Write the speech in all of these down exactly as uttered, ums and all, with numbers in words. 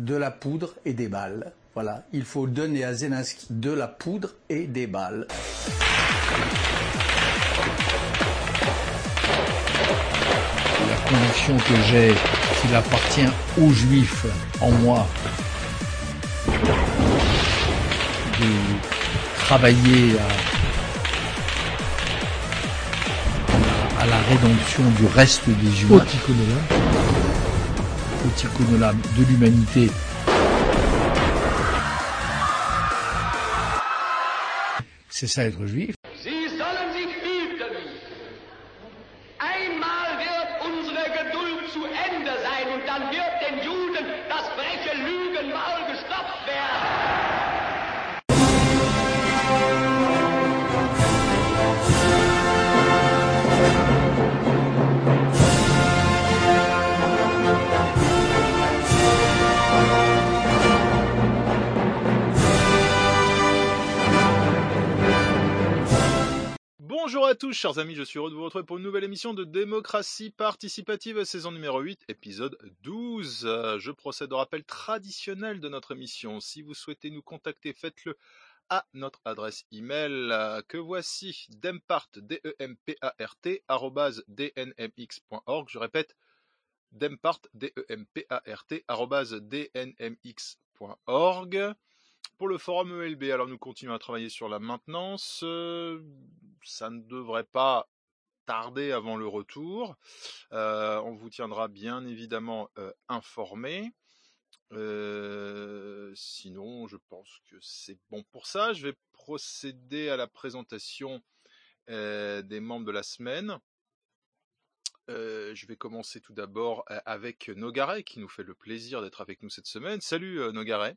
de la poudre et des balles. Voilà, il faut donner à Zelensky de la poudre et des balles. La conviction que j'ai qu'il appartient aux Juifs, en moi, de travailler à, à la rédemption du reste des humains, au tikkun de l'humanité. C'est ça être juif. Sie sollen sich hüten. Einmal wird unsere Geduld zu Ende sein und dann wird den Juden das freche Lügenmaul gestopft werden. Bonjour à tous, chers amis, je suis heureux de vous retrouver pour une nouvelle émission de Démocratie Participative, saison numéro huit, épisode douze. Je procède au rappel traditionnel de notre émission. Si vous souhaitez nous contacter, faites-le à notre adresse email que voici, dempart, D E M P A R T, arobase d n m x point org. Je répète, dempart, D E M P A R T, arobase d n m x point org. Pour le forum E L B, alors nous continuons à travailler sur la maintenance. Euh, ça ne devrait pas tarder avant le retour. Euh, on vous tiendra bien évidemment euh, informé. Euh, sinon, je pense que c'est bon pour ça. Je vais procéder à la présentation euh, des membres de la semaine. Euh, je vais commencer tout d'abord avec Nogaret, qui nous fait le plaisir d'être avec nous cette semaine. Salut euh, Nogaret.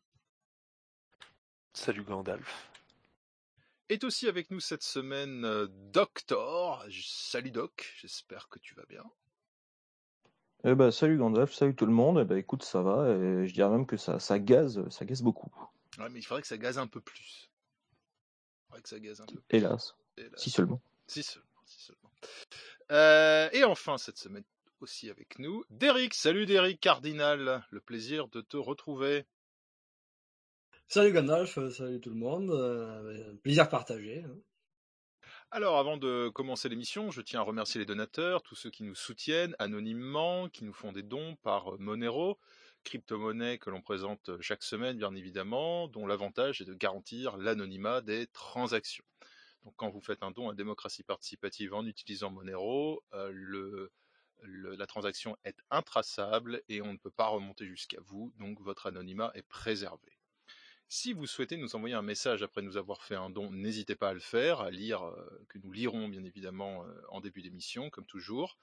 Salut Gandalf. Est aussi avec nous cette semaine euh, Doctor. Salut Doc, j'espère que tu vas bien. Eh ben, salut Gandalf, salut tout le monde. Eh ben, écoute, ça va, et je dirais même que ça, ça gaze, ça gaze beaucoup. Ouais, mais il faudrait que ça gaze un peu plus. Il faudrait que ça gaze un peu plus. Hélas. Hélas. Si seulement. Si seulement, si seulement. Euh, et enfin, cette semaine aussi avec nous, Derrick. Salut Derrick Cardinal, le plaisir de te retrouver. Salut Gandalf, salut tout le monde, euh, plaisir partagé. Alors, avant de commencer l'émission, je tiens à remercier les donateurs, tous ceux qui nous soutiennent anonymement, qui nous font des dons par Monero, crypto-monnaie que l'on présente chaque semaine, bien évidemment, dont l'avantage est de garantir l'anonymat des transactions. Donc, quand vous faites un don à Démocratie Participative en utilisant Monero, euh, le, le, la transaction est intraçable et on ne peut pas remonter jusqu'à vous, donc votre anonymat est préservé. Si vous souhaitez nous envoyer un message après nous avoir fait un don, n'hésitez pas à le faire, à lire, euh, que nous lirons bien évidemment euh, en début d'émission, comme toujours.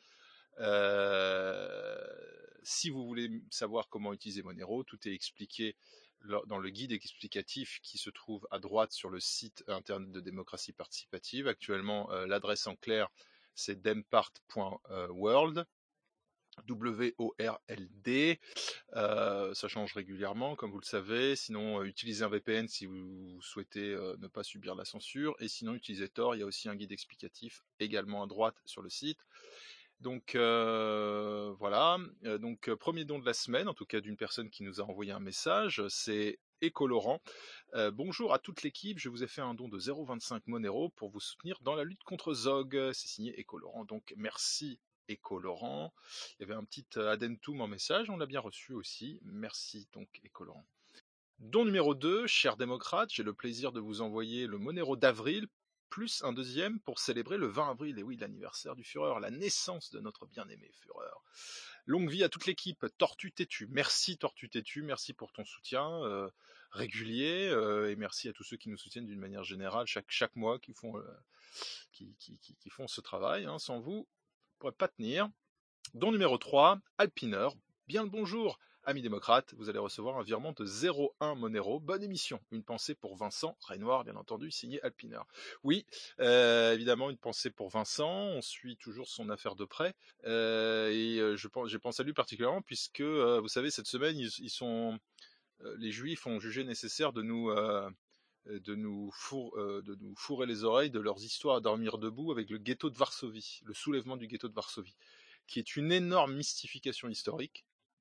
Euh, si vous voulez savoir comment utiliser Monero, tout est expliqué dans le guide explicatif qui se trouve à droite sur le site internet de Démocratie Participative. Actuellement, euh, l'adresse en clair, c'est dempart point world. W O R L D, euh, ça change régulièrement comme vous le savez, sinon euh, utilisez un V P N si vous souhaitez euh, ne pas subir la censure, et sinon utilisez Tor, il y a aussi un guide explicatif également à droite sur le site. Donc euh, voilà, euh, donc euh, premier don de la semaine, en tout cas d'une personne qui nous a envoyé un message, c'est Écolorant. Euh, bonjour à toute l'équipe, je vous ai fait un don de zéro virgule vingt-cinq Monero pour vous soutenir dans la lutte contre Zog, c'est signé Écolorant, donc merci Écolorant. Il y avait un petit addendum en message, on l'a bien reçu aussi. Merci donc Écolorant. Don numéro deux, cher démocrate, j'ai le plaisir de vous envoyer le Monero d'avril, plus un deuxième pour célébrer le vingt avril, et oui, l'anniversaire du Führer, la naissance de notre bien-aimé Führer. Longue vie à toute l'équipe, Tortue Têtu. Merci Tortue Têtu, merci pour ton soutien euh, régulier, euh, et merci à tous ceux qui nous soutiennent d'une manière générale chaque, chaque mois, qui font, euh, qui, qui, qui, qui font ce travail. Hein, sans vous, on ne pourrait pas tenir. Don numéro trois, Alpiner. Bien le bonjour, amis démocrates, vous allez recevoir un virement de zéro virgule un Monero. Bonne émission. Une pensée pour Vincent Renoir, bien entendu, signé Alpiner. Oui, euh, évidemment, une pensée pour Vincent. On suit toujours son affaire de près. Euh, et euh, je pense, j'ai pensé à lui particulièrement puisque, euh, vous savez, cette semaine, ils, ils sont, euh, les Juifs ont jugé nécessaire de nous... Euh, de nous, four, euh, de nous fourrer les oreilles de leurs histoires à dormir debout avec le ghetto de Varsovie, le soulèvement du ghetto de Varsovie, qui est une énorme mystification historique,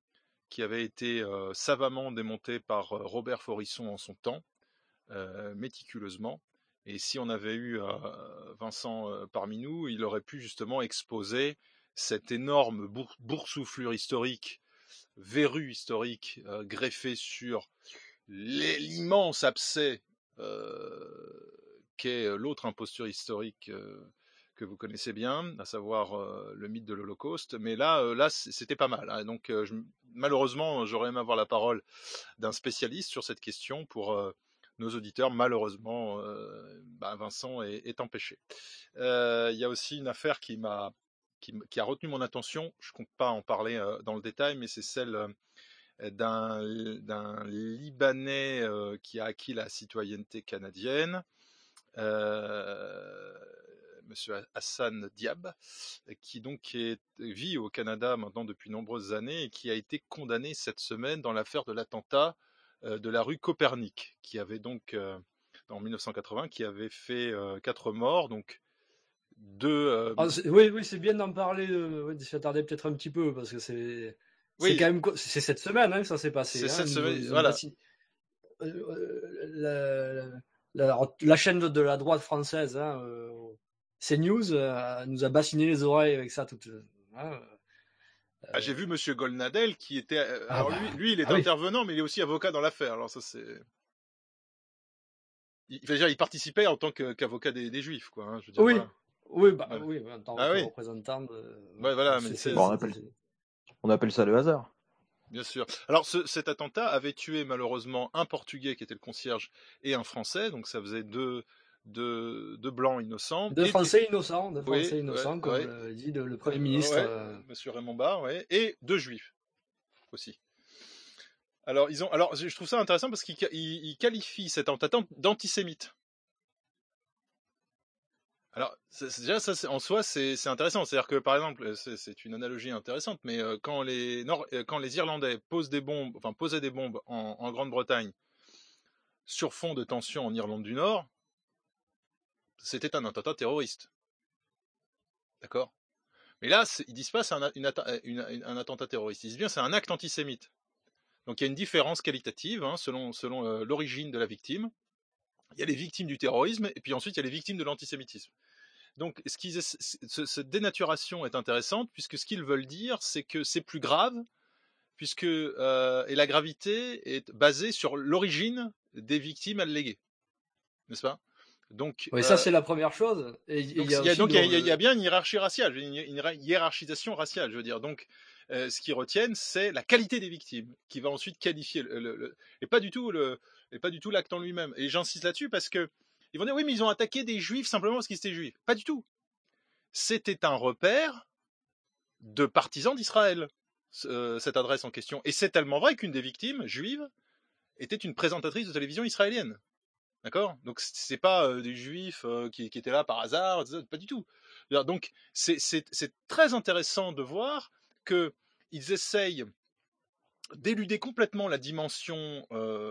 qui avait été euh, savamment démonté par euh, Robert Forisson en son temps, euh, méticuleusement. Et si on avait eu euh, Vincent euh, parmi nous, il aurait pu justement exposer cette énorme bour- boursouflure historique, verrue historique, euh, greffée sur les- l'immense abcès euh, qu'est l'autre imposture historique euh, que vous connaissez bien, à savoir euh, le mythe de l'Holocauste. Mais là, euh, là, c'était pas mal. Hein. Donc, euh, je, malheureusement, j'aurais aimé avoir la parole d'un spécialiste sur cette question pour euh, nos auditeurs. Malheureusement, euh, bah, Vincent est, est empêché. Il euh, y a aussi une affaire qui m'a qui, qui a retenu mon attention. Je compte pas en parler euh, dans le détail, mais c'est celle euh, d'un, d'un Libanais euh, qui a acquis la citoyenneté canadienne, euh, Monsieur Hassan Diab, qui donc est, vit au Canada maintenant depuis nombreuses années et qui a été condamné cette semaine dans l'affaire de l'attentat euh, de la rue Copernic, qui avait donc euh, en mille neuf cent quatre-vingts, qui avait fait euh, quatre morts, donc deux. Euh... Ah, oui, oui, c'est bien d'en parler, euh, ouais, de s'y attarder peut-être un petit peu parce que c'est, c'est oui, quand même, c'est cette semaine hein, que ça s'est passé. C'est hein, cette semaine, ils ont, ils ont voilà. bâti, euh, la, la, la chaîne de la droite française, hein, euh, CNews, euh, nous a bassiné les oreilles avec ça toute. Hein, euh, ah, j'ai vu Monsieur Golnadel qui était. Euh, ah alors bah, lui, lui, il est ah oui. intervenant, mais il est aussi avocat dans l'affaire. Alors ça, c'est. Il, il, dire, il participait en tant que, qu'avocat des, des Juifs, quoi. Hein, je veux dire, oui, voilà. oui, bah, voilà. oui, en tant ah, que oui. représentant. De, ouais, voilà, mais c'est, bon, on, appelle, on appelle ça le hasard. Bien sûr. Alors, ce, cet attentat avait tué malheureusement un Portugais qui était le concierge et un Français, donc ça faisait deux, deux, deux blancs innocents. Deux et, Français innocents, deux Français oui, innocents, ouais, comme ouais. le dit le, le Premier ministre. Ouais, euh... Monsieur Raymond Barre, ouais, et deux Juifs aussi. Alors, ils ont, alors, je trouve ça intéressant parce qu'ils ils qualifient cet attentat d'antisémite. Alors, c'est, c'est, déjà, ça, c'est, en soi, c'est, c'est intéressant. C'est-à-dire que, par exemple, c'est, c'est une analogie intéressante, mais euh, quand, les Nord, euh, quand les Irlandais posent des bombes, enfin, posaient des bombes en, en Grande-Bretagne sur fond de tension en Irlande du Nord, c'était un attentat terroriste. D'accord ? Mais là, ils disent pas c'est un, une, une, un attentat terroriste. Ils disent bien c'est un acte antisémite. Donc il y a une différence qualitative hein, selon, selon euh, l'origine de la victime. Il y a les victimes du terrorisme et puis ensuite il y a les victimes de l'antisémitisme. Donc ce qu'ils, ce, cette dénaturation est intéressante puisque ce qu'ils veulent dire c'est que c'est plus grave puisque euh, et la gravité est basée sur l'origine des victimes alléguées, n'est-ce pas ? Donc, oui, euh, ça c'est la première chose. Et donc il y a, y a, donc, il y a, y a bien une hiérarchie raciale, une, une hiérarchisation raciale, je veux dire. Donc, euh, ce qu'ils retiennent, c'est la qualité des victimes, qui va ensuite qualifier le, le, le et pas du tout le, et pas du tout l'acte en lui-même. Et j'insiste là-dessus parce que ils vont dire oui, mais ils ont attaqué des juifs simplement parce qu'ils étaient juifs. Pas du tout. C'était un repère de partisans d'Israël, euh, cette adresse en question. Et c'est tellement vrai qu'une des victimes juives était une présentatrice de télévision israélienne. D'accord ? Donc c'est pas euh, des juifs euh, qui, qui étaient là par hasard, pas du tout. Donc c'est, c'est, c'est très intéressant de voir qu'ils essayent d'éluder complètement la dimension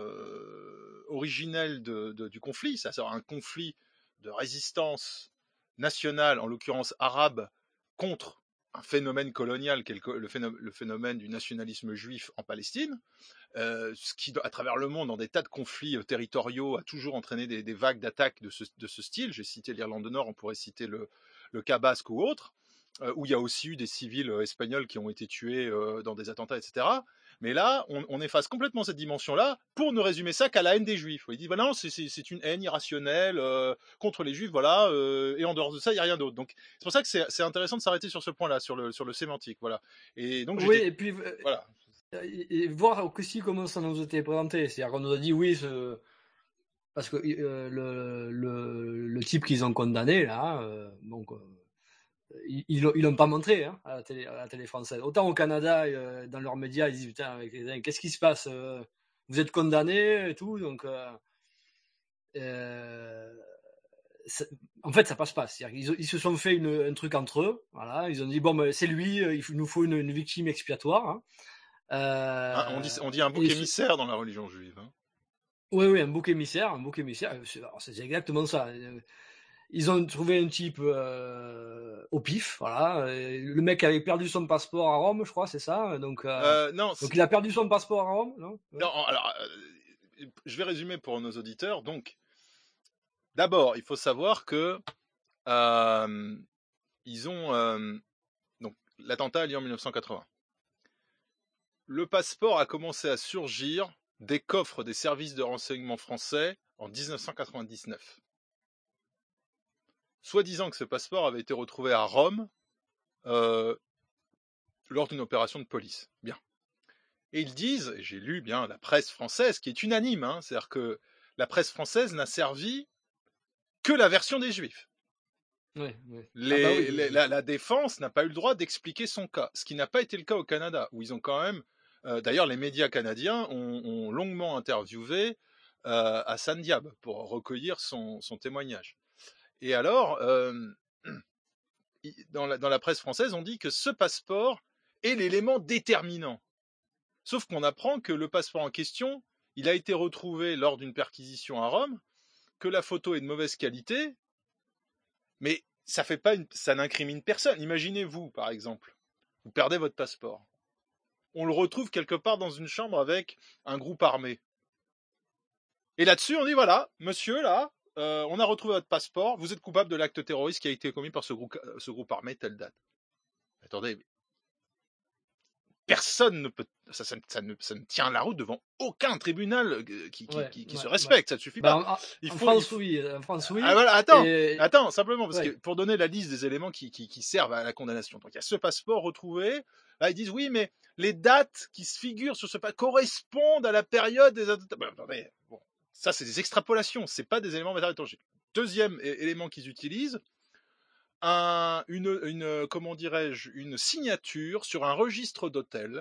euh, originelle de, de, du conflit, c'est-à-dire un conflit de résistance nationale, en l'occurrence arabe, contre un phénomène colonial qui est le phénomène, le phénomène du nationalisme juif en Palestine. Euh, ce qui, à travers le monde, dans des tas de conflits euh, territoriaux, a toujours entraîné des, des vagues d'attaques de ce, de ce style. J'ai cité l'Irlande du Nord, on pourrait citer le, le cas basque ou autre, euh, où il y a aussi eu des civils euh, espagnols qui ont été tués euh, dans des attentats, et cetera. Mais là, on, on efface complètement cette dimension-là pour ne résumer ça qu'à la haine des Juifs. Il dit, bah non, c'est, c'est, c'est une haine irrationnelle euh, contre les Juifs, voilà, euh, et en dehors de ça, il n'y a rien d'autre. Donc, c'est pour ça que c'est, c'est intéressant de s'arrêter sur ce point-là, sur le, sur le sémantique, voilà. Et donc, oui, et puis, euh, voilà. Et, et voir aussi comment ça nous a été présenté. C'est-à-dire qu'on nous a dit oui, ce... parce que euh, le, le, le type qu'ils ont condamné, là, euh, donc, euh, ils, ils, l'ont, ils l'ont pas montré hein, à, la télé, à la télé française. Autant au Canada, euh, dans leurs médias, ils disent putain, avec les... qu'est-ce qui se passe euh, vous êtes condamnés et tout. Donc, euh, euh, en fait, ça passe pas. C'est-à-dire qu'ils ils se sont fait une, un truc entre eux. Voilà, ils ont dit bon, ben, c'est lui, il nous faut une, une victime expiatoire. Hein. Euh, ah, on, dit, on dit un bouc émissaire dans la religion juive. Hein. Oui, oui, un bouc émissaire, un bouc émissaire, c'est, c'est exactement ça. ils ont trouvé un type euh, au pif, voilà. Et le mec avait perdu son passeport à Rome, je crois, c'est ça. Donc, euh, Euh, non, donc c'est- il a perdu son passeport à Rome, non? Ouais. non, alors, euh, je vais résumer pour nos auditeurs. Donc, d'abord, il faut savoir que euh, ils ont euh, donc l'attentat a lieu en mille neuf cent quatre-vingts. Le passeport a commencé à surgir des coffres des services de renseignement français en dix-neuf cent quatre-vingt-dix-neuf. Soi-disant que ce passeport avait été retrouvé à Rome euh, lors d'une opération de police. Bien. Et ils disent, et j'ai lu bien la presse française qui est unanime, hein, c'est-à-dire que la presse française n'a servi que la version des Juifs. Ouais, ouais. Les, Ah bah oui, les, oui. la, la défense n'a pas eu le droit d'expliquer son cas, ce qui n'a pas été le cas au Canada, où ils ont quand même... Euh, d'ailleurs, les médias canadiens ont, ont longuement interviewé euh, Hassan Diab pour recueillir son, son témoignage. Et alors, euh, dans, la, dans la presse française, on dit que ce passeport est l'élément déterminant. Sauf qu'on apprend que le passeport en question, il a été retrouvé lors d'une perquisition à Rome, que la photo est de mauvaise qualité, mais ça fait pas une, ça n'incrimine personne. Imaginez-vous, par exemple, vous perdez votre passeport. On le retrouve quelque part dans une chambre avec un groupe armé. Et là-dessus, on dit voilà, monsieur, là, euh, on a retrouvé votre passeport, vous êtes coupable de l'acte terroriste qui a été commis par ce groupe, ce groupe armé, telle date. Attendez, personne ne peut, ça, ça, ça, ne, ça ne tient la route devant aucun tribunal qui, qui, Ouais, qui, qui ouais, se respecte, ouais. ça ne suffit Bah, pas. en, Il en faut, France, il faut... oui. En France, oui. Ah, voilà, attends, Et... attends, simplement, parce ouais. que pour donner la liste des éléments qui, qui, qui servent à la condamnation. Donc, il y a ce passeport retrouvé. Là, ils disent, oui, mais les dates qui se figurent sur ce passeport correspondent à la période des attentats. Ben, attendez, bon, ça, c'est des extrapolations, c'est pas des éléments matériels tangibles. Deuxième élément qu'ils utilisent, un, une, une, comment dirais-je, une signature sur un registre d'hôtel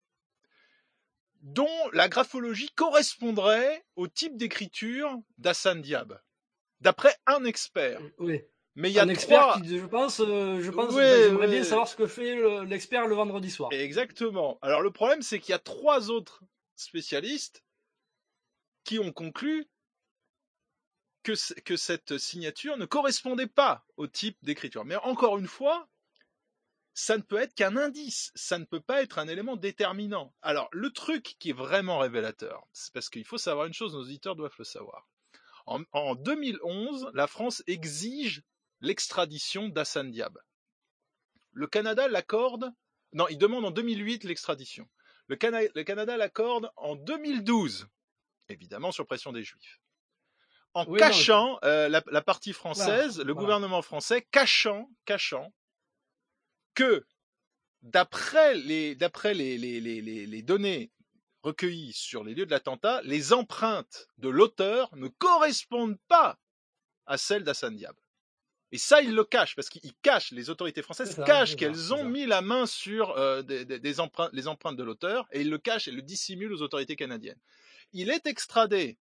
dont la graphologie correspondrait au type d'écriture d'Hassan Diab, d'après un expert. Oui. Mais il y a un expert trois... qui, je pense, euh, je pense, oui, ben, j'aimerais oui. bien savoir ce que fait le, l'expert le vendredi soir. Exactement. Alors le problème, c'est qu'il y a trois autres spécialistes qui ont conclu que, que cette signature ne correspondait pas au type d'écriture. Mais encore une fois, ça ne peut être qu'un indice, ça ne peut pas être un élément déterminant. Alors, le truc qui est vraiment révélateur, c'est parce qu'il faut savoir une chose, nos auditeurs doivent le savoir. En, en deux mille onze, la France exige l'extradition d'Hassan Diab. Le Canada l'accorde... Non, il demande en deux mille huit l'extradition. Le, Cana... le Canada l'accorde en deux mille douze, évidemment sur pression des Juifs. En oui, cachant, non, euh, la, la partie française, voilà, le voilà. gouvernement français, cachant, cachant que d'après les, d'après les, les, les, les données recueillies sur les lieux de l'attentat, les empreintes de l'auteur ne correspondent pas à celles d'Hassan Diab. Et ça, ils le cachent, parce qu'ils cachent, les autorités françaises ça, cachent qu'elles ont mis la main sur euh, des, des, des empreintes, les empreintes de l'auteur, et ils le cachent et le dissimulent aux autorités canadiennes. Il est extradé.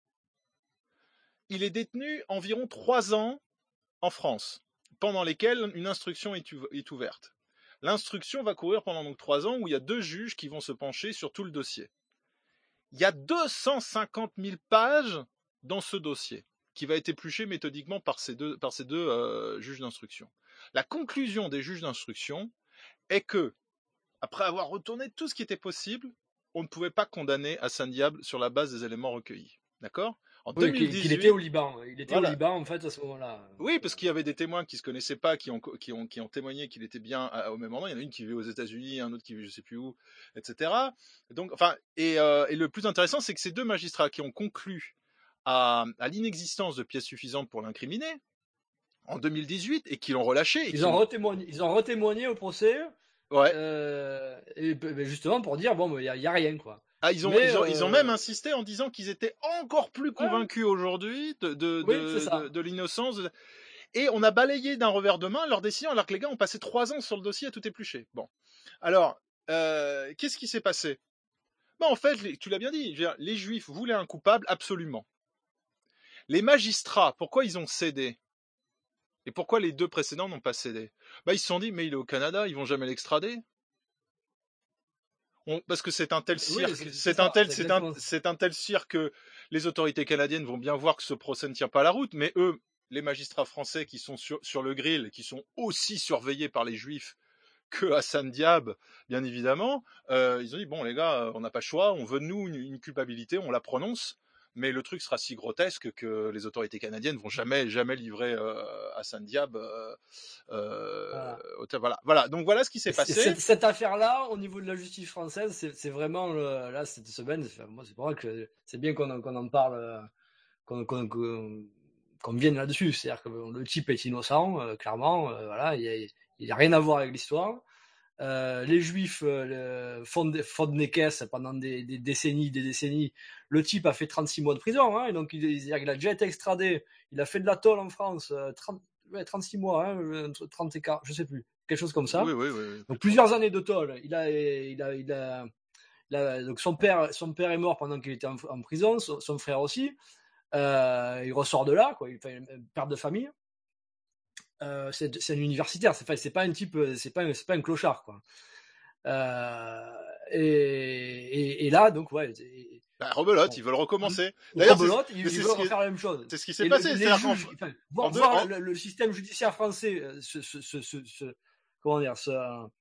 Il est détenu environ trois ans en France, pendant lesquels une instruction est, est ouverte. L'instruction va courir pendant donc trois ans où il y a deux juges qui vont se pencher sur tout le dossier. Il y a deux cent cinquante mille pages dans ce dossier qui va être épluché méthodiquement par ces deux, par ces deux euh, juges d'instruction. La conclusion des juges d'instruction est que, après avoir retourné tout ce qui était possible, on ne pouvait pas condamner Hassan Diab sur la base des éléments recueillis. D'accord ? En oui, deux mille dix-huit, qu'il était au Liban. Il était voilà. au Liban, en fait, à ce moment-là. Oui, parce qu'il y avait des témoins qui ne se connaissaient pas, qui ont, qui ont, qui ont témoigné qu'il était bien à, au même endroit. Il y en a une qui vit aux États-Unis, un autre qui vit je ne sais plus où, et cetera. Donc, enfin, et, euh, et le plus intéressant, c'est que ces deux magistrats qui ont conclu à, à l'inexistence de pièces suffisantes pour l'incriminer en deux mille dix-huit et qui l'ont relâché. Et ils, ont retémoigné, ils ont retémoigné au procès. Ouais. Euh, et, justement pour dire, bon, il n'y a, y a rien, quoi. Ah, ils ont, Mais, ils, ont, euh... ils ont même insisté en disant qu'ils étaient encore plus convaincus ouais. aujourd'hui de, de, oui, de, de, de l'innocence. Et on a balayé d'un revers de main leur décision, alors que les gars ont passé trois ans sur le dossier à tout éplucher. Bon. Alors, euh, qu'est-ce qui s'est passé ? Ben, en fait, les, tu l'as bien dit, les Juifs voulaient un coupable absolument. Les magistrats, pourquoi ils ont cédé ? Et pourquoi les deux précédents n'ont pas cédé ? Ben, ils se sont dit, mais il est au Canada, ils vont jamais l'extrader. On, parce que c'est un tel cirque, oui, c'est, c'est, c'est, un tel, c'est, un, c'est un tel cirque que les autorités canadiennes vont bien voir que ce procès ne tient pas la route, mais eux, les magistrats français qui sont sur, sur le grill, qui sont aussi surveillés par les juifs que Hassan Diab, bien évidemment, euh, ils ont dit, bon les gars, on n'a pas le choix, on veut de nous une, une culpabilité, on la prononce, mais le truc sera si grotesque que les autorités canadiennes vont jamais, jamais livrer euh, Hassan Diab. Euh, euh, Voilà. au- voilà. voilà, donc voilà ce qui s'est Et passé. Cette, cette affaire-là, au niveau de la justice française, c'est c'est vraiment le- là cette semaine. c'est- Moi, c'est pour ça que c'est bien qu'on en, qu'on en parle, euh, qu'on qu'on qu'on- qu'on vienne là-dessus. C'est-à-dire que le type est innocent, euh, clairement. euh, voilà, il y a, il y a rien à voir avec l'histoire. Euh, les Juifs euh, le- font, des- font des caisses pendant des, des décennies, des décennies. Le type a fait trente-six mois de prison, hein, et donc il, il a déjà été extradé. Il a fait de la tôle en France, euh, trente, ouais, trente-six mois, hein, entre trente et quarante, je sais plus, quelque chose comme ça. Oui, oui, oui. oui. Donc plusieurs années de tôle. Il a, il a, il a, il a- donc son père, son père est mort pendant qu'il était en, en prison, son, son frère aussi. Euh, il ressort de là, quoi. Il fait une père de famille. Euh, c'est c'est un universitaire, c'est pas, c'est pas un type, c'est pas, un- c'est pas un clochard, quoi. Euh, et, et, et là, donc, ouais. et- Bah, rebelote, bon, ils veulent recommencer. il D'ailleurs, c'est rebelote, il, mais il c'est veut ce qui est- refaire la même chose. c'est ce qui s'est Et passé. le- les C'est-à-dire qu'en juges, f- enfin, en voir, deux- voir en- le, le système judiciaire français euh, se, se, se, se, se- comment dire, se,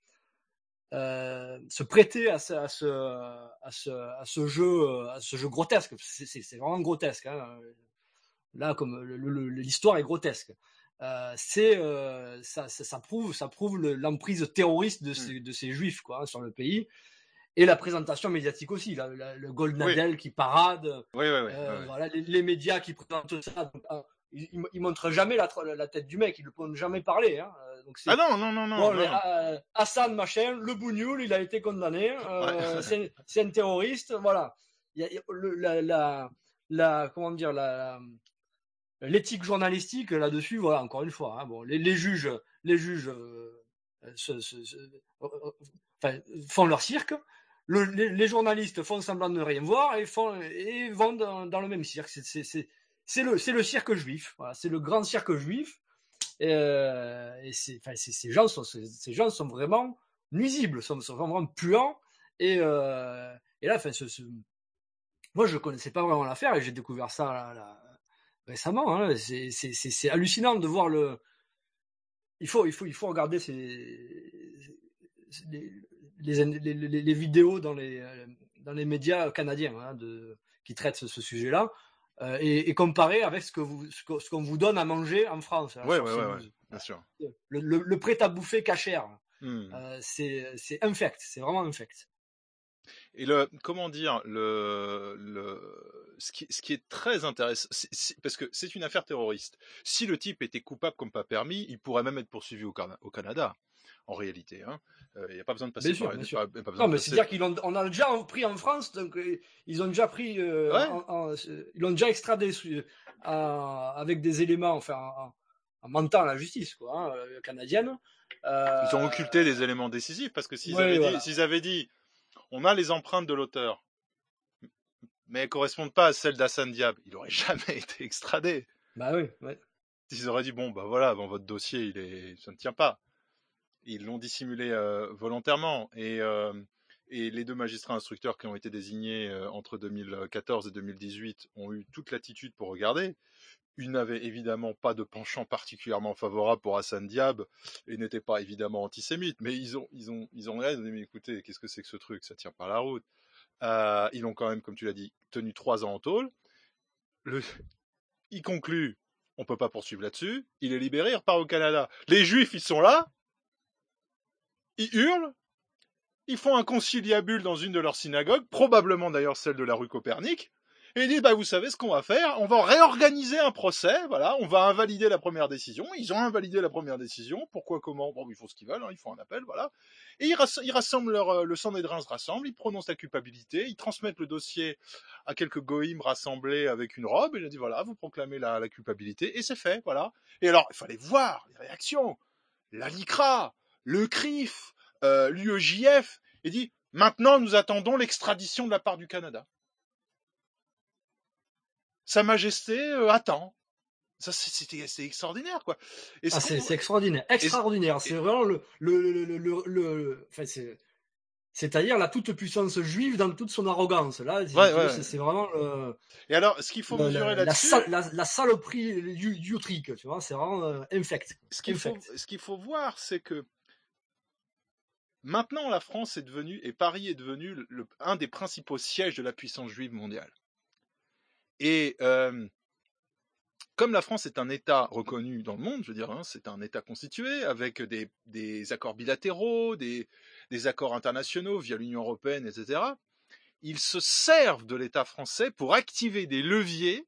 euh, se prêter à ce, à ce, à ce, à ce jeu, euh, à ce jeu grotesque. C'est, c'est, c'est vraiment grotesque, hein. Là, comme le- le- l'histoire est grotesque. Euh, c'est, euh, ça, ça, ça prouve, ça prouve le- l'emprise terroriste de ces, de ces juifs, quoi, hein, sur le pays. Et la présentation médiatique aussi, la, la- le Goldnadel qui parade, Oui, oui, oui. euh, oui, oui. voilà, les, les médias qui présentent ça. Donc, ah, ils, ils, ils montrent jamais la, la tête du mec, ils ne peuvent jamais parler, hein. Euh, Donc c'est, Ah non, non, non, non. bon, non, les- non. euh, Hassan machin, le bougnoul, il a été condamné, euh, Ouais. c'est, c'est un terroriste, voilà. Il y a, il y a le- la, la, la, comment dire, la, l'éthique journalistique là-dessus, voilà, encore une fois, hein, bon, les, les juges, les juges euh, se, se, se- euh, euh, enfin, font leur cirque. Le, les, les journalistes font semblant de ne rien voir et, font, et vont dans, dans le même cirque. C'est, c'est, c'est, c'est, le, c'est le cirque juif, voilà, c'est le grand cirque juif. Et, euh, et c'est, enfin, c'est, ces, gens sont, ces, ces gens sont vraiment nuisibles, sont, sont vraiment puants. Et, euh, et là, enfin, ce, ce... moi, je ne connaissais pas vraiment l'affaire et j'ai découvert ça là, là, récemment. Hein. C'est, c'est, c'est, c'est hallucinant de voir le. Il faut, il faut, il faut regarder ces, les, les, les, les, les vidéos dans les, dans les médias canadiens, hein, de, qui traitent ce, ce sujet-là, euh, et, et comparer avec ce, que vous, ce, que, ce qu'on vous donne à manger en France. Oui, oui, oui, bien sûr. Le, le, le prêt à bouffer cachère, Hmm. euh, c'est, c'est infect, c'est vraiment infect. Et le, comment dire, le, le, ce qui, ce qui est très intéressant, c'est, c'est, parce que c'est une affaire terroriste. Si le type était coupable comme pas permis, il pourrait même être poursuivi au, au Canada, en réalité. Il hein. n'y euh, a pas besoin de passer bien par. Sûr, bien sûr. Pas, pas non, mais passer... c'est-à-dire qu'on a déjà pris en France, donc euh, ils ont déjà pris, euh, ouais. en, en, ils l'ont déjà extradé euh, avec des éléments, enfin, en, en mentant à la justice, quoi, hein, canadienne. Euh, ils ont occulté des éléments décisifs parce que s'ils, ouais, avaient, voilà. dit, s'ils avaient dit. On a les empreintes de l'auteur, mais elles ne correspondent pas à celles d'Hassan Diab. Il n'aurait jamais été extradé. Bah oui, ouais. Ils auraient dit, bon, bah voilà, bon, votre dossier, il est... ça ne tient pas. Ils l'ont dissimulé euh, volontairement. Et, euh, et les deux magistrats instructeurs qui ont été désignés euh, entre deux mille quatorze et deux mille dix-huit ont eu toute l'attitude pour regarder. Une n'avait évidemment pas de penchant particulièrement favorable pour Hassan Diab et n'était pas évidemment antisémite, mais ils ont, ils ont, ils ont rien dit, mais écoutez, qu'est-ce que c'est que ce truc, ça tient pas la route. Euh, ils l'ont quand même, comme tu l'as dit, tenu trois ans en tôle. Le... Il conclut, on peut pas poursuivre là-dessus. Il est libéré, il repart au Canada. Les Juifs, ils sont là, ils hurlent, ils font un conciliabule dans une de leurs synagogues, probablement d'ailleurs celle de la rue Copernic. Et ils disent, bah, vous savez ce qu'on va faire, on va réorganiser un procès, voilà, on va invalider la première décision, ils ont invalidé la première décision, pourquoi, comment, bon, ils font ce qu'ils veulent, hein, ils font un appel, voilà. Et ils, rass- ils rassemblent leur, le Sanhédrin se rassemble, ils prononcent la culpabilité, ils transmettent le dossier à quelques goïms rassemblés avec une robe, et ils disent, voilà, vous proclamez la, la culpabilité, et c'est fait, voilà. Et alors, il fallait voir les réactions, la LICRA, le C R I F, euh, l'U E J F, et dit, maintenant nous attendons l'extradition de la part du Canada. Sa Majesté euh, attend. Ça, c'était, c'était extraordinaire, quoi. Et ah, c'est, c'est extraordinaire, extraordinaire. Et... C'est vraiment le, le, le, le, le, le... Enfin, c'est, C'est-à-dire la toute-puissance juive dans toute son arrogance. Là, si Ouais, tu ouais, veux, ouais. c'est c'est vraiment le, Et alors, ce qu'il faut le- mesurer la, la, là-dessus, sal- la, la saloperie you- youtrique, tu vois, c'est vraiment euh, infect. ce qu'il faut, infect. ce qu'il faut voir, c'est que maintenant la France est devenue, et Paris est devenu le- le- un des principaux sièges de la puissance juive mondiale. Et euh, comme la France est un État reconnu dans le monde, je veux dire, hein, c'est un État constitué avec des, des accords bilatéraux, des, des accords internationaux via l'Union européenne, et cetera, ils se servent de l'État français pour activer des leviers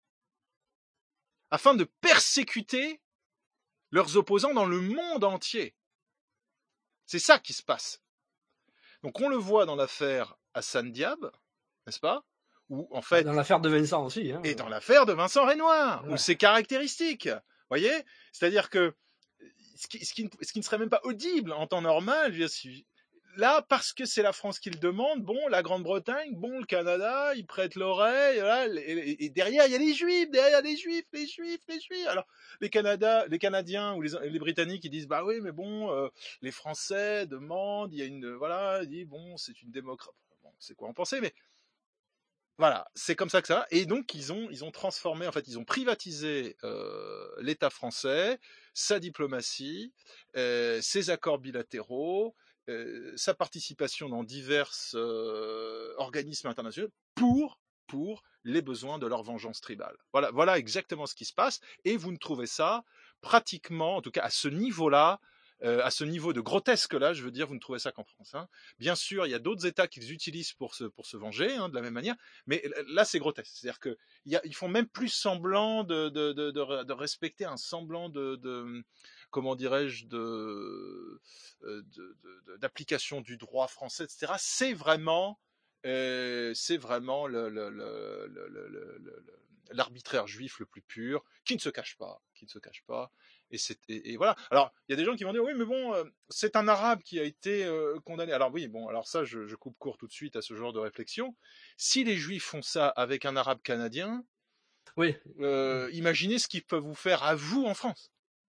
afin de persécuter leurs opposants dans le monde entier. C'est ça qui se passe. Donc on le voit dans l'affaire Hassan Diab, n'est-ce pas? Où en fait, Dans l'affaire de Vincent aussi. Hein. et dans l'affaire de Vincent Renoir, Ouais. où c'est caractéristique. Vous voyez? C'est-à-dire que ce qui, ce, qui, ce qui ne serait même pas audible en temps normal, je veux dire, là, parce que c'est la France qui le demande, bon, la Grande-Bretagne, bon, le Canada, ils prêtent l'oreille, là, et, et derrière, il y a les Juifs, derrière les Juifs, les Juifs, les Juifs. Alors, les, Canada, les Canadiens ou les, les Britanniques, ils disent, bah oui, mais bon, euh, les Français demandent, il y a une, voilà, ils disent, bon, c'est une démocratie. Bon, c'est quoi en penser, mais voilà, c'est comme ça que ça va. Et donc, ils ont, ils ont transformé, en fait, ils ont privatisé euh, l'État français, sa diplomatie, euh, ses accords bilatéraux, euh, sa participation dans divers euh, organismes internationaux pour, pour les besoins de leur vengeance tribale. Voilà, voilà exactement ce qui se passe. Et vous ne trouvez ça pratiquement, en tout cas à ce niveau-là, Euh, à ce niveau de grotesque-là, je veux dire, vous ne trouvez ça qu'en France. Hein. Bien sûr, il y a d'autres États qu'ils utilisent pour se, pour se venger, hein, de la même manière, mais là, c'est grotesque. C'est-à-dire qu'ils font même plus semblant de, de, de, de, de respecter un semblant de, de comment dirais-je, de, de, de, d'application du droit français, et cetera. C'est vraiment, euh, c'est vraiment le, le, le, le, le, le, le l'arbitraire juif le plus pur, qui ne se cache pas, qui ne se cache pas. Et, c'est, et, et voilà. Alors, il y a des gens qui vont dire, oui, mais bon, euh, c'est un arabe qui a été euh, condamné. Alors oui, bon, alors ça, je, je coupe court tout de suite à ce genre de réflexion. Si les Juifs font ça avec un arabe canadien, oui. euh, imaginez ce qu'ils peuvent vous faire à vous en France.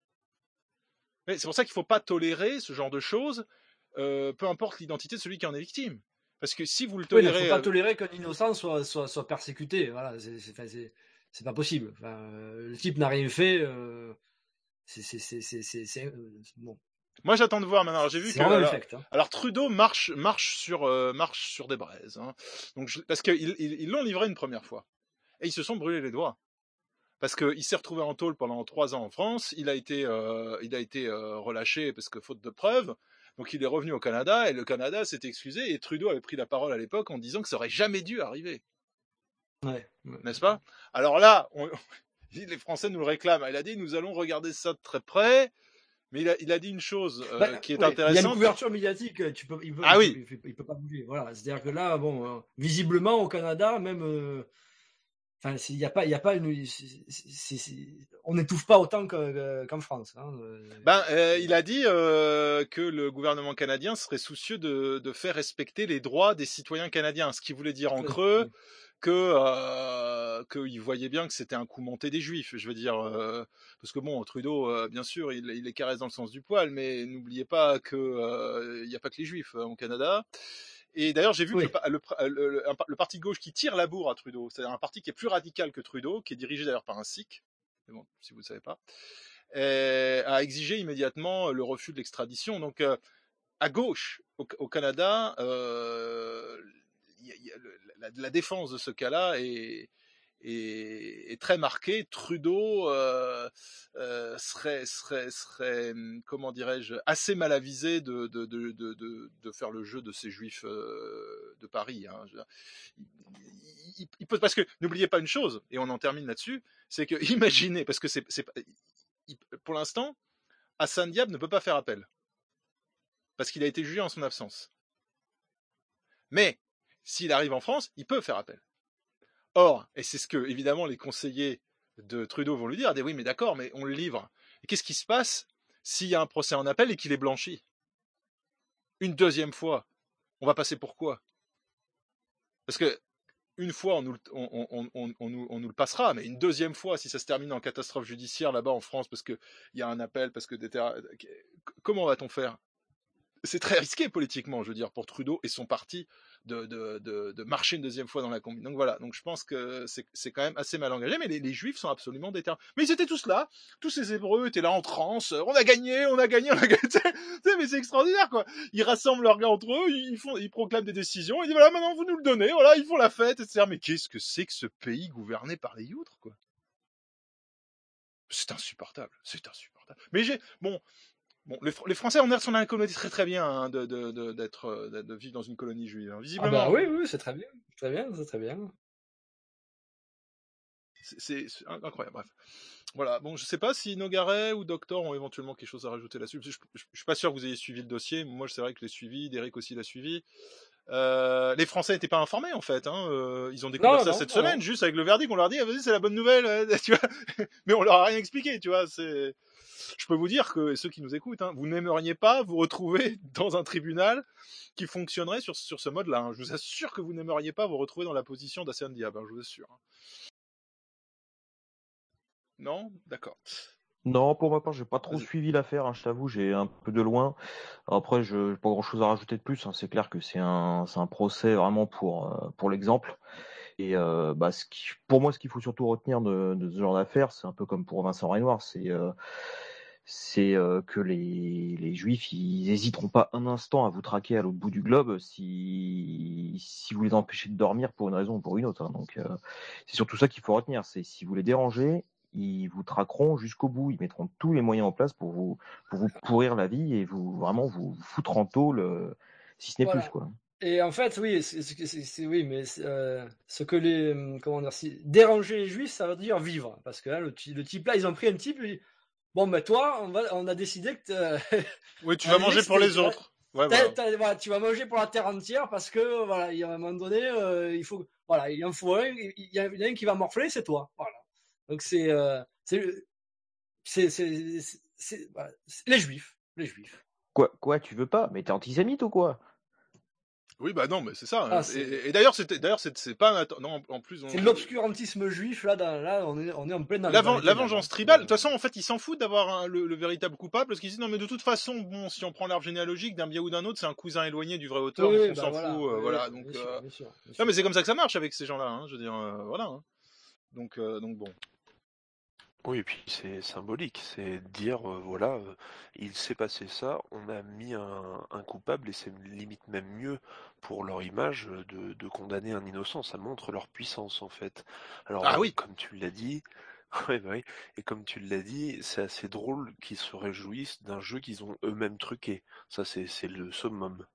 Mais c'est pour ça qu'il ne faut pas tolérer ce genre de choses, euh, peu importe l'identité de celui qui en est victime. Parce que si vous le tolérez... Oui, il ne faut pas tolérer qu'un innocent soit, soit, soit persécuté. Voilà, c'est, c'est, c'est, c'est pas possible. Enfin, euh, le type n'a rien fait. Euh, c'est, c'est, c'est, c'est, c'est, c'est euh, bon. Moi, j'attends de voir maintenant. Alors, j'ai vu c'est que alors, effect, hein. alors Trudeau marche marche sur euh, marche sur des braises. Hein. Donc, je, parce qu'ils ils, ils l'ont livré une première fois et ils se sont brûlés les doigts. Parce qu'il s'est retrouvé en tôle pendant trois ans en France, il a été, euh, il a été euh, relâché parce que faute de preuves, donc il est revenu au Canada, et le Canada s'est excusé, et Trudeau avait pris la parole à l'époque en disant que ça aurait jamais dû arriver. Ouais, ouais. N'est-ce pas? Alors là, on, les Français nous le réclament, il a dit nous allons regarder ça de très près, mais il a, il a dit une chose euh, bah, qui est ouais, intéressante. Il y a une couverture médiatique, tu peux, il peut, ah il oui. peut, il, peut, il peut pas bouger. Voilà, c'est-à-dire que là, bon, euh, visiblement au Canada, même... Euh, Enfin, il n'y a pas, il y a pas une, c'est, c'est, c'est, on n'étouffe pas autant que, qu'en France. Hein. Ben, euh, il a dit euh, que le gouvernement canadien serait soucieux de, de faire respecter les droits des citoyens canadiens, ce qui voulait dire en creux que euh, qu'il voyait bien que c'était un coup monté des Juifs. Je veux dire, euh, parce que bon, Trudeau, euh, bien sûr, il, il les caresse dans le sens du poil, mais n'oubliez pas que il euh, n'y a pas que les Juifs euh, au Canada. Et d'ailleurs, j'ai vu oui. que le, le, le, le parti de gauche qui tire la bourre à Trudeau, c'est un parti qui est plus radical que Trudeau, qui est dirigé d'ailleurs par un sikh, mais bon, si vous ne savez pas, a exigé immédiatement le refus de l'extradition. Donc, euh, à gauche, au, au Canada, euh, y a, y a le, la, la défense de ce cas-là est, est, est très marquée. Trudeau euh, euh, serait, serait, serait, comment dirais-je, assez mal avisé de, de, de, de, de, de faire le jeu de ces Juifs euh, de Paris. Hein. Il, il, il peut, parce que n'oubliez pas une chose, et on en termine là-dessus, c'est que imaginez, parce que c'est, c'est il, pour l'instant, Hassan Diab ne peut pas faire appel parce qu'il a été jugé en son absence. Mais s'il arrive en France, il peut faire appel. Or, et c'est ce que évidemment les conseillers de Trudeau vont lui dire, oui, mais d'accord, mais on le livre. Et qu'est-ce qui se passe s'il y a un procès en appel et qu'il est blanchi? Une deuxième fois, on va passer pour quoi? Parce que une fois, on nous, on, on, on, on, nous, on nous le passera, mais une deuxième fois, si ça se termine en catastrophe judiciaire là-bas en France, parce qu'il y a un appel, parce que des terra... comment va-t-on faire? c'est très risqué politiquement, je veux dire, pour Trudeau et son parti de, de, de, de marcher une deuxième fois dans la combine. Donc voilà, donc je pense que c'est, c'est quand même assez mal engagé, mais les, les Juifs sont absolument déterminés. Mais ils étaient tous là, tous ces Hébreux étaient là en transe, on a gagné, on a gagné, on a gagné, tu sais, mais c'est extraordinaire, quoi. Ils rassemblent leurs gars entre eux, ils, font, ils proclament des décisions, ils disent voilà, maintenant vous nous le donnez, voilà, ils font la fête, et cetera. Mais qu'est-ce que c'est que ce pays gouverné par les Youtres, quoi? C'est insupportable, c'est insupportable. Mais j'ai, bon, bon, les, les Français en sont un colonie très très bien hein, de, de, de, d'être, de, de vivre dans une colonie juive. Hein. Visiblement. Ah bah oui, oui, c'est très bien, très bien, c'est très bien. C'est, c'est, c'est incroyable. Bref, voilà. Bon, je sais pas si Nogaret ou Doctor ont éventuellement quelque chose à rajouter là-dessus. Je, je, je, je suis pas sûr que vous ayez suivi le dossier. Moi, c'est vrai que je l'ai suivi. Derek aussi l'a suivi. Euh, les Français n'étaient pas informés en fait. Hein. Euh, ils ont découvert non, ça non, cette non, semaine, non. juste avec le verdict. On leur dit, ah, vas-y, c'est la bonne nouvelle, euh, tu vois. Mais on leur a rien expliqué, tu vois. C'est, je peux vous dire que ceux qui nous écoutent, hein, vous n'aimeriez pas vous retrouver dans un tribunal qui fonctionnerait sur sur ce mode-là. Hein. Je vous assure que vous n'aimeriez pas vous retrouver dans la position d'Hassan Diab. Hein, je vous assure. Hein. Non, d'accord. Non, pour ma part, j'ai pas trop Vas-y. suivi l'affaire, hein, je t'avoue, j'ai un peu de loin. Après, je n'ai pas grand-chose à rajouter de plus. Hein. C'est clair que c'est un, c'est un procès vraiment pour, euh, pour l'exemple. Et euh, bah, ce qui, pour moi, ce qu'il faut surtout retenir de, de ce genre d'affaire, c'est un peu comme pour Vincent Renoir, c'est, euh, c'est euh, que les, les Juifs, ils hésiteront pas un instant à vous traquer à l'autre bout du globe si, si vous les empêchez de dormir pour une raison ou pour une autre. Hein. Donc, euh, c'est surtout ça qu'il faut retenir. C'est si vous les dérangez, ils vous traqueront jusqu'au bout. Ils mettront tous les moyens en place pour vous, pour vous pourrir la vie et vous vraiment vous foutre en tôle, si ce n'est voilà. plus, quoi. Et en fait, oui, c'est, c'est, c'est, oui, mais euh, ce que les, comment dire, si, déranger les Juifs, ça veut dire vivre, parce que hein, le, le type là, ils ont pris un type, lui, bon, ben toi, on va, on a décidé que. Oui, tu vas manger pour les autres. Ouais, voilà. T'as, t'as, voilà, tu vas manger pour la terre entière parce que voilà, il y a un moment donné, euh, il faut, voilà, il en faut un, il y, a, il y en a un qui va morfler, c'est toi, voilà. Donc c'est, euh, c'est, c'est, c'est, c'est, c'est, voilà, c'est les Juifs, les Juifs. Quoi, quoi, tu veux pas? Mais t'es antisémite ou quoi? Oui, bah non, mais c'est ça. Ah, c'est... Et, et d'ailleurs, c'était, d'ailleurs, c'est, c'est pas un... non, en plus. On... C'est l'obscurantisme juif là, dans, là, on est, on est en plein dans la, ven- la vengeance tribale. De toute façon, en fait, ils s'en foutent d'avoir un, le, le véritable coupable parce qu'ils disent non, mais de toute façon, bon, si on prend l'arbre généalogique d'un bien ou d'un autre, c'est un cousin éloigné du vrai auteur, oui, donc on bah s'en voilà, fout, euh, oui, voilà. Donc, bien euh... sûr, bien sûr, bien sûr. Non, mais c'est comme ça que ça marche avec ces gens-là. Hein, je veux dire, euh, voilà. Hein. Donc, euh, donc bon. Oui, et puis c'est symbolique, c'est dire, euh, voilà, euh, il s'est passé ça, on a mis un, un coupable, et c'est limite même mieux pour leur image de, de condamner un innocent, ça montre leur puissance en fait. Alors, ah, euh, oui. comme tu l'as dit, ouais, bah oui, et comme tu l'as dit, c'est assez drôle qu'ils se réjouissent d'un jeu qu'ils ont eux-mêmes truqué, ça c'est, c'est le summum.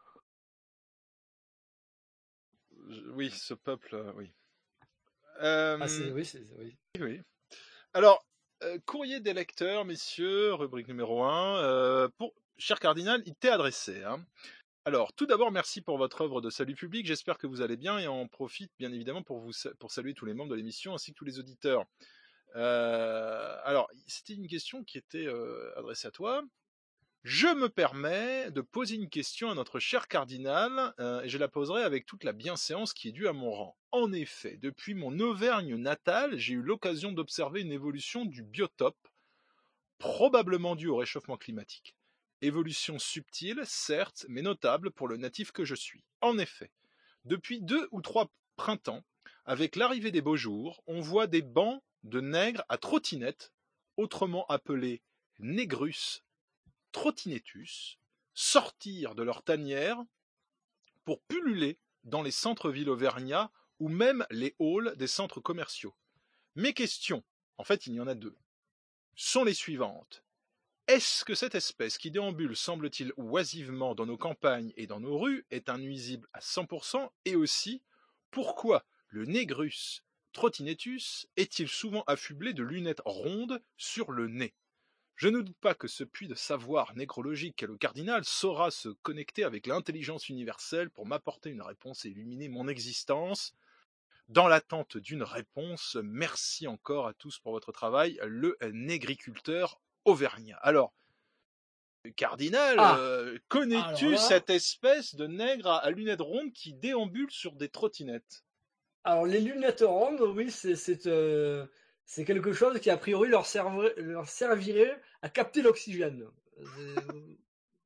Oui, ce peuple, euh, oui. Euh... Ah, c'est, oui, c'est, oui. Oui. Alors, euh, courrier des lecteurs, messieurs, rubrique numéro un. Euh, pour cher cardinal, il t'est adressé. Hein. Alors, tout d'abord, merci pour votre œuvre de salut public. J'espère que vous allez bien et en profite bien évidemment pour vous pour saluer tous les membres de l'émission ainsi que tous les auditeurs. Euh, alors, c'était une question qui était euh, adressée à toi. Je me permets de poser une question à notre cher cardinal, euh, et je la poserai avec toute la bienséance qui est due à mon rang. En effet, depuis mon Auvergne natale, j'ai eu l'occasion d'observer une évolution du biotope, probablement due au réchauffement climatique. Évolution subtile, certes, mais notable pour le natif que je suis. En effet, depuis deux ou trois printemps, avec l'arrivée des beaux jours, on voit des bancs de nègres à trottinette, autrement appelés négrus, trottinetus, sortir de leur tanière pour pulluler dans les centres-villes auvergnats ou même les halls des centres commerciaux. Mes questions, en fait il y en a deux, sont les suivantes. Est-ce que cette espèce qui déambule semble-t-il oisivement dans nos campagnes et dans nos rues est un nuisible à cent pour cent? Et aussi, pourquoi le négrus trottinetus est-il souvent affublé de lunettes rondes sur le nez? Je ne doute pas que ce puits de savoir nécrologique qu'est le cardinal saura se connecter avec l'intelligence universelle pour m'apporter une réponse et illuminer mon existence. Dans l'attente d'une réponse, merci encore à tous pour votre travail, le négriculteur auvergnat. Alors, cardinal, ah, euh, connais-tu cette espèce de nègre à, à lunettes rondes qui déambule sur des trottinettes? Alors, les lunettes rondes, oui, c'est... c'est euh... C'est quelque chose qui, a priori, leur, serv... leur servirait à capter l'oxygène.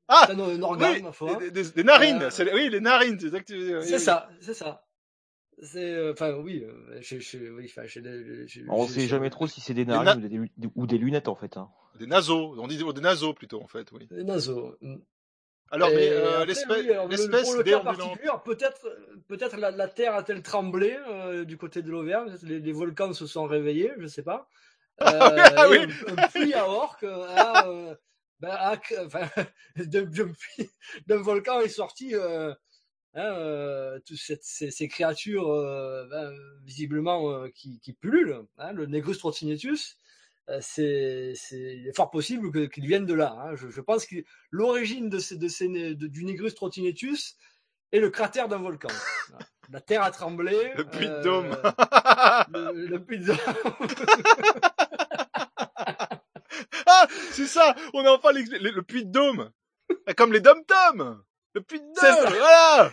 Ah, T'as un organe, oui, ma foi. des, des, des narines, Euh, c'est, oui, les narines, c'est ça que tu veux dire. Oui, c'est oui. ça, c'est ça. C'est, euh, enfin, oui, euh, je, je, oui, enfin, je, je, je, On je- sait je- jamais trop si c'est des Des, narines na- ou des, des- ou des lunettes en fait. Hein. des naseaux, on dit des naseaux plutôt en fait, oui. les naseaux. Alors, mais Et euh, après, l'espèce, oui, alors, le- le- pour l'espèce le cas déambulante. particulier, peut-être, peut-être la, la terre a-t-elle tremblé euh, du côté de l'Auvergne, peut-être les, les volcans se sont réveillés, je sais pas. Euh, Ah et oui. un, un puits à orques a, euh, ben, a- enfin, d'un d'un puits- d'un volcan est sorti euh, hein, euh, toutes cette- ces, ces créatures euh, ben, visiblement euh, qui, qui pullulent, hein, le Negrus trottinetus. euh, C'est, c'est, il est fort possible que- qu'ils viennent de là. Hein. Je, je pense que l'origine de ces, de ces, de- du Negrus trottinetus est le cratère d'un volcan. Voilà. La terre a tremblé. Le puits de euh, Dôme. le, le puits de Dôme. Ah, c'est ça, on a enfin l'ex- le, le puits de Dôme. Comme les dom-toms. Le puits de C'est Dôme, ça. voilà.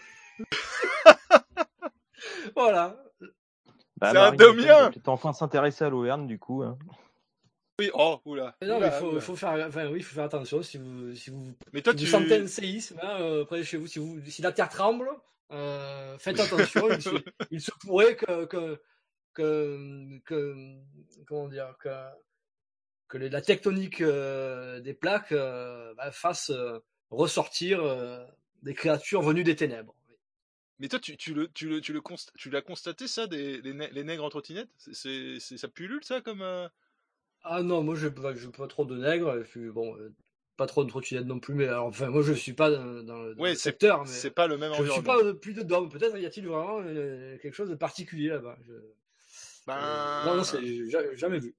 Voilà. Bah, C'est un Marine Le Pen domien. va peut-être enfin s'intéresser à l'Auvergne du coup. Hein. Oui, oh, oula. Mais non, oula, mais il faut, oula. faut faire, enfin, oui, il faut faire attention si vous, si vous, Mais toi, si vous tu... sentez un séisme hein, euh, près de chez vous, si, vous, si la terre tremble, euh, faites attention. il, se, il se pourrait que, que, que, que comment dire, que, que les- la tectonique euh, des plaques euh, bah, fasse euh, ressortir euh, des créatures venues des ténèbres. Mais toi, tu, tu le, tu le, tu le const... tu l'as constaté ça, des, les, nè- les nègres en trottinette? C'est, c'est, c'est- ça pullule ça comme. euh, Ah non, moi je n'ai pas trop de nègres, et puis bon, euh, pas trop de trottinettes non plus, mais alors, enfin, moi je suis pas dans, dans le, dans Ouais, le c'est, secteur, mais c'est pas le même je ne suis environnement. pas euh, plus de d'hommes. Peut-être y a-t-il vraiment euh, quelque chose de particulier là-bas. Je- Ben, euh, non, non, c'est j'ai ja- jamais vu.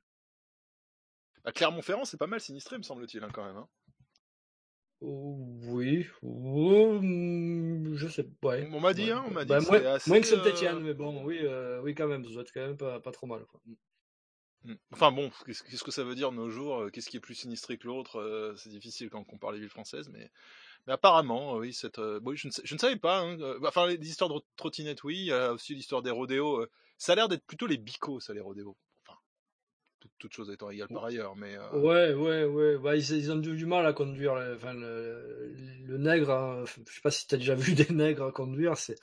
bah, Clermont-Ferrand, c'est pas mal sinistré, me semble-t-il, hein, quand même. Hein. Oh, oui, oh, hmm, je sais, ouais. On m'a dit, ouais. hein, on m'a dit Bah, que moins, c'était assez. moins que Saint-Étienne, euh, mais bon, oui, euh, oui quand même, ça doit être quand même pas, pas trop mal, quoi. hmm. Enfin bon, qu'est-ce qu'est-ce que ça veut dire de nos jours? euh, Qu'est-ce qui est plus sinistré que l'autre? euh, C'est difficile quand on compare les villes françaises, mais, mais apparemment, euh, oui, cette, euh, bon, oui, je, ne sais- je ne savais pas. Hein, euh, enfin, les histoires de trottinettes, oui. Il y a aussi l'histoire des rodéos. euh, Ça a l'air d'être plutôt les bicots, ça, les rodéos. Enfin, tout- toutes choses étant égales par ailleurs, mais. euh, Ouais, ouais, ouais. Bah, ils, ils ont du, du mal à conduire. le- Enfin, le, le nègre, hein, je sais pas si t'as déjà vu des nègres conduire. C'est.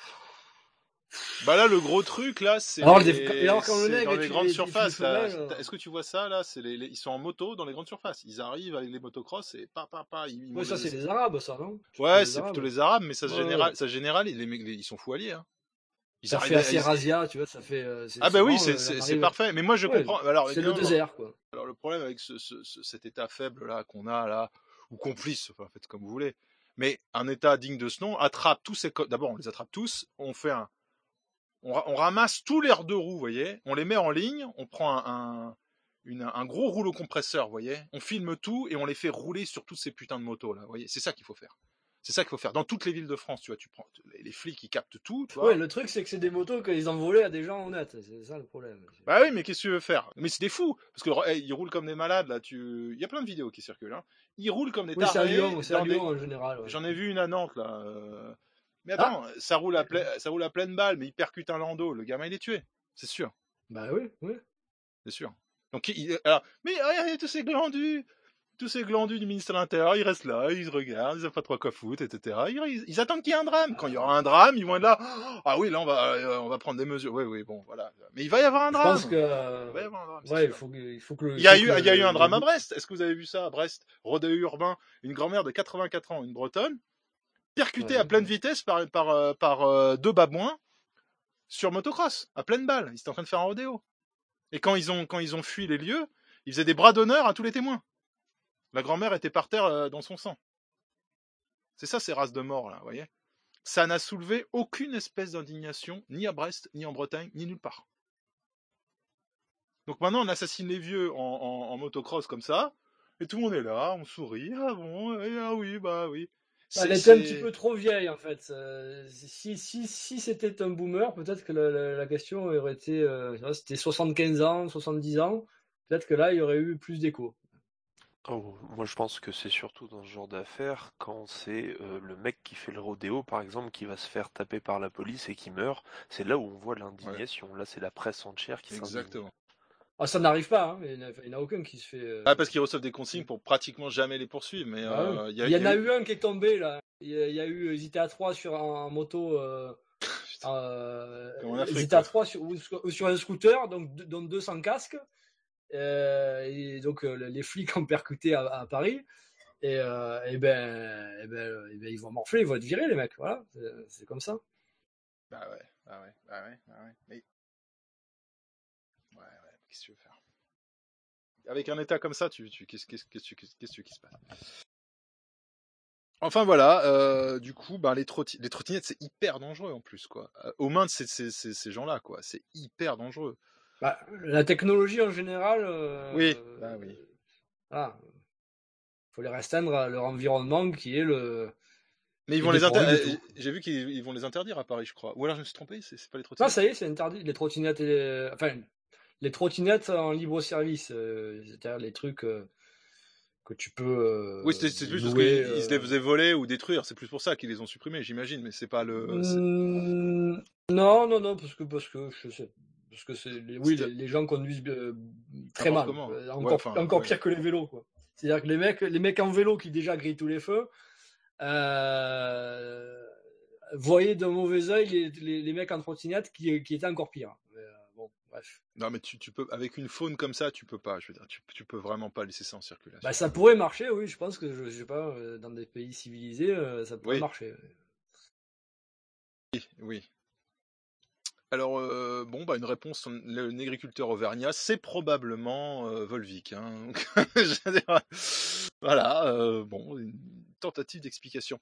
Bah là, le gros truc, là, c'est Alors, des- les... et alors quand le c'est nègre dans est, les est- grandes est une surfaces, là. femelle, euh, Est-ce que tu vois ça, là? C'est les, les- Ils sont en moto dans les grandes surfaces. Ils arrivent avec les motocross et pa, pa, pa, ils ils ouais, montent ça les c'est escaliers. les Arabes, ça, non? Plutôt Ouais, les c'est plutôt Arabes. les Arabes, mais ça se Ouais, généralise, ouais. ça généralise, les mecs, les- ils sont fous alliés, hein. Ils Ça arrivent fait à- assez ils- razzia, tu vois, ça fait. euh, c'est Ah c'est bah oui, vraiment, c'est euh, c'est- on c'est arrive. parfait. Mais moi, je Ouais, comprends. Alors, c'est le évidemment, désert, quoi. alors le problème avec ce, ce- ce- cet état faible là qu'on a là, ou complice, enfin faites comme vous voulez, mais un état digne de ce nom attrape tous ces co- d'abord on les attrape tous, on fait un, on, ra- on ramasse tous les deux roues, vous voyez, on les met en ligne, on prend un, un, une- un gros rouleau compresseur, vous voyez, on filme tout et on les fait rouler sur toutes ces putains de motos là, vous voyez, c'est ça qu'il faut faire. C'est ça qu'il faut faire. Dans toutes les villes de France, tu vois, tu prends les, les flics, ils captent tout, tu vois. Ouais, le truc c'est que c'est des motos qu'ils ont volées à des gens honnêtes, c'est ça le problème. Bah oui, mais qu'est-ce que tu veux faire? Mais c'est des fous, parce que hey, ils roulent comme des malades là. Tu, il y a plein de vidéos qui circulent. Hein. Ils roulent comme des Oui, c'est à tarés. Lyon, c'est à dans des- Lyon en général. Ouais. J'en ai vu une à Nantes là. euh, Mais Ah, attends, ça roule à pleine, ça roule à pleine balle, mais il percute un landau. Le gamin il est tué, c'est sûr, bah oui, oui. c'est sûr. Donc il, alors, mais regardez tous ces glandus, tous ces glandus du ministère de l'Intérieur, ils restent là, ils se regardent, ils savent pas trop quoi foutre, et cetera. Ils, ils- ils attendent qu'il y ait un drame. Quand il y aura un drame, ils vont être là. Ah oui, là on va, euh, on va prendre des mesures. Oui, oui, bon, voilà. Mais il va y avoir un Je drame. pense que. euh, Il va y avoir un drame, c'est Ouais, il sûr. faut, que- il faut que le. Il y a faut eu, que il y a eu le- un drame à le- Brest. Est-ce que vous avez vu ça à Brest? Rodéo urbain, une grand-mère de quatre-vingt-quatre ans, une bretonne, percutée Ouais, à pleine ouais. vitesse par, par, euh, par euh, deux babouins sur motocross, à pleine balle. Ils étaient en train de faire un rodéo. Et quand ils ont, quand ils ont fui les lieux, ils faisaient des bras d'honneur à tous les témoins. La grand-mère était par terre euh, dans son sang. C'est ça ces races de morts là, vous voyez. Ça n'a soulevé aucune espèce d'indignation, ni à Brest, ni en Bretagne, ni nulle part. Donc maintenant on assassine les vieux en, en, en motocross comme ça, et tout le monde est là, on sourit, ah bon, eh, ah oui, bah oui. C'est, Elle était un c'est- petit peu trop vieille en fait. Euh, Si, si, si c'était un boomer, peut-être que la, la- la question aurait été. Euh, je sais pas, c'était soixante-quinze ans, soixante-dix ans. Peut-être que là, il y aurait eu plus d'écho. Oh, moi je pense que c'est surtout dans ce genre d'affaires quand c'est euh, le mec qui fait le rodéo par exemple qui va se faire taper par la police et qui meurt, c'est là où on voit l'indignation. Là c'est la presse entière qui s'indigne. Exactement. Ah, ça n'arrive pas, hein. Il n'y en a- il n'y en a aucun qui se fait. euh, Ah, parce qu'ils reçoivent des consignes pour pratiquement jamais les poursuivre, mais Ah ouais. euh, il y a, Il y il en y a a eu... eu un qui est tombé là. Il y a, il y a eu, ils étaient à trois sur un, un moto. Euh, Putain, euh, comme en ils Afrique, étaient à quoi. trois sur, ou sur sur un scooter, donc deux- dont deux sans casque. Euh, et donc euh, les flics ont percuté à, à Paris. Et, euh, et ben, et ben, et ben, ils vont morfler, ils vont être virés les mecs. Voilà, c'est, c'est comme ça. Bah ouais, bah ouais, bah ouais, bah ouais. Mais... Ouais, ouais, qu'est-ce que tu veux faire? Avec un état comme ça, tu, tu, qu'est-ce, qu'est-ce, qu'est-ce, qu'est-ce, qu'est-ce qui se passe? Enfin voilà, euh, du coup, bah, les, trotti- les trottinettes, c'est hyper dangereux en plus, quoi. Euh, aux mains de ces, ces, ces, ces gens-là, quoi. C'est hyper dangereux. Bah, la technologie en général, Oui, euh, bah oui. voilà, faut les restreindre à leur environnement qui est le Mais ils qui est vont les dépourvu de interdire. tout. J'ai vu qu'ils ils vont les interdire à Paris, je crois. Ou alors je me suis trompé, c'est c'est pas les Non, trottinettes? ça y est, c'est interdit. Les trottinettes, et les... enfin, les trottinettes en libre service, euh, c'est-à-dire les trucs euh, que tu peux Oui, euh, c'est c'est plus parce louer. qu'ils ils se les euh. faisaient voler ou détruire. C'est plus pour ça qu'ils les ont supprimés, j'imagine. Mais c'est pas le. c'est- Hmm, non, non, non, parce que parce que je sais, parce que c'est les- oui, C'était les, les gens conduisent euh, très n'importe mal, comment. euh, Ouais, encore enfin, encore ouais. pire que les vélos, quoi. C'est-à-dire que les mecs, les mecs en vélo qui déjà grillent tous les feux. Euh, voyaient d'un mauvais œil les, les, les mecs en trottinette qui, qui étaient encore pires. Mais, euh, bon, bref. Non, mais tu, tu peux, avec une faune comme ça, tu peux pas. Je veux dire, tu, tu peux vraiment pas laisser ça en Bah, circulation. ça pourrait marcher, oui, je pense que je, je sais pas, euh, dans des pays civilisés, euh, ça pourrait Oui, marcher. oui, oui. Alors, euh, bon, bah, une réponse, le négriculteur auvergnat, c'est probablement euh, Volvic. Hein. Donc, je veux dire, voilà, euh, bon, une tentative d'explication.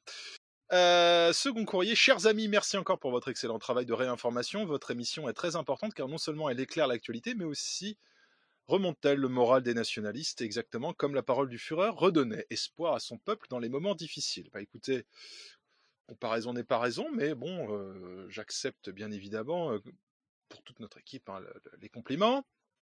Euh, second courrier, chers amis, merci encore pour votre excellent travail de réinformation. Votre émission est très importante car non seulement elle éclaire l'actualité, mais aussi remonte-t-elle le moral des nationalistes, exactement comme la parole du Führer redonnait espoir à son peuple dans les moments difficiles. Bah écoutez, comparaison n'est pas raison, mais bon, euh, j'accepte bien évidemment, euh, pour toute notre équipe, hein, le, le, les compliments.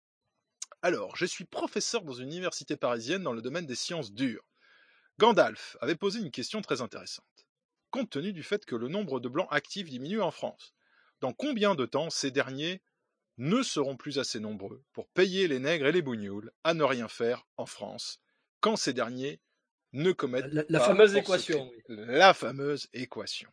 Alors, je suis professeur dans une université parisienne dans le domaine des sciences dures. Gandalf avait posé une question très intéressante. Compte tenu du fait que le nombre de blancs actifs diminue en France, dans combien de temps ces derniers ne seront plus assez nombreux pour payer les nègres et les bougnoules à ne rien faire en France, quand ces derniers ne commettent La, la pas fameuse force crime. équation. Oui. La fameuse équation.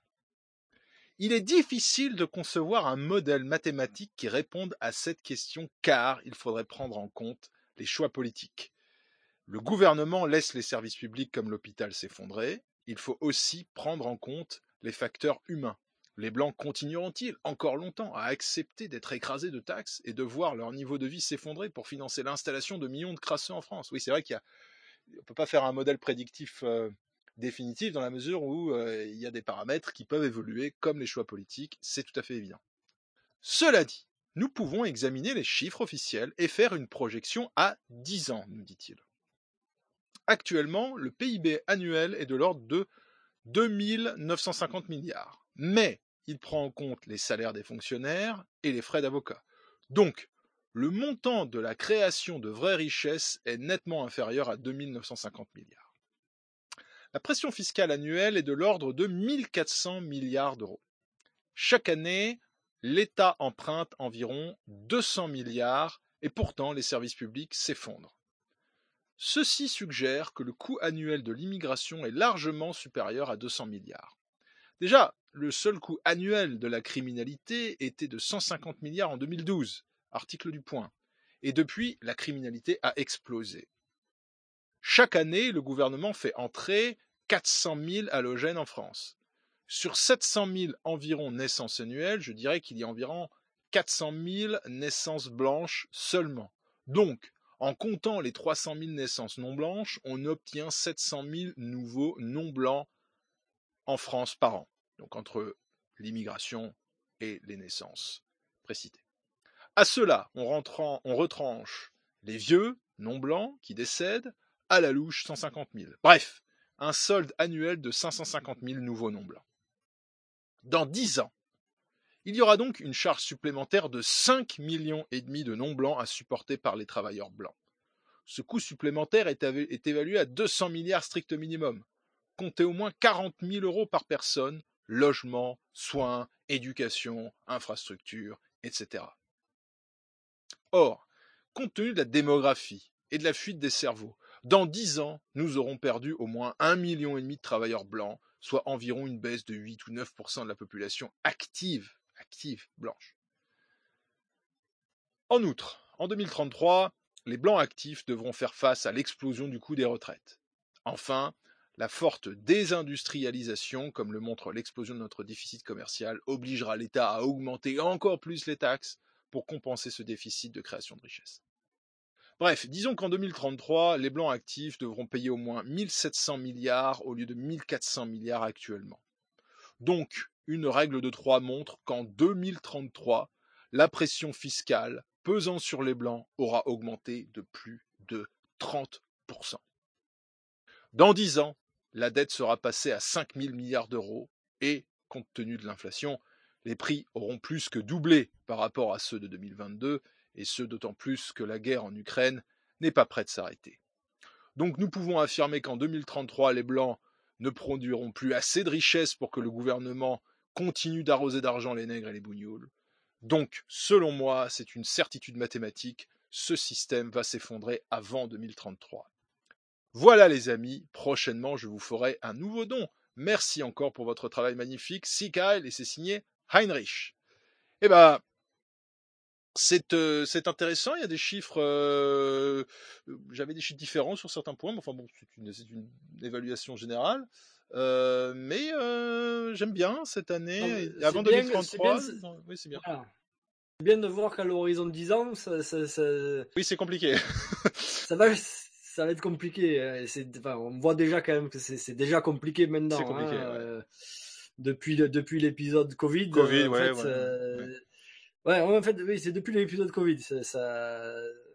Il est difficile de concevoir un modèle mathématique qui réponde à cette question car il faudrait prendre en compte les choix politiques. Le gouvernement laisse les services publics comme l'hôpital s'effondrer. Il faut aussi prendre en compte les facteurs humains. Les Blancs continueront-ils encore longtemps à accepter d'être écrasés de taxes et de voir leur niveau de vie s'effondrer pour financer l'installation de millions de crasseux en France? Oui, c'est vrai qu'il ne peut pas faire un modèle prédictif euh, définitif dans la mesure où euh, il y a des paramètres qui peuvent évoluer comme les choix politiques, c'est tout à fait évident. Cela dit, nous pouvons examiner les chiffres officiels et faire une projection à dix ans, nous dit-il. Actuellement, le P I B annuel est de l'ordre de deux mille neuf cent cinquante milliards. Mais il prend en compte les salaires des fonctionnaires et les frais d'avocat. Donc, le montant de la création de vraies richesses est nettement inférieur à deux mille neuf cent cinquante milliards. La pression fiscale annuelle est de l'ordre de mille quatre cents milliards d'euros. Chaque année, l'État emprunte environ deux cents milliards et pourtant les services publics s'effondrent. Ceci suggère que le coût annuel de l'immigration est largement supérieur à deux cents milliards. Déjà, le seul coût annuel de la criminalité était de cent cinquante milliards en deux mille douze, article du Point. Et depuis, la criminalité a explosé. Chaque année, le gouvernement fait entrer quatre cent mille halogènes en France. Sur sept cent mille environ naissances annuelles, je dirais qu'il y a environ quatre cent mille naissances blanches seulement. Donc, en comptant les trois cent mille naissances non blanches, on obtient sept cent mille nouveaux non blancs en France par an. Donc entre l'immigration et les naissances précitées. À cela, on, rentrant, on retranche les vieux non blancs qui décèdent, à la louche cent cinquante mille. Bref, un solde annuel de cinq cent cinquante mille nouveaux non blancs. Dans dix ans, il y aura donc une charge supplémentaire de cinq millions et demi de non-blancs à supporter par les travailleurs blancs. Ce coût supplémentaire est, est évalué à deux cents milliards strict minimum. Comptez au moins quarante mille euros par personne, logement, soins, éducation, infrastructures, et cetera. Or, compte tenu de la démographie et de la fuite des cerveaux, dans dix ans, nous aurons perdu au moins un million et demi de travailleurs blancs, soit environ une baisse de huit ou neuf pour cent de la population active, active blanche. En outre, en deux mille trente-trois, les blancs actifs devront faire face à l'explosion du coût des retraites. Enfin, la forte désindustrialisation, comme le montre l'explosion de notre déficit commercial, obligera l'État à augmenter encore plus les taxes pour compenser ce déficit de création de richesse. Bref, disons qu'en deux mille trente-trois, les blancs actifs devront payer au moins mille sept cents milliards au lieu de mille quatre cents milliards actuellement. Donc, une règle de trois montre qu'en deux mille trente-trois, la pression fiscale pesant sur les blancs aura augmenté de plus de trente pour cent. Dans dix ans, la dette sera passée à cinq mille milliards d'euros et, compte tenu de l'inflation, les prix auront plus que doublé par rapport à ceux de deux mille vingt-deux, et ce d'autant plus que la guerre en Ukraine n'est pas près de s'arrêter. Donc nous pouvons affirmer qu'en deux mille trente-trois, les Blancs ne produiront plus assez de richesses pour que le gouvernement continue d'arroser d'argent les nègres et les bougnoules. Donc, selon moi, c'est une certitude mathématique, ce système va s'effondrer avant deux mille trente-trois. Voilà les amis, prochainement je vous ferai un nouveau don. Merci encore pour votre travail magnifique, C. Kyle, et c'est signé Heinrich. Eh ben, c'est, euh, c'est intéressant, il y a des chiffres, euh, j'avais des chiffres différents sur certains points, mais enfin bon, c'est une, c'est une évaluation générale. Euh, mais euh, j'aime bien cette année, non, avant bien, deux mille trente-trois, c'est bien, c'est... oui c'est bien. Voilà. C'est bien de voir qu'à l'horizon de dix ans, ça, ça, ça... Oui, c'est compliqué. ça va... Ça va être compliqué. C'est, enfin, on voit déjà quand même que c'est, c'est déjà compliqué maintenant. C'est compliqué, hein, ouais. euh, depuis, le, depuis l'épisode Covid. Covid, euh, en ouais, fait, ouais, euh, ouais. ouais. En fait, oui, c'est depuis l'épisode Covid. Ça, ça...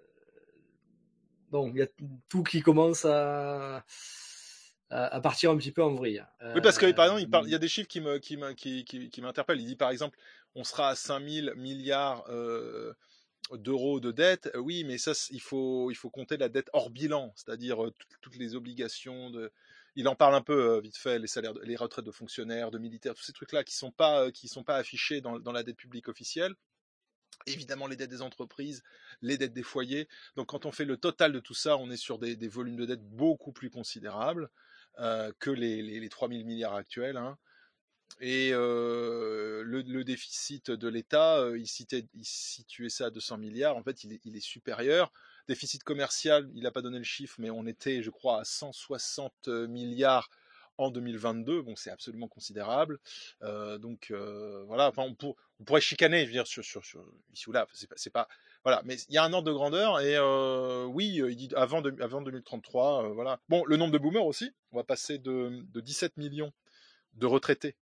Bon, il y a tout qui commence à, à partir un petit peu en vrille. Euh... Oui, parce que par exemple, il, parle, il y a des chiffres qui, me, qui, me, qui, qui, qui m'interpellent. Il dit par exemple, on sera à cinq mille milliards euh, d'euros de dette, oui, mais ça, il faut, il faut compter la dette hors bilan, c'est-à-dire euh, toutes, toutes les obligations de. Il en parle un peu euh, vite fait, les salaires, de, les retraites de fonctionnaires, de militaires, tous ces trucs-là qui sont pas, euh, qui sont pas affichés dans, dans la dette publique officielle. Évidemment, les dettes des entreprises, les dettes des foyers. Donc, quand on fait le total de tout ça, on est sur des, des volumes de dette beaucoup plus considérables euh, que les, les, les trois mille milliards actuels. Hein. Et euh, le, le déficit de l'État, euh, il, citait, il situait ça à deux cents milliards. En fait, il est, il est supérieur. Déficit commercial, il n'a pas donné le chiffre, mais on était, je crois, à cent soixante milliards en deux mille vingt-deux. Bon, c'est absolument considérable. Euh, donc, euh, voilà. Enfin, on, pour, on pourrait chicaner, je veux dire, sur, sur, sur ici ou là. C'est pas, c'est pas, voilà. Mais il y a un ordre de grandeur. Et euh, oui, il dit avant, de, avant deux mille trente-trois. Euh, voilà. Bon, le nombre de boomers aussi. On va passer de, de dix-sept millions de retraités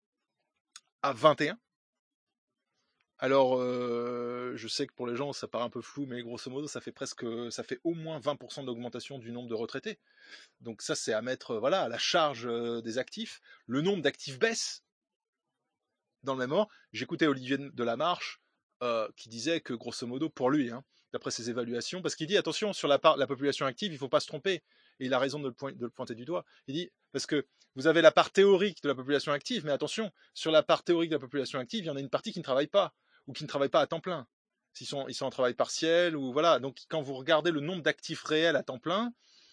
à vingt et un. Alors, euh, je sais que pour les gens, ça paraît un peu flou, mais grosso modo, ça fait presque, ça fait au moins vingt pour cent d'augmentation du nombre de retraités. Donc ça, c'est à mettre, voilà, à la charge des actifs. Le nombre d'actifs baisse. Dans le même ordre, j'écoutais Olivier Delamarche euh, qui disait que grosso modo, pour lui, hein, d'après ses évaluations, parce qu'il dit attention sur la part, la population active, il ne faut pas se tromper. Et il a raison de le, point, de le pointer du doigt. Il dit, parce que vous avez la part théorique de la population active, mais attention, sur la part théorique de la population active, il y en a une partie qui ne travaille pas, ou qui ne travaille pas à temps plein. S'ils sont, ils sont en travail partiel, ou voilà. Donc, quand vous regardez le nombre d'actifs réels à temps plein,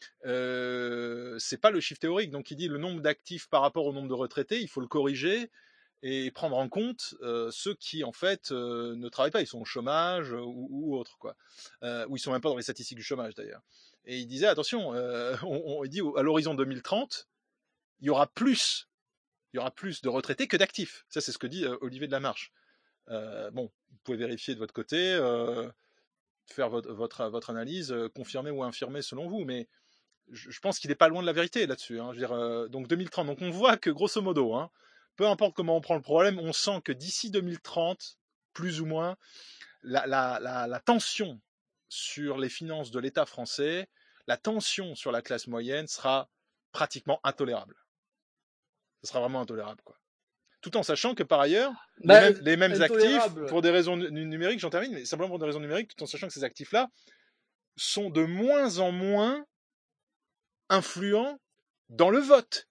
euh, c'est pas le chiffre théorique. Donc, il dit le nombre d'actifs par rapport au nombre de retraités, il faut le corriger et prendre en compte euh, ceux qui, en fait, euh, ne travaillent pas. Ils sont au chômage euh, ou, ou autre, quoi. Euh, ou ils sont même pas dans les statistiques du chômage, d'ailleurs. Et il disait, attention, euh, on, on, il dit à l'horizon deux mille trente, il y aura plus, il y aura plus de retraités que d'actifs. Ça, c'est ce que dit euh, Olivier Delamarche. Euh, bon, vous pouvez vérifier de votre côté, euh, faire votre, votre, votre analyse, euh, confirmer ou infirmer selon vous, mais je, je pense qu'il n'est pas loin de la vérité là-dessus. Hein. Je veux dire, euh, donc deux mille trente, donc on voit que grosso modo, hein, peu importe comment on prend le problème, on sent que d'ici deux mille trente, plus ou moins, la, la, la, la tension sur les finances de l'État français, la tension sur la classe moyenne sera pratiquement intolérable. Ce sera vraiment intolérable, quoi. Tout en sachant que par ailleurs, bah, les mêmes, les mêmes actifs, pour des raisons numériques, j'en termine, mais simplement pour des raisons numériques, tout en sachant que ces actifs-là sont de moins en moins influents dans le vote.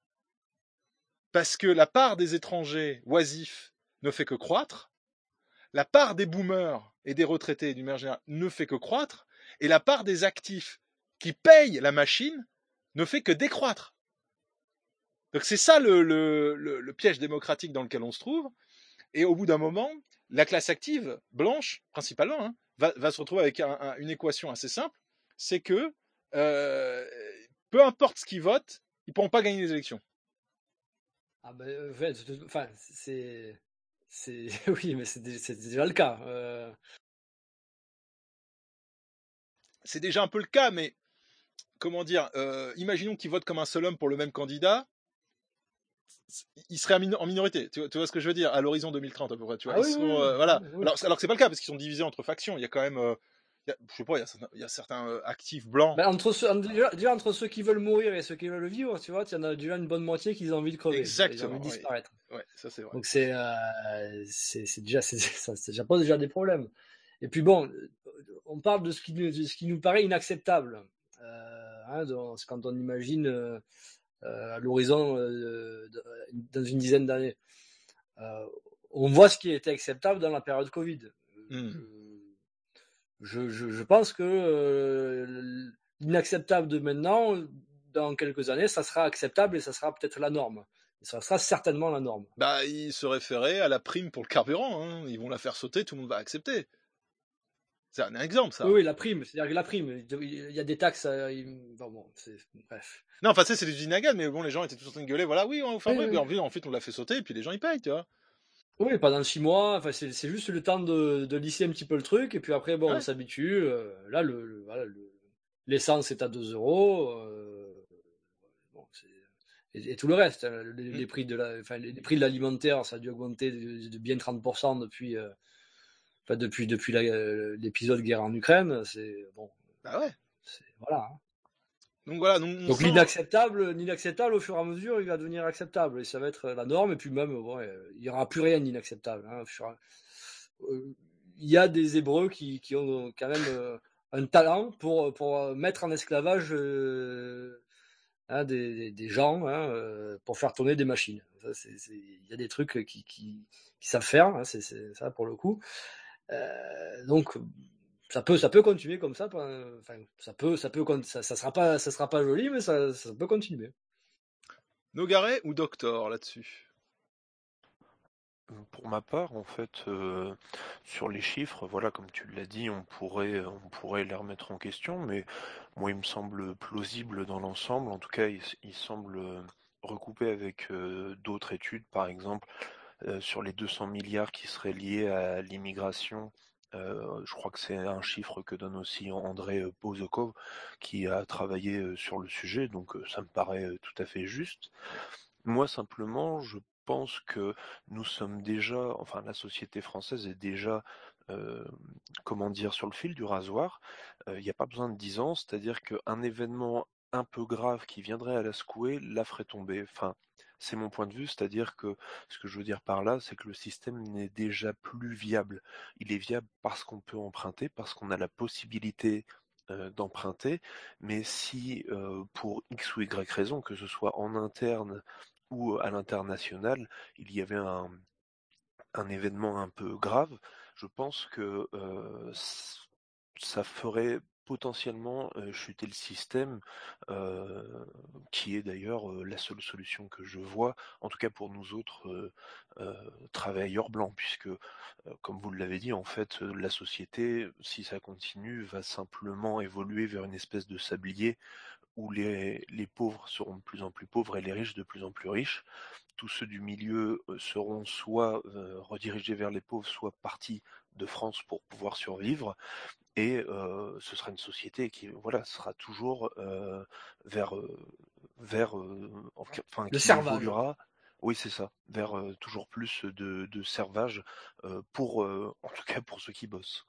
Parce que la part des étrangers oisifs ne fait que croître, la part des boomers et des retraités d'une manière générale ne fait que croître, et la part des actifs qui payent la machine ne fait que décroître. Donc c'est ça le, le, le, le piège démocratique dans lequel on se trouve. Et au bout d'un moment, la classe active, blanche, principalement, hein, va, va se retrouver avec un, un, une équation assez simple, c'est que euh, peu importe ce qu'ils votent, ils ne pourront pas gagner les élections. Ah ben, en fait, enfin, c'est... c'est... Oui, mais c'est déjà le cas. Euh... C'est déjà un peu le cas, mais comment dire, euh, imaginons qu'ils votent comme un seul homme pour le même candidat, ils seraient en minorité. Tu vois, tu vois ce que je veux dire, à l'horizon deux mille trente à peu près. Tu vois, ah ils oui, seront, oui, euh, voilà. oui. Alors, alors que c'est pas le cas parce qu'ils sont divisés entre factions. Il y a quand même, euh, il y a, je sais pas, il y a certains, il y a certains euh, actifs blancs. Ben, entre ceux, déjà, déjà, entre ceux qui veulent mourir et ceux qui veulent vivre, tu vois, il y en a déjà une bonne moitié qui ont envie de crever. Exactement. Ils ont envie de disparaître. Oui. Ouais, ça c'est vrai. Donc c'est, euh, c'est, c'est déjà, c'est, ça, ça pose déjà des problèmes. Et puis bon, on parle de ce qui, de ce qui nous paraît inacceptable. Euh, hein, dans, quand on imagine euh, à l'horizon euh, dans une dizaine d'années. Euh, on voit ce qui était acceptable dans la période Covid. Mm. Je, je, je pense que euh, l'inacceptable de maintenant, dans quelques années, ça sera acceptable et ça sera peut-être la norme. Et ça sera certainement la norme. Bah, ils se référaient à la prime pour le carburant. Hein. Ils vont la faire sauter, tout le monde va accepter. C'est un exemple, ça. Oui, oui, la prime. C'est-à-dire que la prime, il y a des taxes. Euh, bon, bon, c'est... Bref. Non, enfin, c'est des usines à gaz, mais bon, les gens étaient tous en train de gueuler. Voilà, oui, on va faire oui, oui. Mais en fait, on l'a fait sauter et puis les gens ils payent, tu vois. Oui, pendant six mois, enfin, c'est, c'est juste le temps de, de lisser un petit peu le truc, et puis après, bon, ouais. on s'habitue. Euh, là, le, le, voilà, le, l'essence est à deux euros. Euh, bon, c'est, et, et tout le reste. Hein, les, mm. les, prix de la, enfin, les, les prix de l'alimentaire, ça a dû augmenter de, de bien trente pour cent depuis, euh, enfin, depuis, depuis la, l'épisode guerre en Ukraine. C'est bon. Bah ouais. C'est, voilà. Hein. Donc voilà, donc, donc sent... l'inacceptable, l'inacceptable au fur et à mesure, il va devenir acceptable et ça va être la norme. Et puis même, bon, il n'y aura plus rien d'inacceptable. Hein, sur... euh, il y a des Hébreux qui, qui ont quand même euh, un talent pour, pour mettre en esclavage euh, hein, des, des gens hein, euh, pour faire tourner des machines. Ça, c'est, c'est... Il y a des trucs qui, qui, qui savent faire, hein, c'est, c'est ça pour le coup. Euh, donc ça peut ça peut continuer comme ça, enfin ça peut ça peut ça, ça sera pas ça sera pas joli, mais ça, ça peut continuer. Nogaret ou Doctor là-dessus? Pour ma part, en fait, euh, sur les chiffres, voilà, comme tu l'as dit, on pourrait on pourrait les remettre en question, mais moi il me semble plausible dans l'ensemble. En tout cas, il, il semble recoupé avec euh, d'autres études, par exemple euh, sur les deux cents milliards qui seraient liés à l'immigration. Euh, je crois que c'est un chiffre que donne aussi André Bozokov qui a travaillé sur le sujet, donc ça me paraît tout à fait juste. Moi simplement, je pense que nous sommes déjà, enfin la société française est déjà, euh, comment dire, sur le fil du rasoir. Il euh, n'y a pas besoin de dix ans, c'est-à-dire qu'un événement un peu grave qui viendrait à la secouer la ferait tomber. Enfin, c'est mon point de vue, c'est-à-dire que ce que je veux dire par là, c'est que le système n'est déjà plus viable. Il est viable parce qu'on peut emprunter, parce qu'on a la possibilité euh, d'emprunter, mais si euh, pour X ou Y raison, que ce soit en interne ou à l'international, il y avait un, un événement un peu grave, je pense que euh, ça ferait potentiellement euh, chuter le système, euh, qui est d'ailleurs euh, la seule solution que je vois, en tout cas pour nous autres euh, euh, travailleurs blancs, puisque, euh, comme vous l'avez dit, en fait, la société, si ça continue, va simplement évoluer vers une espèce de sablier où les, les pauvres seront de plus en plus pauvres et les riches de plus en plus riches. Tous ceux du milieu seront soit euh, redirigés vers les pauvres, soit partis de France pour pouvoir survivre. Et euh, ce sera une société qui, voilà, sera toujours euh, vers, euh, vers, euh, enfin, le qui servage. évoluera. Oui, c'est ça, vers euh, toujours plus de, de servage euh, pour, euh, en tout cas, pour ceux qui bossent.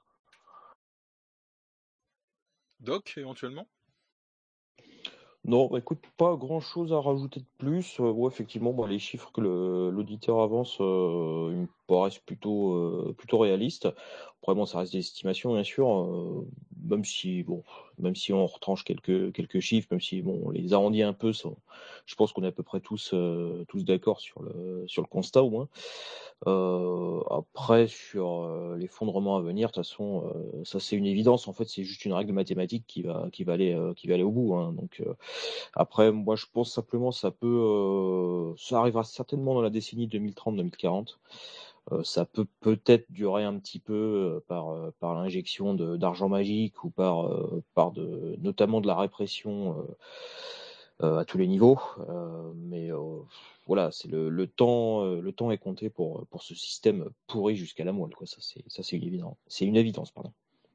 Doc, éventuellement. Non, bah écoute, pas grand-chose à rajouter de plus. Euh, ouais, effectivement, bah, les chiffres que le, l'auditeur avance, euh, ils me paraissent plutôt, euh, plutôt réalistes. après bon, ça reste des estimations bien sûr, euh, même si bon, même si on retranche quelques quelques chiffres, même si bon, on les arrondit un peu, ça, je pense qu'on est à peu près tous euh, tous d'accord sur le sur le constat au moins. Euh, après sur euh, l'effondrement à venir, de toute façon, euh, ça c'est une évidence. En fait, c'est juste une règle mathématique qui va qui va aller euh, qui va aller au bout. Hein. Donc euh, après, moi je pense simplement ça peut euh, ça arrivera certainement dans la décennie deux mille trente deux mille quarante. Euh, ça peut peut-être durer un petit peu euh, par, euh, par l'injection de, d'argent magique ou par, euh, par de, notamment de la répression euh, euh, à tous les niveaux. Euh, mais euh, voilà, c'est le, le temps, euh, le temps est compté pour, pour ce système pourri jusqu'à la moelle. Quoi. Ça, c'est, ça, c'est une évidence. C'est une évidence, pardon.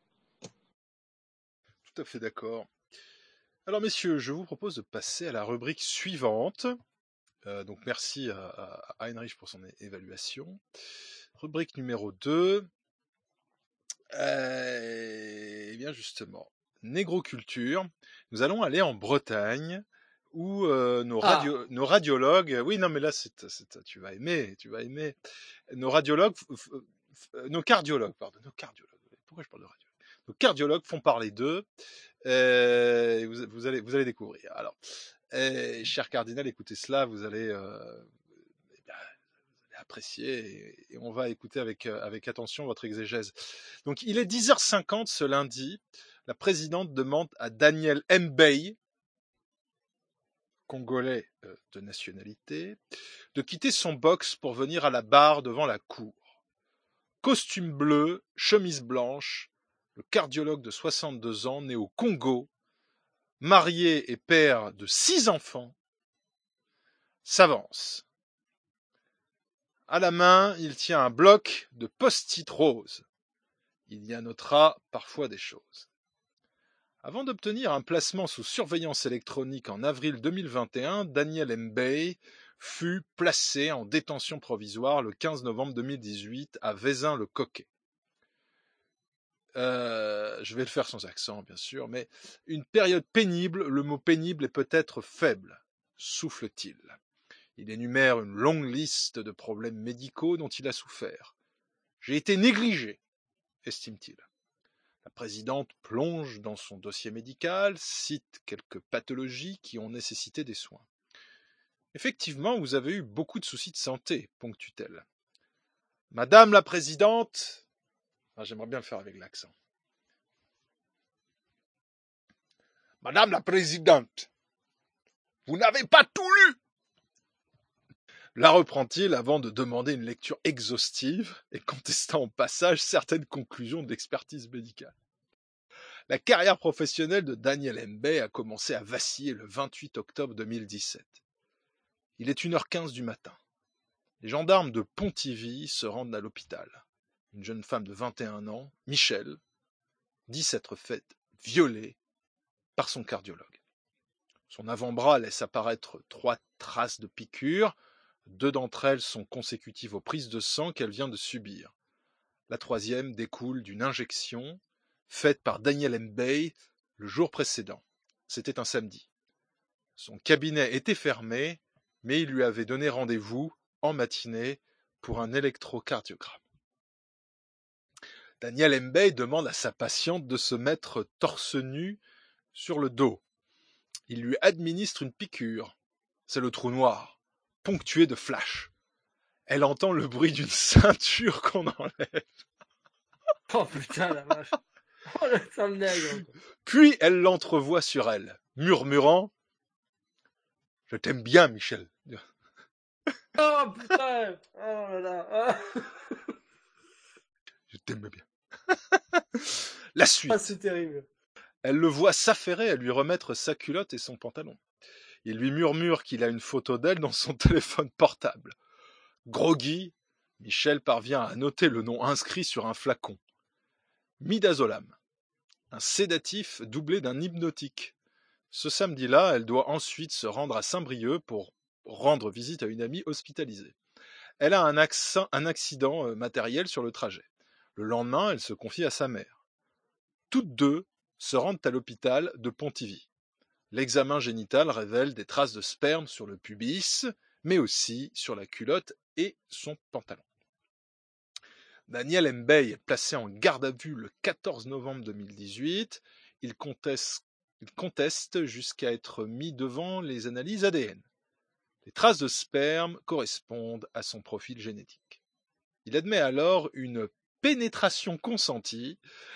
Tout à fait d'accord. Alors messieurs, je vous propose de passer à la rubrique suivante. Euh, donc merci à, à Heinrich pour son é- évaluation. Rubrique numéro deux. Euh, eh bien justement, négroculture. Nous allons aller en Bretagne où euh, nos, Ah, radio, nos radiologues, oui non mais là c'est, c'est, tu vas aimer, tu vas aimer, nos radiologues, f- f- f- nos cardiologues, pardon, nos cardiologues. Pourquoi je parle de radio? Nos cardiologues font parler d'eux. Euh, vous, vous allez, vous allez découvrir. Alors, euh, cher cardinal, écoutez cela, vous allez, euh, eh bien, vous allez apprécier et, et on va écouter avec, euh, avec attention votre exégèse. Donc, il est dix heures cinquante ce lundi. La présidente demande à Daniel Mbey, congolais euh, de nationalité, de quitter son box pour venir à la barre devant la cour. Costume bleu, chemise blanche, le cardiologue de soixante-deux ans, né au Congo, marié et père de six enfants, s'avance. À la main, il tient un bloc de post-it rose. Il y annotera parfois des choses. Avant d'obtenir un placement sous surveillance électronique en avril deux mille vingt et un, Daniel Mbey fut placé en détention provisoire le quinze novembre deux mille dix-huit à Vezin-le-Coquet. Euh, je vais le faire sans accent, bien sûr, mais une période pénible, le mot pénible est peut-être faible, souffle-t-il. Il énumère une longue liste de problèmes médicaux dont il a souffert. J'ai été négligé, estime-t-il. La présidente plonge dans son dossier médical, cite quelques pathologies qui ont nécessité des soins. Effectivement, vous avez eu beaucoup de soucis de santé, ponctue-t-elle. Madame la présidente, ah, j'aimerais bien le faire avec l'accent. Madame la présidente, vous n'avez pas tout lu. La reprend-il avant de demander une lecture exhaustive et contestant au passage certaines conclusions de l'expertise médicale. La carrière professionnelle de Daniel Mbey a commencé à vaciller le vingt-huit octobre deux mille dix-sept. Il est une heure quinze du matin. Les gendarmes de Pontivy se rendent à l'hôpital. Une jeune femme de vingt et un ans, Michel, dit s'être faite violer par son cardiologue. Son avant-bras laisse apparaître trois traces de piqûres. Deux d'entre elles sont consécutives aux prises de sang qu'elle vient de subir. La troisième découle d'une injection faite par Daniel Mbey le jour précédent. C'était un samedi. Son cabinet était fermé, mais il lui avait donné rendez-vous en matinée pour un électrocardiogramme. Daniel Mbey demande à sa patiente de se mettre torse nu sur le dos. Il lui administre une piqûre. C'est le trou noir, ponctué de flashs. Elle entend le bruit d'une ceinture qu'on enlève. oh putain la vache. Oh le sale nègre. Puis elle l'entrevoit sur elle, murmurant « Je t'aime bien, Michel. » Oh putain. Oh là là. Je t'aime bien. La suite. Ah, c'est terrible. Elle le voit s'affairer à lui remettre sa culotte et son pantalon. Il lui murmure qu'il a une photo d'elle dans son téléphone portable. Groggy, Michel parvient à noter le nom inscrit sur un flacon. Midazolam, un sédatif doublé d'un hypnotique. Ce samedi-là, elle doit ensuite se rendre à Saint-Brieuc pour rendre visite à une amie hospitalisée. Elle a un, accent, un accident matériel sur le trajet. Le lendemain, elle se confie à sa mère. Toutes deux se rendent à l'hôpital de Pontivy. L'examen génital révèle des traces de sperme sur le pubis, mais aussi sur la culotte et son pantalon. Daniel Mbey est placé en garde à vue le quatorze novembre deux mille dix-huit. Il conteste, il conteste jusqu'à être mis devant les analyses A D N. Les traces de sperme correspondent à son profil génétique. Il admet alors une pénétration consentie.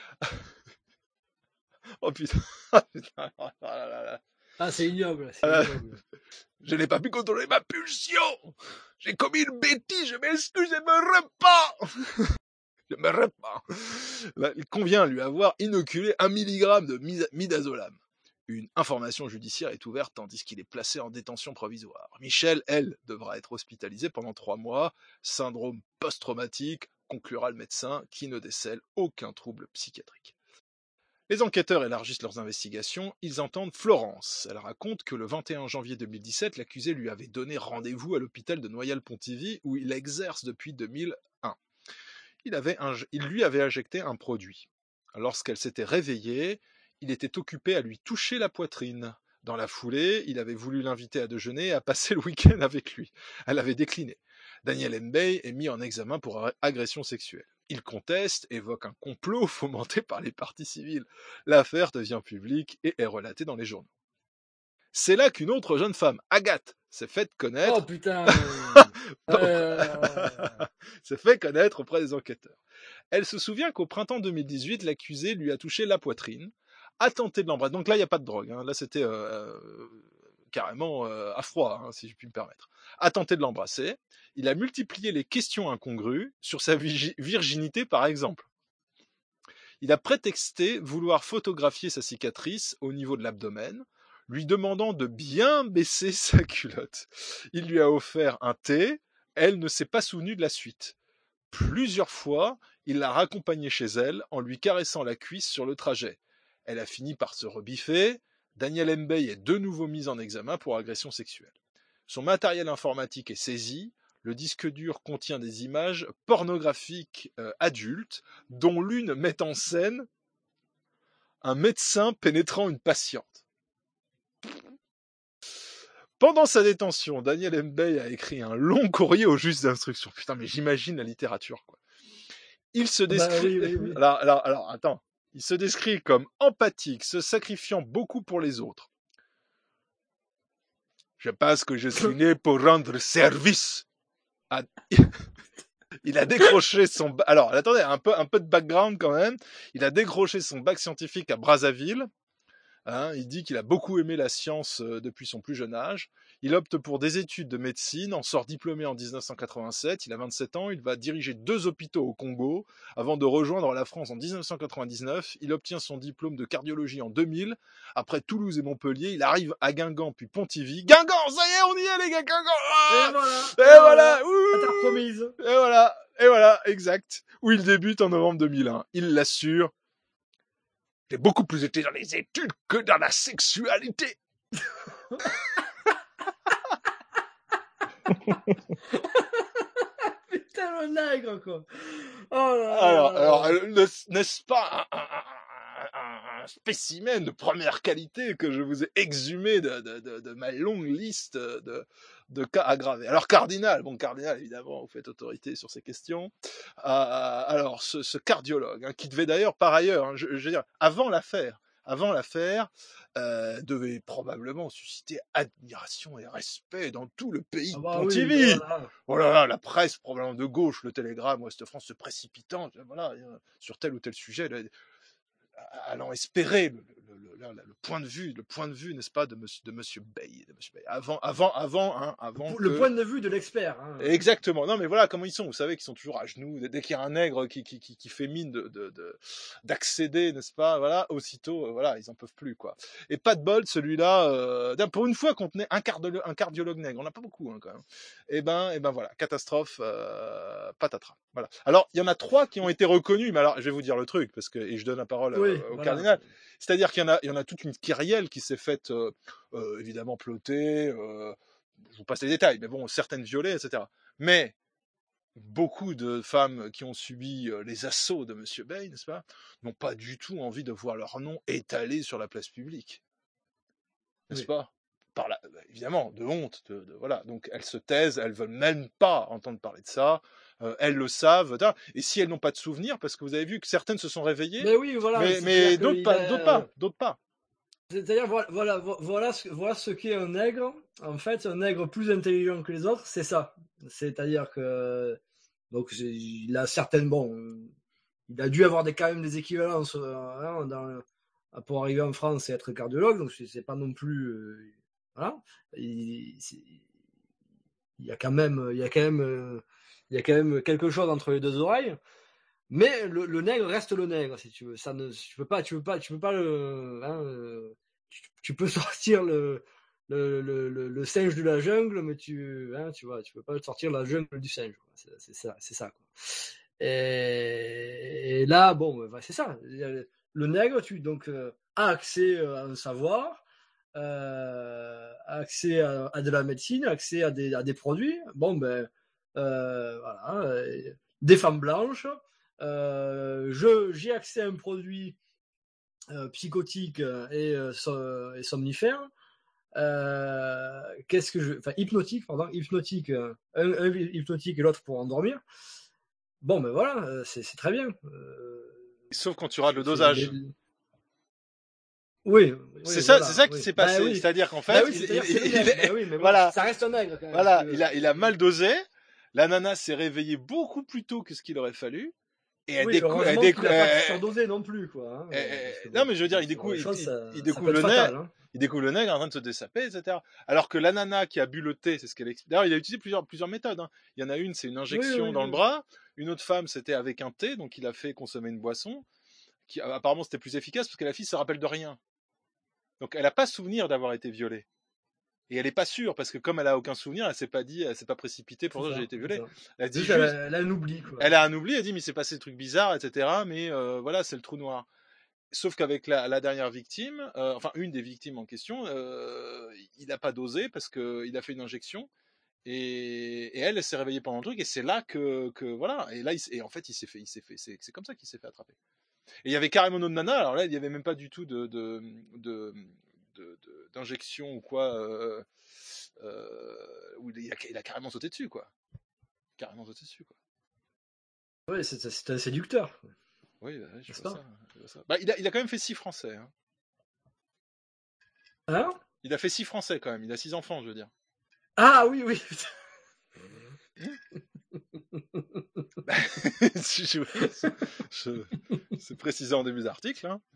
Oh putain, oh putain, oh là là là. Ah, c'est ignoble, c'est Euh, ignoble. Je n'ai pas pu contrôler ma pulsion. J'ai commis une bêtise, je m'excuse, je me repens. Je me repens. Là, il convient lui avoir inoculé un milligramme de mis- midazolam. Une information judiciaire est ouverte tandis qu'il est placé en détention provisoire. Michel, elle, devra être hospitalisée pendant trois mois. Syndrome post-traumatique, conclura le médecin qui ne décèle aucun trouble psychiatrique. Les enquêteurs élargissent leurs investigations, ils entendent Florence. Elle raconte que le vingt et un janvier deux mille dix-sept, l'accusé lui avait donné rendez-vous à l'hôpital de Noyal-Pontivy où il exerce depuis deux mille un. Il, avait inj- il lui avait injecté un produit. Lorsqu'elle s'était réveillée, il était occupé à lui toucher la poitrine. Dans la foulée, il avait voulu l'inviter à déjeuner et à passer le week-end avec lui. Elle avait décliné. Daniel Mbey est mis en examen pour agression sexuelle. Il conteste, évoque un complot fomenté par les partis civils. L'affaire devient publique et est relatée dans les journaux. C'est là qu'une autre jeune femme, Agathe, s'est faite connaître. Oh putain. euh... s'est fait connaître auprès des enquêteurs. Elle se souvient qu'au printemps deux mille dix-huit, l'accusé lui a touché la poitrine, a tenté de l'embrasser. Donc là, il n'y a pas de drogue. Hein. Là, c'était euh, carrément euh, à froid, hein, si je puis me permettre. A tenté de l'embrasser. Il a multiplié les questions incongrues sur sa virginité, par exemple. Il a prétexté vouloir photographier sa cicatrice au niveau de l'abdomen, lui demandant de bien baisser sa culotte. Il lui a offert un thé. Elle ne s'est pas souvenue de la suite. Plusieurs fois, il l'a raccompagnée chez elle en lui caressant la cuisse sur le trajet. Elle a fini par se rebiffer. Daniel Mbey est de nouveau mis en examen pour agression sexuelle. Son matériel informatique est saisi. Le disque dur contient des images pornographiques euh, adultes, dont l'une met en scène un médecin pénétrant une patiente. Pendant sa détention, Daniel Mbey a écrit un long courrier au juge d'instruction. Putain, mais j'imagine la littérature, quoi. Il se décrit... Bah, oui, oui, oui. Alors, alors, alors, attends. Il se décrit comme empathique, se sacrifiant beaucoup pour les autres. Je pense que je suis né pour rendre service. À... Il a décroché son... Alors, attendez, un peu, un peu de background quand même. Il a décroché son bac scientifique à Brazzaville. Hein, il dit qu'il a beaucoup aimé la science euh, depuis son plus jeune âge. Il opte pour des études de médecine, en sort diplômé en dix-neuf cent quatre-vingt-sept. Il a vingt-sept ans, il va diriger deux hôpitaux au Congo avant de rejoindre la France en dix-neuf cent quatre-vingt-dix-neuf. Il obtient son diplôme de cardiologie en deux mille. Après Toulouse et Montpellier, il arrive à Guingamp puis Pontivy. Guingamp, ça y est, on y est les gars, Guingamp. Ah Et voilà. Et voilà, La terre promise. Et voilà, et voilà, exact. Où il débute en novembre deux mille un. Il l'assure. J'ai beaucoup plus été dans les études que dans la sexualité. Putain, le nègre, quoi. Oh là là. Alors, alors n'est-ce pas un, un, un, un spécimen de première qualité que je vous ai exhumé de, de, de, de ma longue liste de, de cas aggravés. Alors, Cardinal, bon, Cardinal, évidemment, vous faites autorité sur ces questions. Euh, alors, ce, ce cardiologue, hein, qui devait d'ailleurs, par ailleurs, hein, je, je veux dire, avant l'affaire, avant l'affaire, euh, devait probablement susciter admiration et respect dans tout le pays Ah de bah Pontivy. oui, voilà. Oh là là, la presse, probablement de gauche, le Télégramme, Ouest-France se précipitant, voilà, sur tel ou tel sujet, là, allant espérer le, le, le, le, le point de vue, le point de vue, n'est-ce pas, de Monsieur, de Monsieur Bey, de Monsieur Bey. Avant, avant, avant, hein, avant. Le que... point de vue de l'expert. Hein. Exactement. Non, mais voilà comment ils sont. Vous savez qu'ils sont toujours à genoux. Dès qu'il y a un nègre qui, qui, qui, qui fait mine de, de, de, d'accéder, n'est-ce pas, voilà, aussitôt, euh, voilà, ils en peuvent plus, quoi. Et pas de bol, celui-là, euh, pour une fois qu'on tenait un, cardiologue, un cardiologue nègre, on n'a pas beaucoup, hein, quand même. Et ben, et ben voilà, catastrophe, euh, patatras. Voilà. Alors, il y en a trois qui ont été reconnus, mais alors, je vais vous dire le truc, parce que, et je donne la parole oui, euh, au voilà. cardinal. C'est-à-dire qu'il y en a, il y en a toute une kyrielle qui s'est faite, euh, euh, évidemment, ploter, euh, je vous passe les détails, mais bon, certaines violées, et cetera. Mais, beaucoup de femmes qui ont subi les assauts de Monsieur Bey, n'est-ce pas, n'ont pas du tout envie de voir leur nom étalé sur la place publique. N'est-ce oui. pas? par la, évidemment, de honte, de, de, voilà. Donc elles se taisent, elles veulent même pas entendre parler de ça. Euh, elles le savent. Et si elles n'ont pas de souvenirs, parce que vous avez vu que certaines se sont réveillées, mais oui, voilà, mais, mais d'autres pas, a... d'autres pas, d'autres pas. C'est-à-dire, voilà, voilà, voilà ce, voilà ce qu'est un nègre. En fait, un nègre plus intelligent que les autres, c'est ça. C'est-à-dire que, donc, il a certaines, bon, il a dû avoir des, quand même des équivalences hein, dans, pour arriver en France et être cardiologue, donc c'est pas non plus, euh, voilà. Il, il y a quand même, il y a quand même, euh, il y a quand même quelque chose entre les deux oreilles. Mais le, le nègre reste le nègre, si tu veux. Ça ne, tu peux pas, tu peux pas, tu peux pas le, hein, tu, tu peux sortir le, le, le, le, le singe de la jungle, mais tu, hein, tu vois, tu peux pas sortir la jungle du singe. C'est ça, c'est ça. Quoi. Et, et là, bon, bah, c'est ça. Le nègre, tu donc euh, a accès à un savoir, euh, accès à, à de la médecine, accès à des, à des produits. Bon, ben, euh, voilà, euh, des femmes blanches. Euh, je j'ai accès à un produit euh, psychotique et, euh, et somnifère. Euh, qu'est-ce que je, enfin hypnotique, pardon, hypnotique, un, un hypnotique et l'autre pour endormir. Bon, ben voilà, c'est très bien. Euh, Sauf quand tu rates le dosage. Les... Oui, oui c'est ça, voilà, c'est ça qui oui. s'est passé. Bah, oui. C'est-à-dire qu'en fait, bah, oui, il, il, il, il, il, bah, oui, mais voilà, bon, ça reste un nègre. Quand même, voilà, que... il a, il a mal dosé. La nana s'est réveillée beaucoup plus tôt que ce qu'il aurait fallu. Et elle oui, découvre, elle décou... découvre, pas surdosé non plus, quoi. Hein, euh, non, mais je veux dire, il découvre, chose, il, ça, il découvre le fatal, nègre, hein. il découvre le nègre en train de se dessaper, et cetera. Alors que la nana qui a bu le thé, c'est ce qu'elle explique. D'ailleurs, il a utilisé plusieurs, plusieurs méthodes, hein. Il y en a une, c'est une injection oui, oui, dans oui. le bras. Une autre femme, c'était avec un thé, donc il a fait consommer une boisson. Qui, apparemment, c'était plus efficace parce que la fille se rappelle de rien. Donc, elle n'a pas souvenir d'avoir été violée. Et elle n'est pas sûre, parce que comme elle n'a aucun souvenir, elle s'est pas dit, elle s'est pas précipitée pour dire j'ai été violée. Elle dit juste, elle, a, elle a un oubli, quoi. Elle a un oubli, elle dit mais c'est passé des trucs bizarres, et cetera. Mais euh, voilà, c'est le trou noir. Sauf qu'avec la, la dernière victime, euh, enfin une des victimes en question, euh, il n'a pas dosé parce qu'il a fait une injection. Et, et elle, elle s'est réveillée pendant le truc, et c'est là que, que voilà. Et là, il, et en fait, il s'est fait, il s'est fait, c'est, c'est comme ça qu'il s'est fait attraper. Et il y avait carrément notre nana. Alors là, il n'y avait même pas du tout de, de, de De, de, d'injection ou quoi, euh, euh, où il a, il a carrément sauté dessus, quoi. Carrément sauté dessus, quoi. Ouais, c'est, c'est un séducteur. Oui, bah, je vois ça, je vois ça. Bah, il, a, il a quand même fait six Français. Hein, hein il a fait six Français, quand même. Il a six enfants, je veux dire. Ah oui, oui. je, je, c'est précisé en début d'article, hein.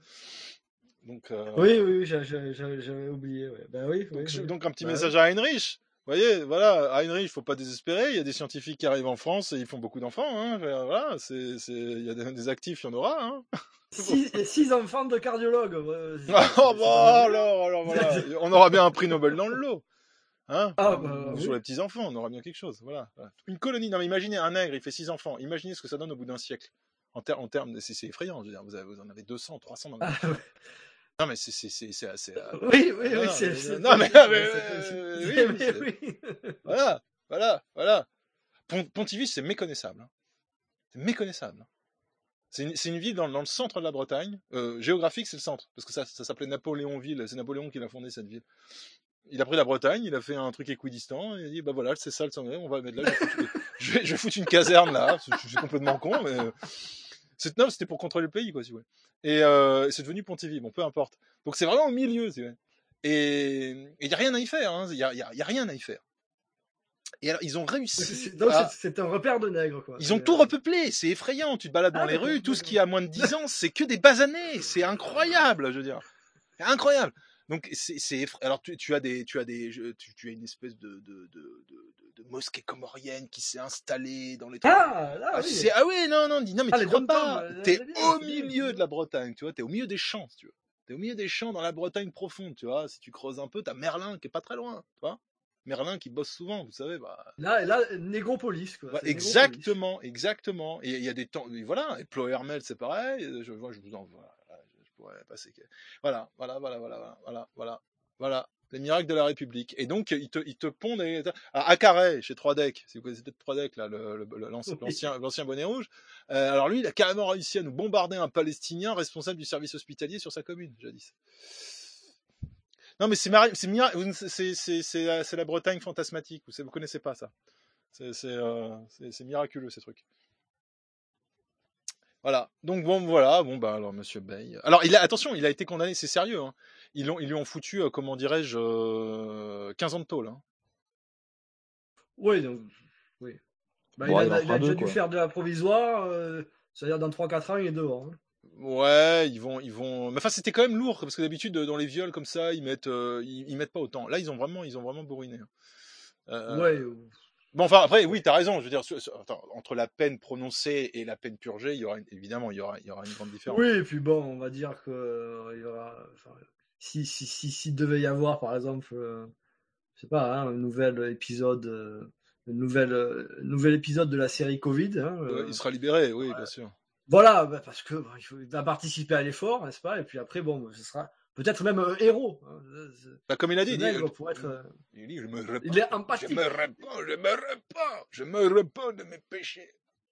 Donc, euh, oui, oui, j'avais, j'avais oublié. Ouais. Bah, oui, donc, oui, je, oui. donc un petit bah, message oui. à Heinrich. Vous voyez, voilà, à Heinrich, il ne faut pas désespérer. Il y a des scientifiques qui arrivent en France et ils font beaucoup d'enfants. Hein. Voilà, c'est, c'est, il y a des, des actifs, il y en aura. Hein. Six, six enfants de cardiologue. Ouais, c'est, oh, c'est bah, alors, alors, voilà. On aura bien un prix Nobel dans le lot. Hein ah, bah, sur oui. les petits enfants, on aura bien quelque chose. Voilà. Une colonie. Non, mais imaginez un nègre, il fait six enfants. Imaginez ce que ça donne au bout d'un siècle. En, ter- en termes, c'est, c'est effrayant. Je veux dire, vous, avez, vous en avez deux cents, trois cents dans le ah, ouais. Non, mais c'est, c'est, c'est, c'est assez. Oui, oui, non, oui, non, c'est. mais, c'est non, mais, c'est, mais, c'est, oui, c'est, c'est, oui. Voilà, voilà, voilà. Pont- Pontivy, c'est méconnaissable. Hein. C'est méconnaissable. C'est une, c'est une ville dans, dans le centre de la Bretagne. Euh, géographique, c'est le centre. Parce que ça, ça s'appelait Napoléonville. C'est Napoléon qui l'a fondé, cette ville. Il a pris la Bretagne, il a fait un truc équidistant, et il a dit, bah voilà, c'est ça le centre, on va mettre là, je vais foutre, je vais, je vais foutre une caserne là, je suis complètement con, mais c'est, non, c'était pour contrôler le pays, quoi, si vous voulez. Et euh, c'est devenu Pontivy, bon, peu importe. Donc c'est vraiment au milieu, si vous voulez. Et il n'y a rien à y faire, il hein. n'y a, y a, y a rien à y faire. Et alors, ils ont réussi. C'est, donc, à... c'est, c'est un repère de nègres, quoi. Ils ont tout repeuplé, c'est effrayant. Tu te balades dans ah, les rues, tout ce qui a moins de dix ans, c'est que des basanés. C'est incroyable, je veux dire. C'est incroyable. Donc, c'est, c'est effra... alors, tu, tu as des, tu as des, tu, tu as une espèce de, de, de, de, de mosquée comorienne qui s'est installée dans les. Ah, là, oui. C'est, ah oui, non, non, dis, non, mais ah, tu crois pas. Temps, t'es bien, au milieu bien. de la Bretagne, tu vois. T'es au milieu des champs, tu vois. T'es au milieu des champs dans la Bretagne profonde, tu vois. Si tu creuses un peu, t'as Merlin qui est pas très loin, tu vois. Merlin qui bosse souvent, vous savez. Bah... Là, là, Négropolis, quoi. Bah, exactement, Négropolis. exactement. Et il y a des temps, voilà. Et Ploermel, c'est pareil. Je vois, je vous en vois. Je pourrais passer. Voilà, voilà, voilà, voilà, voilà, voilà, voilà. Les miracles de la République. Et donc, ils te, ils te pondent des... à Carré, chez trois decks. Si vous connaissez peut-être trois decks, là, le, le, l'ancien, oui. l'ancien, l'ancien bonnet rouge. Euh, alors lui, il a carrément réussi à nous bombarder un Palestinien responsable du service hospitalier sur sa commune, jadis. Non, mais c'est mari... c'est, mira... c'est, c'est, c'est, la... c'est la Bretagne fantasmatique. Vous ne connaissez pas ça. C'est, c'est, euh... c'est, c'est miraculeux, ces trucs. Voilà. Donc, bon, voilà. Bon, bah, alors, monsieur Bay. Alors, il a... attention, il a été condamné, c'est sérieux. Hein. Ils, l'ont... Ils lui ont foutu, euh, comment dirais-je, euh... quinze ans de tôle. Hein. Oui, donc, oui. Bah, bon, il a, il a déjà deux, dû quoi. faire de la provisoire, euh... c'est-à-dire dans trois quatre ans, il est dehors. Hein. Ouais, ils vont, ils vont. Mais enfin, c'était quand même lourd parce que d'habitude, dans les viols comme ça, ils mettent, euh, ils, ils mettent pas autant. Là, ils ont vraiment, ils ont vraiment bourriné. Euh... Ouais. Bon, enfin, après, oui, t'as raison. Je veux dire, attends, entre la peine prononcée et la peine purgée, il y aura évidemment, il y aura, il y aura une grande différence. Oui, et puis bon, on va dire que euh, il y aura, enfin, si, si, si, si devait y avoir, par exemple, euh, je sais pas, hein, un nouvel épisode. Euh, un nouvel, euh, nouvel épisode de la série Covid. Hein, ouais, euh, il sera libéré, oui, ouais. bien sûr. Voilà, bah parce que bah, il, faut, il va participer à l'effort, n'est-ce pas? Et puis après, bon, ce sera peut-être même un héros. Hein. Bah, comme il a dit, il, dit, je, pour être, euh, il dit, je me repens, il est empathique. Je me repens, je me repens, je me repens de mes péchés.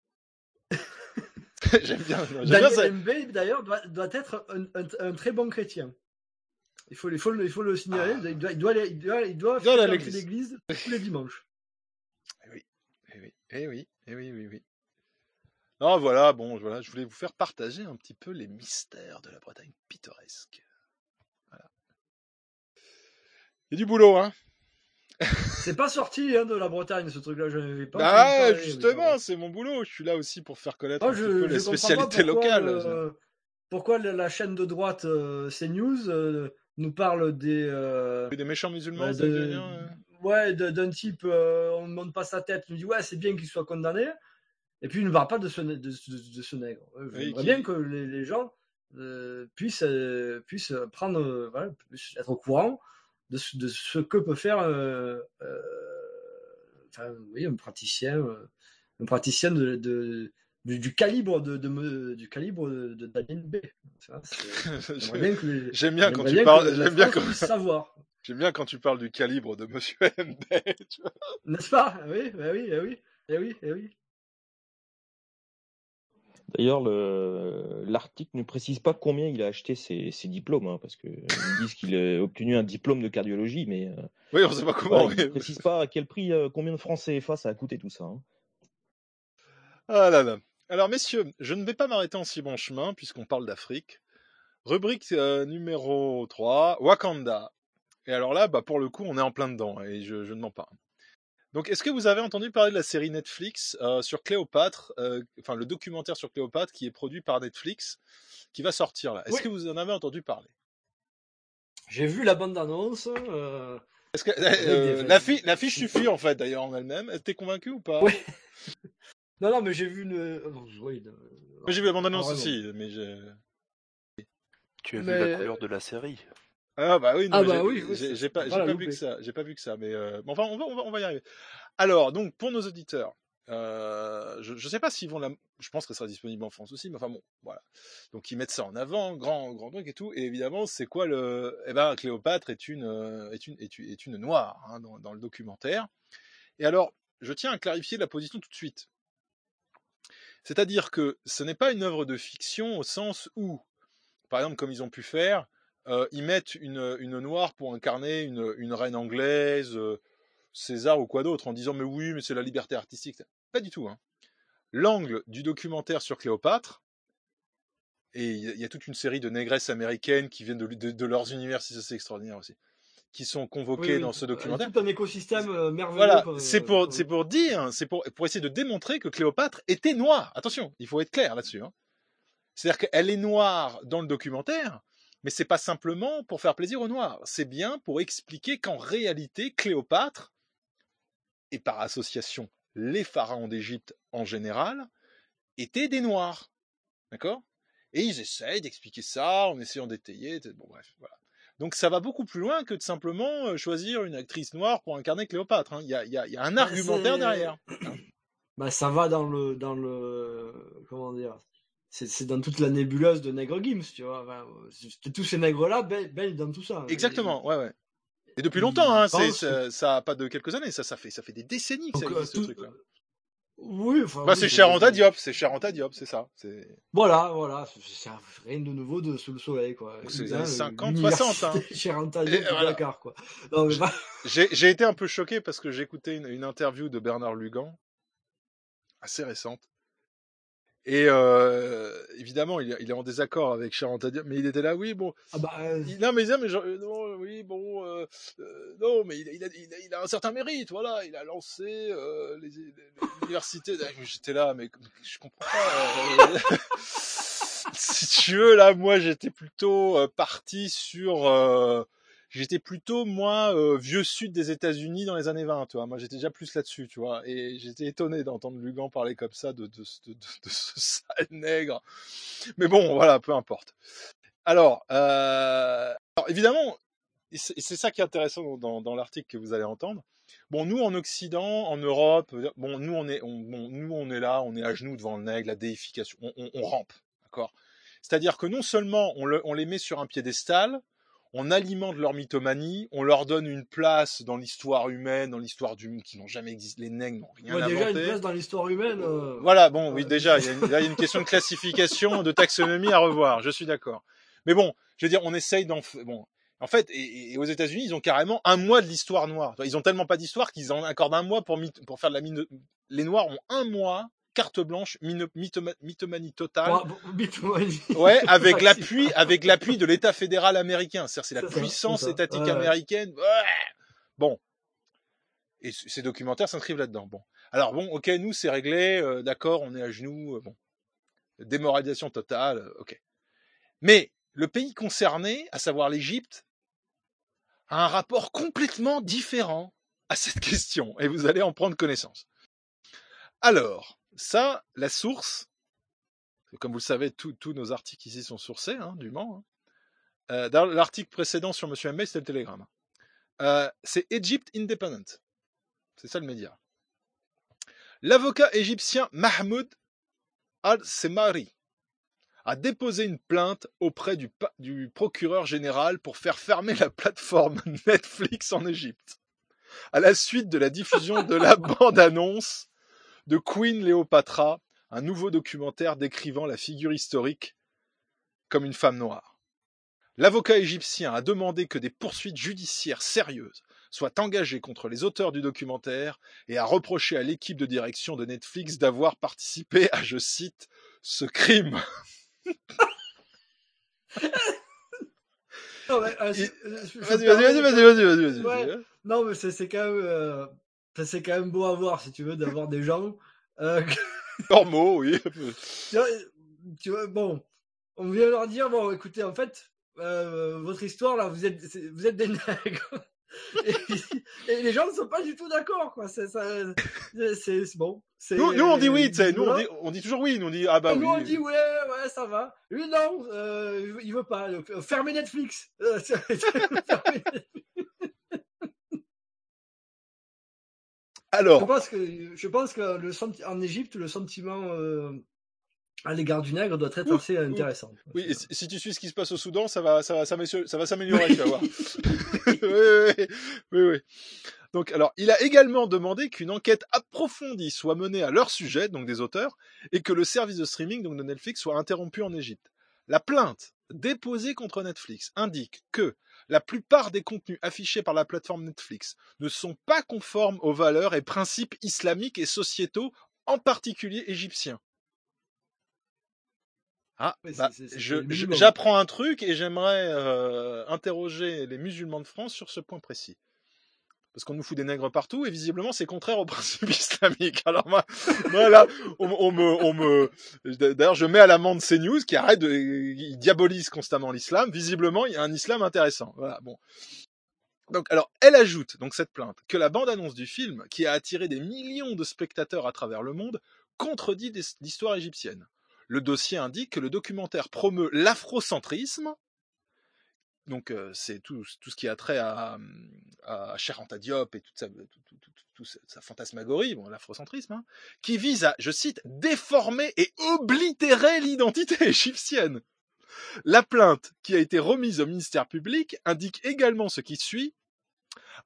J'aime bien. J'aime Daniel bien ça. Mbe, d'ailleurs, doit, doit être un, un, un très bon chrétien. Il faut, il faut, il faut le signaler. Ah. Il doit, il doit, aller, il doit, il doit, il doit aller à l'église. l'église tous les dimanches. Eh oui, eh oui, eh oui, eh oui, oui, oui. Non, voilà, bon, voilà, je voulais vous faire partager un petit peu les mystères de la Bretagne pittoresque. Voilà. Il y a du boulot, hein. C'est pas sorti hein, de la Bretagne, ce truc-là, je n'avais pas. Bah, justement, mais... c'est mon boulot. Je suis là aussi pour faire connaître oh, un je, petit peu les spécialités locales. Le... Pourquoi la chaîne de droite euh, CNews euh, nous parle des... Euh... Des méchants musulmans, de... de... Ouais, d'un type, euh, on ne monte pas sa tête, il nous dit ouais, c'est bien qu'il soit condamné. Et puis, il ne parle pas de ce, de, de, de ce nègre. J'aimerais oui, bien que les, les gens euh, puissent, euh, puissent prendre, euh, voilà, puissent être au courant de ce, de ce que peut faire euh, euh, enfin, oui, un praticien, euh, un praticien de, de, du, du calibre de, de, du calibre de, de Daniel B. J'aime bien quand tu parles. J'aime bien quand savoir. J'aime bien quand tu parles du calibre de Monsieur M B. N'est-ce pas? Oui, bah oui, eh oui, eh oui, eh oui. D'ailleurs, le, l'article ne précise pas combien il a acheté ses, ses diplômes, hein, parce qu'ils disent qu'il a obtenu un diplôme de cardiologie, mais euh, oui, on ne sait pas comment. Ouais, il ne précise pas à quel prix, euh, combien de francs C F A ça a coûté tout ça. Hein. Ah là là. Alors messieurs, je ne vais pas m'arrêter en si bon chemin puisqu'on parle d'Afrique. Rubrique euh, numéro trois, Wakanda. Et alors là, bah pour le coup, on est en plein dedans et je, je ne mens pas. Donc, est-ce que vous avez entendu parler de la série Netflix euh, sur Cléopâtre, euh, enfin le documentaire sur Cléopâtre qui est produit par Netflix, qui va sortir là. Est-ce oui. que vous en avez entendu parler? J'ai vu la bande-annonce. Euh... Est-ce que euh, la fiche, la fiche suffit en fait d'ailleurs en elle-même. T'es convaincu ou pas? Oui. non, non, mais j'ai vu une. Oh, oui, de... Mais j'ai vu la bande-annonce ah, aussi, mais j'ai. Tu as mais... vu la couleur de la série? Ah bah oui, non, ah bah j'ai, oui, oui, j'ai, j'ai pas, j'ai pas vu que ça, j'ai pas vu que ça, mais euh, enfin on va, on va, on va y arriver. Alors donc pour nos auditeurs, euh, je, je sais pas s'ils vont la, je pense qu'elle sera disponible en France aussi, mais enfin bon, voilà. Donc ils mettent ça en avant, grand, grand truc et tout, et évidemment c'est quoi le, eh ben Cléopâtre est une, est une, est une, est une noire hein, dans, dans le documentaire. Et alors je tiens à clarifier la position tout de suite. C'est-à-dire que ce n'est pas une œuvre de fiction au sens où, par exemple comme ils ont pu faire. Euh, ils mettent une, une noire pour incarner une, une reine anglaise, euh, César ou quoi d'autre, en disant mais oui, mais c'est la liberté artistique. Pas du tout. Hein. L'angle du documentaire sur Cléopâtre, et il y, y a toute une série de négresses américaines qui viennent de, de, de leurs universités, c'est extraordinaire aussi, qui sont convoquées oui, oui. dans ce documentaire. Tout un écosystème euh, merveilleux. Voilà, comme, c'est pour, comme... c'est pour dire, c'est pour, pour essayer de démontrer que Cléopâtre était noire. Attention, il faut être clair là-dessus. Hein. C'est-à-dire qu'elle est noire dans le documentaire. Mais c'est pas simplement pour faire plaisir aux Noirs, c'est bien pour expliquer qu'en réalité, Cléopâtre, et par association les pharaons d'Égypte en général, étaient des Noirs. D'accord ? Et ils essayent d'expliquer ça en essayant d'étayer. Bon, bref, voilà. Donc ça va beaucoup plus loin que de simplement choisir une actrice noire pour incarner Cléopâtre. Hein. Il y a, il y a, il y a un bah, argumentaire c'est... derrière. Bah, ça va dans le, dans le, comment dire, c'est, c'est dans toute la nébuleuse de Nègre Gims, tu vois. Enfin, tous ces nègres-là baignent dans tout ça. Exactement, et, ouais, ouais. Et depuis longtemps, hein, c'est, ça, ça a pas de quelques années, ça, ça fait, ça fait des décennies que donc, ça existe, euh, tout, ce truc-là. Oui, enfin, Bah, oui, c'est c'est- Cheranta Diop, c'est Cheranta Diop, c'est ça. C'est Voilà, voilà, c'est c'est rien de nouveau de sous le soleil, quoi. donc c'est les Hein, années le- cinquante, soixante, hein. L'université Cheranta Et Diop de voilà. Dakar, quoi. Non, mais J'ai- pas... J'ai j'ai été un peu choqué parce que j'ai écouté une, une interview de Bernard Lugan, assez récente. Et euh, évidemment, il, est- il est en désaccord avec Cheranta Diop, mais il était là, oui, bon. Ah bah, euh, Il, non, mais il disait, mais genre, euh, non, oui, bon, euh, euh, non, mais il, il, a, il, a, il a un certain mérite, voilà, il a lancé euh, les, les, l'université. J'étais là, mais je comprends pas. euh, si tu veux, là, moi, j'étais plutôt euh, parti sur, euh, j'étais plutôt moi euh, vieux sud des États-Unis dans les années vingt, tu vois. Moi, j'étais déjà plus là-dessus, tu vois. Et j'étais étonné d'entendre Lugan parler comme ça de, de, de, de, de ce sale nègre. Mais bon, voilà, peu importe. Alors, euh, alors évidemment, et c'est, et c'est ça qui est intéressant dans, dans, dans l'article que vous allez entendre. Bon, nous en Occident, en Europe, bon, nous on est, on, bon, nous on est là, on est à genoux devant le nègre, la déification, on, on, on rampe, d'accord. C'est-à-dire que non seulement on, le, on les met sur un piédestal, on alimente leur mythomanie, on leur donne une place dans l'histoire humaine, dans l'histoire du monde qui n'ont jamais existé. Les nègres n'ont rien ouais, déjà, une inventé. place dans l'histoire humaine. euh, Voilà, bon, oui, euh, déjà, il y a une, là, il y a une question de classification, de taxonomie à revoir. Je suis d'accord. Mais bon, je veux dire, on essaye d'en, f- bon, en fait, et, et aux États-Unis, ils ont carrément un mois de l'histoire noire. Ils ont tellement pas d'histoire qu'ils en accordent un mois pour mythe- pour faire de la mine. Les Noirs ont un mois, carte blanche, mino- mythoma- mythomanie totale. bon, bon, mythomanie. Ouais, avec Maximum. l'appui, avec l'appui de l'État fédéral américain. C'est-à-dire, c'est la C'est ça, puissance c'est ça. étatique Ouais, ouais. américaine. Ouais. Bon. Et c- ces documentaires s'inscrivent là-dedans. Bon. Alors bon, ok, nous c'est réglé, euh, d'accord, on est à genoux, euh, bon, démoralisation totale, euh, ok. Mais le pays concerné, à savoir l'Égypte, a un rapport complètement différent à cette question, et vous allez en prendre connaissance. Alors, ça, la source, comme vous le savez, tous nos articles ici sont sourcés, hein, du Mans. Hein. Euh, dans l'article précédent sur Monsieur M B, c'était le Télégramme. Euh, c'est Egypt Independent. C'est ça le média. L'avocat égyptien Mahmoud Al-Semari a déposé une plainte auprès du, du procureur général pour faire fermer la plateforme Netflix en Égypte, à la suite de la diffusion de la bande-annonce de Queen Cléopatra, un nouveau documentaire décrivant la figure historique comme une femme noire. L'avocat égyptien a demandé que des poursuites judiciaires sérieuses soient engagées contre les auteurs du documentaire et a reproché à l'équipe de direction de Netflix d'avoir participé à, je cite, ce crime. Non, mais, euh, Il... je, je vas-y, vas-y, vas-y, vas-y, vas-y, vas-y, vas-y. Ouais. vas-y. Non, mais c'est, c'est quand même, euh, c'est quand même beau à voir, si tu veux, d'avoir des gens, euh, Normaux, oui. tu vois, tu vois, bon, on vient leur dire, bon, écoutez, en fait, euh, votre histoire, là, vous êtes, c'est, vous êtes des nègres. Et, et les gens ne sont pas du tout d'accord, quoi. C'est, ça, c'est, c'est bon. C'est, Nous, nous, on dit oui, tu sais. Nous, on voilà. dit, on dit toujours oui. Nous, on dit ah bah Et oui. nous, on dit ouais, ouais, ça va. Lui, non, euh, il veut pas. Donc, euh, fermez Netflix. Euh, fermez Netflix. Alors, Je pense que, je pense que le senti- en Égypte, le sentiment euh, à l'égard du nègre doit être ouh, assez ouh. intéressant. Oui, et si, si tu suis ce qui se passe au Soudan, ça va, ça va, ça, ça va s'améliorer, tu vas voir. oui, oui, oui, oui. Donc, alors, il a également demandé qu'une enquête approfondie soit menée à leur sujet, donc des auteurs, et que le service de streaming, donc de Netflix, soit interrompu en Égypte. La plainte déposée contre Netflix indique que la plupart des contenus affichés par la plateforme Netflix ne sont pas conformes aux valeurs et principes islamiques et sociétaux, en particulier égyptiens. Ah, Ouais, bah, c'est- c'est- c'est je, le je, minimum. j'apprends un truc et j'aimerais euh, interroger les musulmans de France sur ce point précis. Parce qu'on nous fout des nègres partout et visiblement c'est contraire aux principes islamiques. Alors moi, moi là, on, on me, on me, d'ailleurs je mets à l'amende CNews qui arrête de, ils diabolisent constamment l'islam. Visiblement il y a un islam intéressant. Voilà, bon. Donc alors elle ajoute donc cette plainte que la bande-annonce du film, qui a attiré des millions de spectateurs à travers le monde, contredit l'histoire égyptienne. Le dossier indique que le documentaire promeut l'afrocentrisme. Donc euh, c'est tout, tout ce qui a trait à, à Cheranta Diop et toute sa, tout, tout, tout, tout sa fantasmagorie, bon, l'afrocentrisme, hein, qui vise à, je cite, déformer et oblitérer l'identité égyptienne. La plainte qui a été remise au ministère public indique également ce qui suit.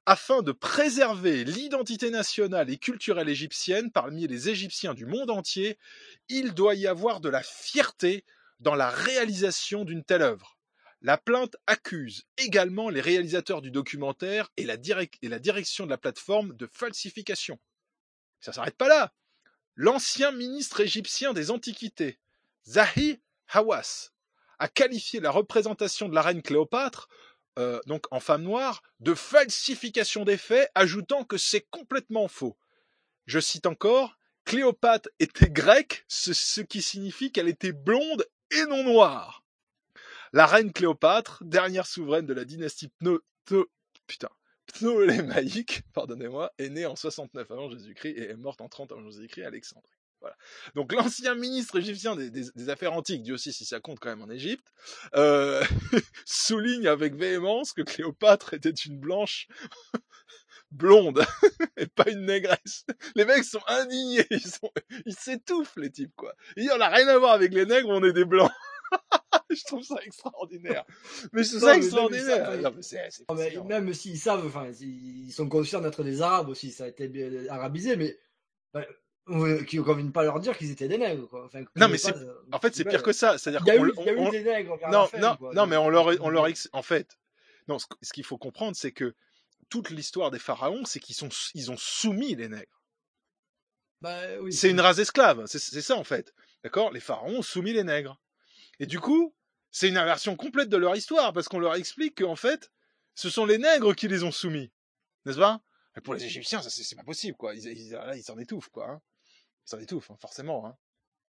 Afin de préserver l'identité nationale et culturelle égyptienne parmi les Égyptiens du monde entier, il doit y avoir de la fierté dans la réalisation d'une telle œuvre. La plainte accuse également les réalisateurs du documentaire et la, direc- et la direction de la plateforme de falsification. Ça s'arrête pas là. L'ancien ministre égyptien des Antiquités, Zahi Hawass, a qualifié la représentation de la reine Cléopâtre, euh, donc en femme noire, de falsification des faits, ajoutant que c'est complètement faux. Je cite encore, Cléopâtre était grecque, ce, ce qui signifie qu'elle était blonde et non noire. La reine Cléopâtre, dernière souveraine de la dynastie Pno... Pno... Putain. Ptolémaïque, pardonnez-moi, est née en soixante-neuf avant Jésus-Christ et est morte en trente avant Jésus-Christ à Alexandrie. Voilà. Donc l'ancien ministre égyptien des, des, des Affaires antiques, Dieu aussi si ça compte quand même en Égypte, euh, souligne avec véhémence que Cléopâtre était une blanche blonde et pas une négresse. Les mecs sont indignés, ils, sont, ils s'étouffent les types quoi. Ils disent on n'a rien à voir avec les nègres, on est des blancs. Je trouve ça extraordinaire. Mais c'est ça extraordinaire. Même, non, mais c'est, c'est non, mais même s'ils savent, enfin, ils sont conscients d'être des Arabes aussi, ça a été bien arabisé, mais ben, qui ne conviennent pas leur dire qu'ils étaient des nègres, quoi. Enfin, non, mais c'est, euh, en fait, c'est pire que ça. C'est-à-dire il y a, qu'on, eu, on, il y a on, eu des nègres. Non, fin, non, quoi, non, donc, mais on leur, on leur, en fait, non, ce, ce qu'il faut comprendre, c'est que toute l'histoire des pharaons, c'est qu'ils sont, ils ont soumis les nègres. Bah, oui, c'est oui. une race esclave. C'est, c'est ça, en fait. D'accord? Les pharaons ont soumis les nègres. Et du coup, c'est une inversion complète de leur histoire, parce qu'on leur explique qu'en fait, ce sont les nègres qui les ont soumis. N'est-ce pas? Et pour les Égyptiens, ça, c'est, c'est pas possible, quoi. Ils, ils, là, ils s'en étouffent, quoi. Hein. Ils s'en étouffent, hein, forcément. Hein.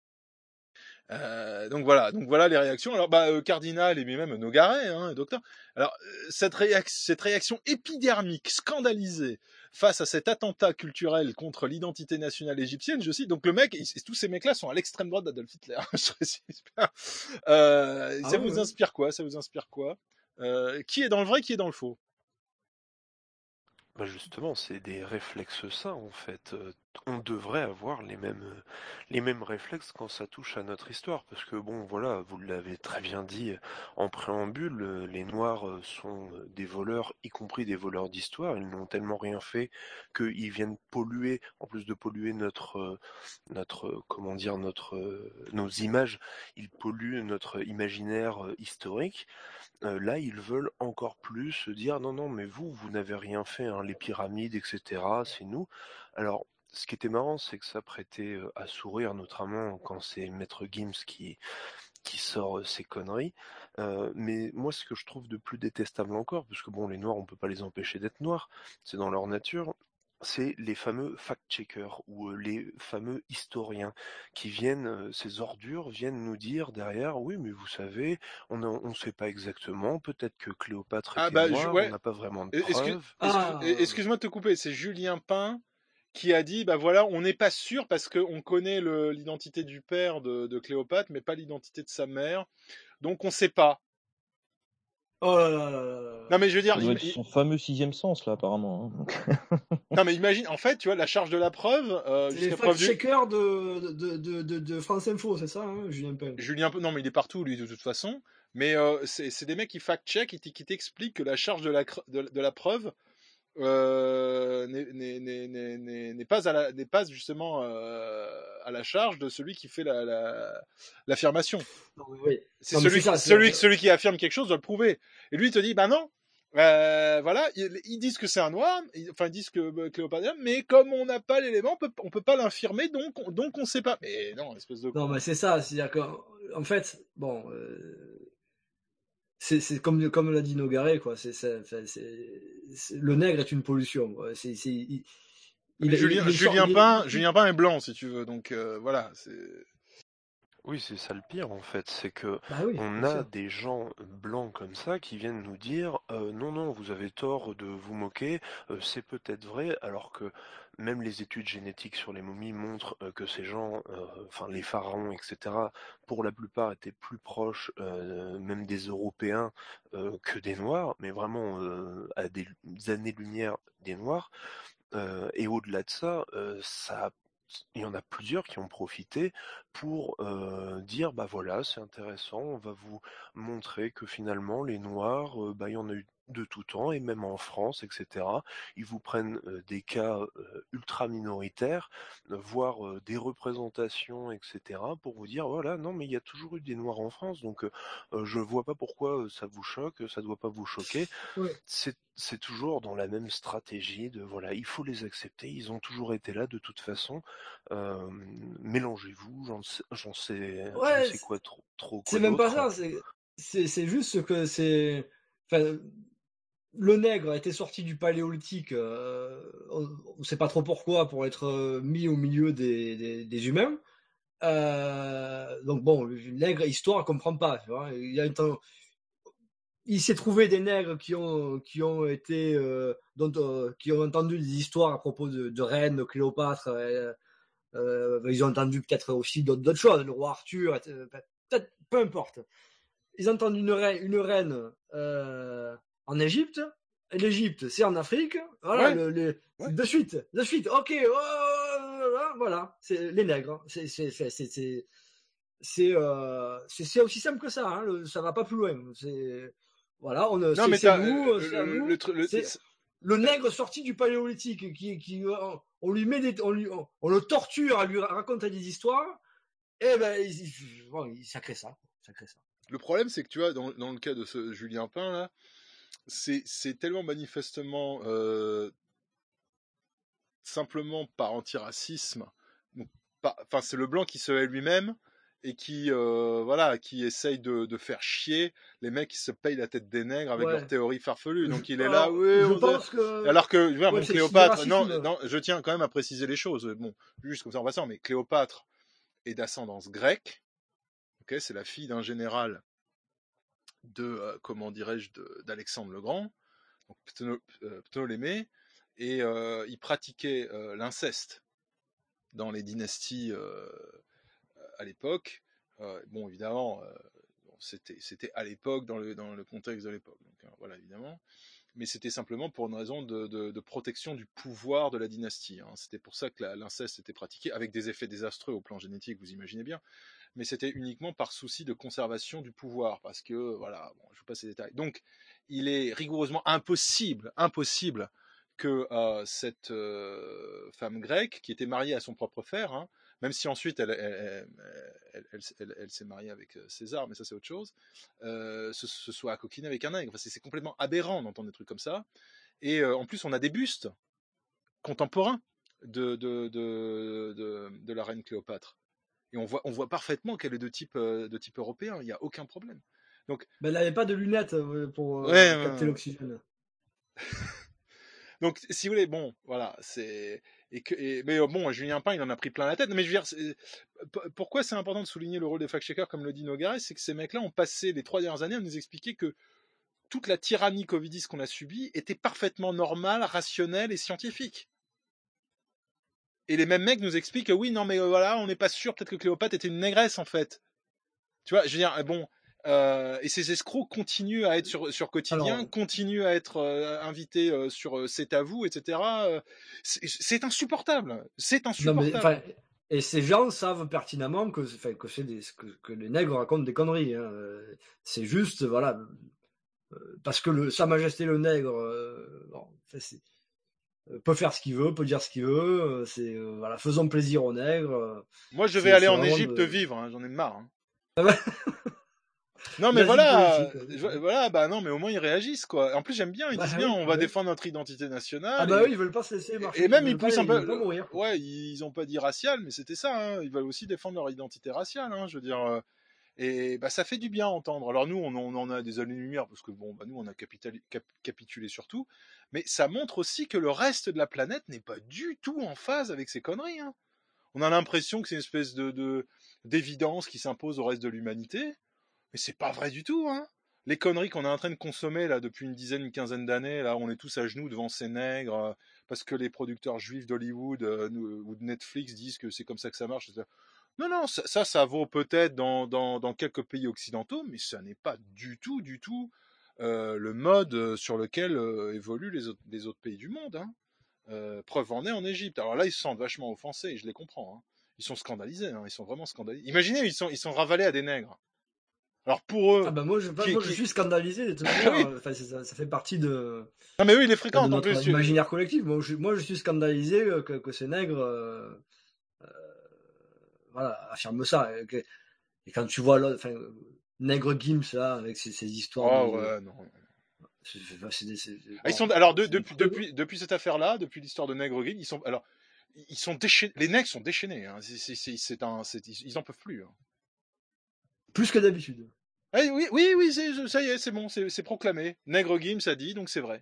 Euh, donc voilà, donc voilà les réactions. Alors bah euh, Cardinal et même Nogaret, hein, docteur. Alors euh, cette, réac- cette réaction épidermique, scandalisée face à cet attentat culturel contre l'identité nationale égyptienne, je cite. Donc le mec, ils, tous ces mecs-là sont à l'extrême droite d'Adolf Hitler. je précise bien. Euh, ah ça oui, vous oui. inspire quoi? Ça vous inspire quoi? euh, Qui est dans le vrai, qui est dans le faux? Bah justement, c'est des réflexes sains en fait. Euh, on devrait avoir les mêmes, euh, les mêmes réflexes quand ça touche à notre histoire, parce que bon, voilà, vous l'avez très bien dit en préambule, euh, les Noirs euh, sont des voleurs, y compris des voleurs d'histoire. Ils n'ont tellement rien fait qu'ils viennent polluer, en plus de polluer notre, euh, notre, euh, comment dire, notre, euh, nos images, ils polluent notre imaginaire euh, historique. Euh, là, ils veulent encore plus se dire non, non, mais vous, vous n'avez rien fait, hein, les pyramides, et cetera, c'est nous. Alors, ce qui était marrant, c'est que ça prêtait euh, à sourire, notamment quand c'est Maître Gims qui, qui sort euh, ces conneries. Euh, mais moi, ce que je trouve de plus détestable encore, parce que bon, les Noirs, on peut pas les empêcher d'être noirs, c'est dans leur nature, c'est les fameux fact-checkers ou euh, les fameux historiens qui viennent, euh, ces ordures viennent nous dire derrière, oui, mais vous savez, on ne sait pas exactement, peut-être que Cléopâtre ah était bah, noire, ouais. on n'a pas vraiment de Excuse, preuves. Ah. Excuse, excuse-moi de te couper, c'est Julien Pain qui a dit, bah voilà, on n'est pas sûr parce qu'on connaît le, l'identité du père de, de Cléopâtre, mais pas l'identité de sa mère, donc on sait pas. Oh là là là là. Non mais je veux dire, ça doit être son fameux sixième sens là apparemment. Hein. Non mais imagine, en fait, tu vois, la charge de la preuve. Euh, c'est les fact-checkers du... de, de, de, de, de France Info, c'est ça, hein, Julien Pain. Julien, non mais il est partout lui de toute façon. Mais euh, c'est, c'est des mecs qui fact-check et qui t'expliquent que la charge de la, de, de la preuve euh, n'est, n'est, n'est, n'est, n'est pas à la, n'est pas justement euh, à la charge de celui qui fait la, la, l'affirmation. Non, oui. C'est, non, celui, c'est ça, celui, c'est... celui qui affirme quelque chose doit le prouver. Et lui il te dit bah non. Euh, voilà, ils, ils disent que c'est un noir, ils, enfin ils disent que Cléopâtre, mais comme on n'a pas l'élément, on peut, on peut pas l'infirmer, donc donc on sait pas. Mais non, espèce de. Non, mais c'est ça, c'est-à-dire qu'en fait, bon, euh, c'est, c'est comme comme l'a dit Nogaret, quoi. C'est, c'est, c'est, c'est, le nègre est une pollution. Quoi. C'est, c'est, il, il, Julien, il, il Julien sort, Pain, il, Julien Pain est blanc, si tu veux, donc euh, voilà. C'est... Oui, c'est ça le pire en fait, c'est que bah oui, on a des gens blancs comme ça qui viennent nous dire euh, non non vous avez tort de vous moquer, euh, c'est peut-être vrai, alors que même les études génétiques sur les momies montrent euh, que ces gens, euh, enfin les pharaons et cetera, pour la plupart étaient plus proches euh, même des Européens euh, que des Noirs, mais vraiment euh, à des années-lumière des Noirs, euh, et au-delà de ça, euh, ça a il y en a plusieurs qui ont profité pour euh, dire bah voilà c'est intéressant, on va vous montrer que finalement les noirs, euh, bah il y en a eu de tout temps, et même en France, et cetera. Ils vous prennent euh, des cas euh, ultra minoritaires, euh, voire euh, des représentations, et cetera, pour vous dire, voilà, non, mais il y a toujours eu des Noirs en France, donc euh, euh, je vois pas pourquoi euh, ça vous choque, ça doit pas vous choquer. Ouais. C'est, c'est toujours dans la même stratégie de, voilà, il faut les accepter, ils ont toujours été là de toute façon, euh, mélangez-vous, j'en sais, j'en sais, je Ouais, sais quoi trop, trop c'est quoi même pas d'autre. ça, c'est, c'est, c'est juste que c'est, enfin, le nègre a été sorti du paléolithique, euh, on ne sait pas trop pourquoi, pour être euh, mis au milieu des, des, des humains. Euh, donc bon, le nègre, histoire, elle comprend pas. Tu vois. Il y a un temps, il s'est trouvé des nègres qui ont, qui ont été, euh, dont, euh, qui ont entendu des histoires à propos de, de reines, de Cléopâtre. Euh, euh, ils ont entendu peut-être aussi d'autres, d'autres choses, le roi Arthur, euh, peut-être, peu importe. Ils entendent une reine, une reine euh, en Égypte. Et l'Égypte, c'est en Afrique. Voilà, Ouais, le, le, ouais. de suite, de suite. Ok, oh, voilà, c'est les nègres. C'est, c'est, c'est, c'est, c'est, c'est, euh, c'est, c'est aussi simple que ça. Hein, le, ça va pas plus loin. C'est, voilà, on, Non, c'est, mais c'est t'as, nous, le, c'est à le, nous. le, tru- le- C'est c'est- le nègre sorti du paléolithique qui, qui, on, on lui met des, on lui, on, on le torture à lui raconter des histoires. Et ben, il, il- bon, il- ça crée ça, ça crée ça. le problème, c'est que tu vois, dans, dans le cas de ce Julien Pain là, c'est, c'est tellement manifestement euh, simplement par antiracisme. Donc, pas- enfin, c'est le blanc qui se hait lui-même et qui, euh, voilà, qui essaye de, de faire chier les mecs qui se payent la tête des nègres avec leurs Ouais. théories farfelues. Je, Donc il est là, alors, oui, je on sait- pense que alors que, voilà, ouais, bon, c'est du Cléopâtre, non, racisme. non, je tiens quand même à préciser les choses. Bon, juste comme ça en passant, mais Cléopâtre est d'ascendance grecque. Ok, c'est la fille d'un général de, euh, comment dirais-je, de- d'Alexandre le Grand, donc Ptono- euh, Ptolémée, et euh, il pratiquait euh, l'inceste dans les dynasties euh, à l'époque. Euh, bon, évidemment, euh, bon, c'était, c'était à l'époque, dans le, dans le contexte de l'époque. Donc, hein, voilà, évidemment. Mais c'était simplement pour une raison de, de, de protection du pouvoir de la dynastie. Hein. C'était pour ça que la, l'inceste était pratiqué, avec des effets désastreux au plan génétique, vous imaginez bien. Mais c'était uniquement par souci de conservation du pouvoir, parce que, voilà, bon, je vous passe les détails. Donc, il est rigoureusement impossible, impossible que euh, cette euh, femme grecque, qui était mariée à son propre frère, hein, même si ensuite elle, elle, elle, elle, elle, elle s'est mariée avec César, mais ça c'est autre chose, euh, se, se soit coquinée avec un nègre. Enfin, c'est, c'est complètement aberrant d'entendre des trucs comme ça. Et euh, en plus, on a des bustes contemporains de, de, de, de, de la reine Cléopâtre. Et on voit, on voit parfaitement qu'elle est de type, euh, de type européen, il n'y a aucun problème. Donc, Ben, elle n'avait pas de lunettes euh, pour ouais, euh, capter euh, l'oxygène. donc si vous voulez, bon, voilà, c'est. Et que, et, mais bon, Julien Pain, il en a pris plein la tête. Mais je veux dire, c'est, pourquoi c'est important de souligner le rôle des fact-checkers, comme le dit Nogares, c'est que ces mecs-là ont passé les trois dernières années à nous expliquer que toute la tyrannie covidiste qu'on a subie était parfaitement normale, rationnelle et scientifique. Et les mêmes mecs nous expliquent que oui, non, mais euh, voilà, on n'est pas sûr, peut-être que Cléopâtre était une négresse en fait. Tu vois, je veux dire, bon, euh, et ces escrocs continuent à être sur, sur Quotidien, Alors, continuent à être euh, invités euh, sur euh, C'est à vous, et cetera. Euh, c'est, c'est insupportable. C'est non mais insupportable. enfin, et ces gens savent pertinemment que, enfin, que c'est des, que, que les nègres racontent des conneries. Hein. C'est juste, voilà, euh, parce que le, Sa Majesté le nègre, euh, bon, c'est, euh, peut faire ce qu'il veut, peut dire ce qu'il veut. euh, C'est euh, voilà, faisons plaisir aux nègres. euh, Moi, je vais C'est, aller c'est en vraiment Égypte de vivre, hein, j'en ai marre. Hein. Non, mais l'asile voilà, politique. Ouais. voilà, bah non, mais au moins ils réagissent, quoi. En plus, j'aime bien, ils Bah disent bien, oui, on va oui. défendre notre identité Ah nationale, bah eux, et, ils veulent pas se laisser marcher, et même ils ils veulent pas, poussent un ils veulent peu, pas mourir. Quoi. ouais, ils ont pas dit racial, mais c'était ça, hein, ils veulent aussi défendre leur identité raciale, hein, je veux dire, euh, et bah ça fait du bien à entendre. Alors nous, on, on en a des années-lumière, parce que bon, bah nous, on a capitali- cap- capitulé sur tout, mais ça montre aussi que le reste de la planète n'est pas du tout en phase avec ces conneries, hein. On a l'impression que c'est une espèce de, de d'évidence qui s'impose au reste de l'humanité, mais c'est pas vrai du tout, hein. Les conneries qu'on est en train de consommer là depuis une dizaine, une quinzaine d'années, là, on est tous à genoux devant ces nègres euh, parce que les producteurs juifs d'Hollywood euh, ou de Netflix disent que c'est comme ça que ça marche. Non, non, ça, ça, ça vaut peut-être dans, dans, dans quelques pays occidentaux, mais ça n'est pas du tout, du tout euh, le mode sur lequel euh, évoluent les autres, les autres pays du monde. Hein. Euh, preuve en est en Égypte. Alors là, ils se sentent vachement offensés, et je les comprends. Hein. Ils sont scandalisés, hein, ils sont vraiment scandalisés. Imaginez, ils sont, ils sont ravalés à des nègres. Alors pour eux, Ah bah moi je, qui, moi, je qui... suis scandalisé de toute oui. manière. Enfin, ça, ça fait partie de. Non mais oui, il est fréquent de en notre plus. imaginaire collectif. Moi je, moi, je suis scandalisé que, que ces nègres, euh, euh, voilà, affirment ça. Et, que, et quand tu vois l'autre, enfin, Nègre Gims là, avec ses, ses histoires oh, de. ouais, non. C'est, c'est, c'est, c'est, Ah, bon, ils sont alors de, c'est depuis depuis depuis cette affaire-là, depuis l'histoire de Nègre Guide, ils sont alors ils sont déchaînés. Les nègres sont déchaînés. Hein. C'est, c'est, c'est, c'est un, c'est, ils en peuvent plus. Hein. Plus que d'habitude. Eh, oui, oui, oui, c'est, ça y est, c'est bon, c'est, c'est proclamé. Nègre Gims a dit, donc c'est vrai.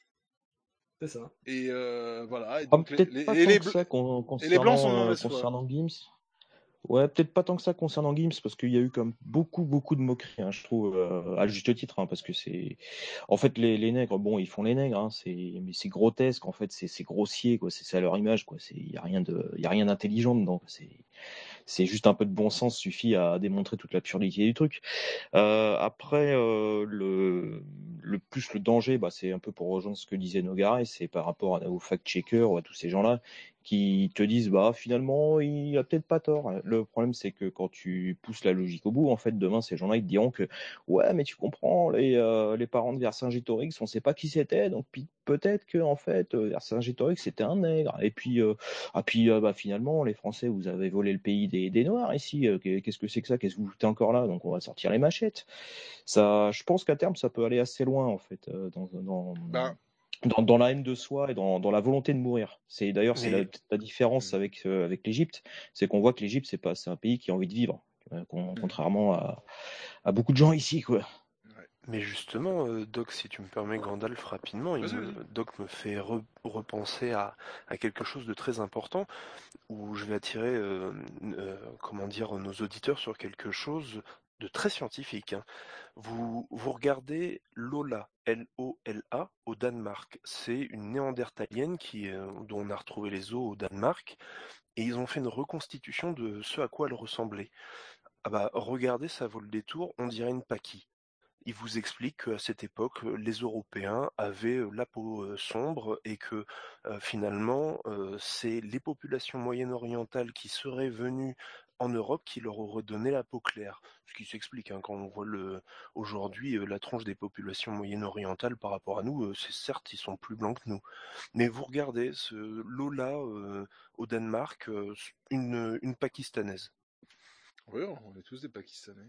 C'est ça. Et euh, voilà. Et Ah, donc les, peut-être les, pas et tant les, que ça con- et les blancs sont de concernant, euh, mauvaise foi. concernant Gims. Ouais, peut-être pas tant que ça concernant Gims, parce qu'il y a eu comme beaucoup, beaucoup de moqueries, hein, je trouve, euh, à juste titre, hein, parce que c'est, en fait, les, les nègres, bon, ils font les nègres, hein, c'est, mais c'est grotesque, en fait, c'est, c'est grossier, quoi, c'est, c'est à leur image, quoi, c'est, y a rien de, y a rien d'intelligent dedans, c'est, c'est juste un peu de bon sens suffit à démontrer toute l'absurdité du truc. Euh, après, euh, le, le plus le danger, bah, c'est un peu pour rejoindre ce que disait Nogaret, c'est par rapport à, aux fact-checkers ou à tous ces gens-là qui te disent, bah, finalement, il a peut-être pas tort. Le problème, c'est que quand tu pousses la logique au bout, en fait, demain, ces gens-là, ils te diront que, ouais, mais tu comprends, les, euh, les parents de Vercingétorix, on sait pas qui c'était, donc puis, peut-être que, en fait, Vercingétorix, c'était un nègre. Et puis, euh, ah, puis, euh, bah, finalement, les Français, vous avez volé le pays des, des Noirs ici. Euh, qu'est-ce que c'est que ça? Qu'est-ce que vous foutez encore là? Donc, on va sortir les machettes. Ça, je pense qu'à terme, ça peut aller assez loin, en fait, euh, dans, dans, Ben, dans, dans la haine de soi et dans, dans la volonté de mourir. C'est d'ailleurs c'est la, Mais la différence avec euh, avec l'Égypte, c'est qu'on voit que l'Égypte c'est pas c'est un pays qui a envie de vivre, euh, con- contrairement à, à beaucoup de gens ici, quoi. ouais. Mais justement, euh, Doc, si tu me permets, Gandalf, rapidement, il Vas-y, me, vas-y. Doc me fait re- repenser à, à quelque chose de très important, où je vais attirer, euh, euh, comment dire, nos auditeurs sur quelque chose de très scientifique. Hein. Vous, vous regardez Lola, L O L A, au Danemark. C'est une néandertalienne qui, euh, dont on a retrouvé les os au Danemark, et ils ont fait une reconstitution de ce à quoi elle ressemblait. Ah bah, regardez, ça vaut le détour, on dirait une paki. Il vous explique qu'à cette époque, les Européens avaient euh, la peau euh, sombre et que euh, finalement, euh, c'est les populations moyen-orientales qui seraient venues en Europe qui leur auraient donné la peau claire. Ce qui s'explique hein, quand on voit le, aujourd'hui euh, la tronche des populations moyen-orientales par rapport à nous, euh, c'est certes ils sont plus blancs que nous. Mais vous regardez ce Lola euh, au Danemark, euh, une, une Pakistanaise. Oui, on est tous des Pakistanais.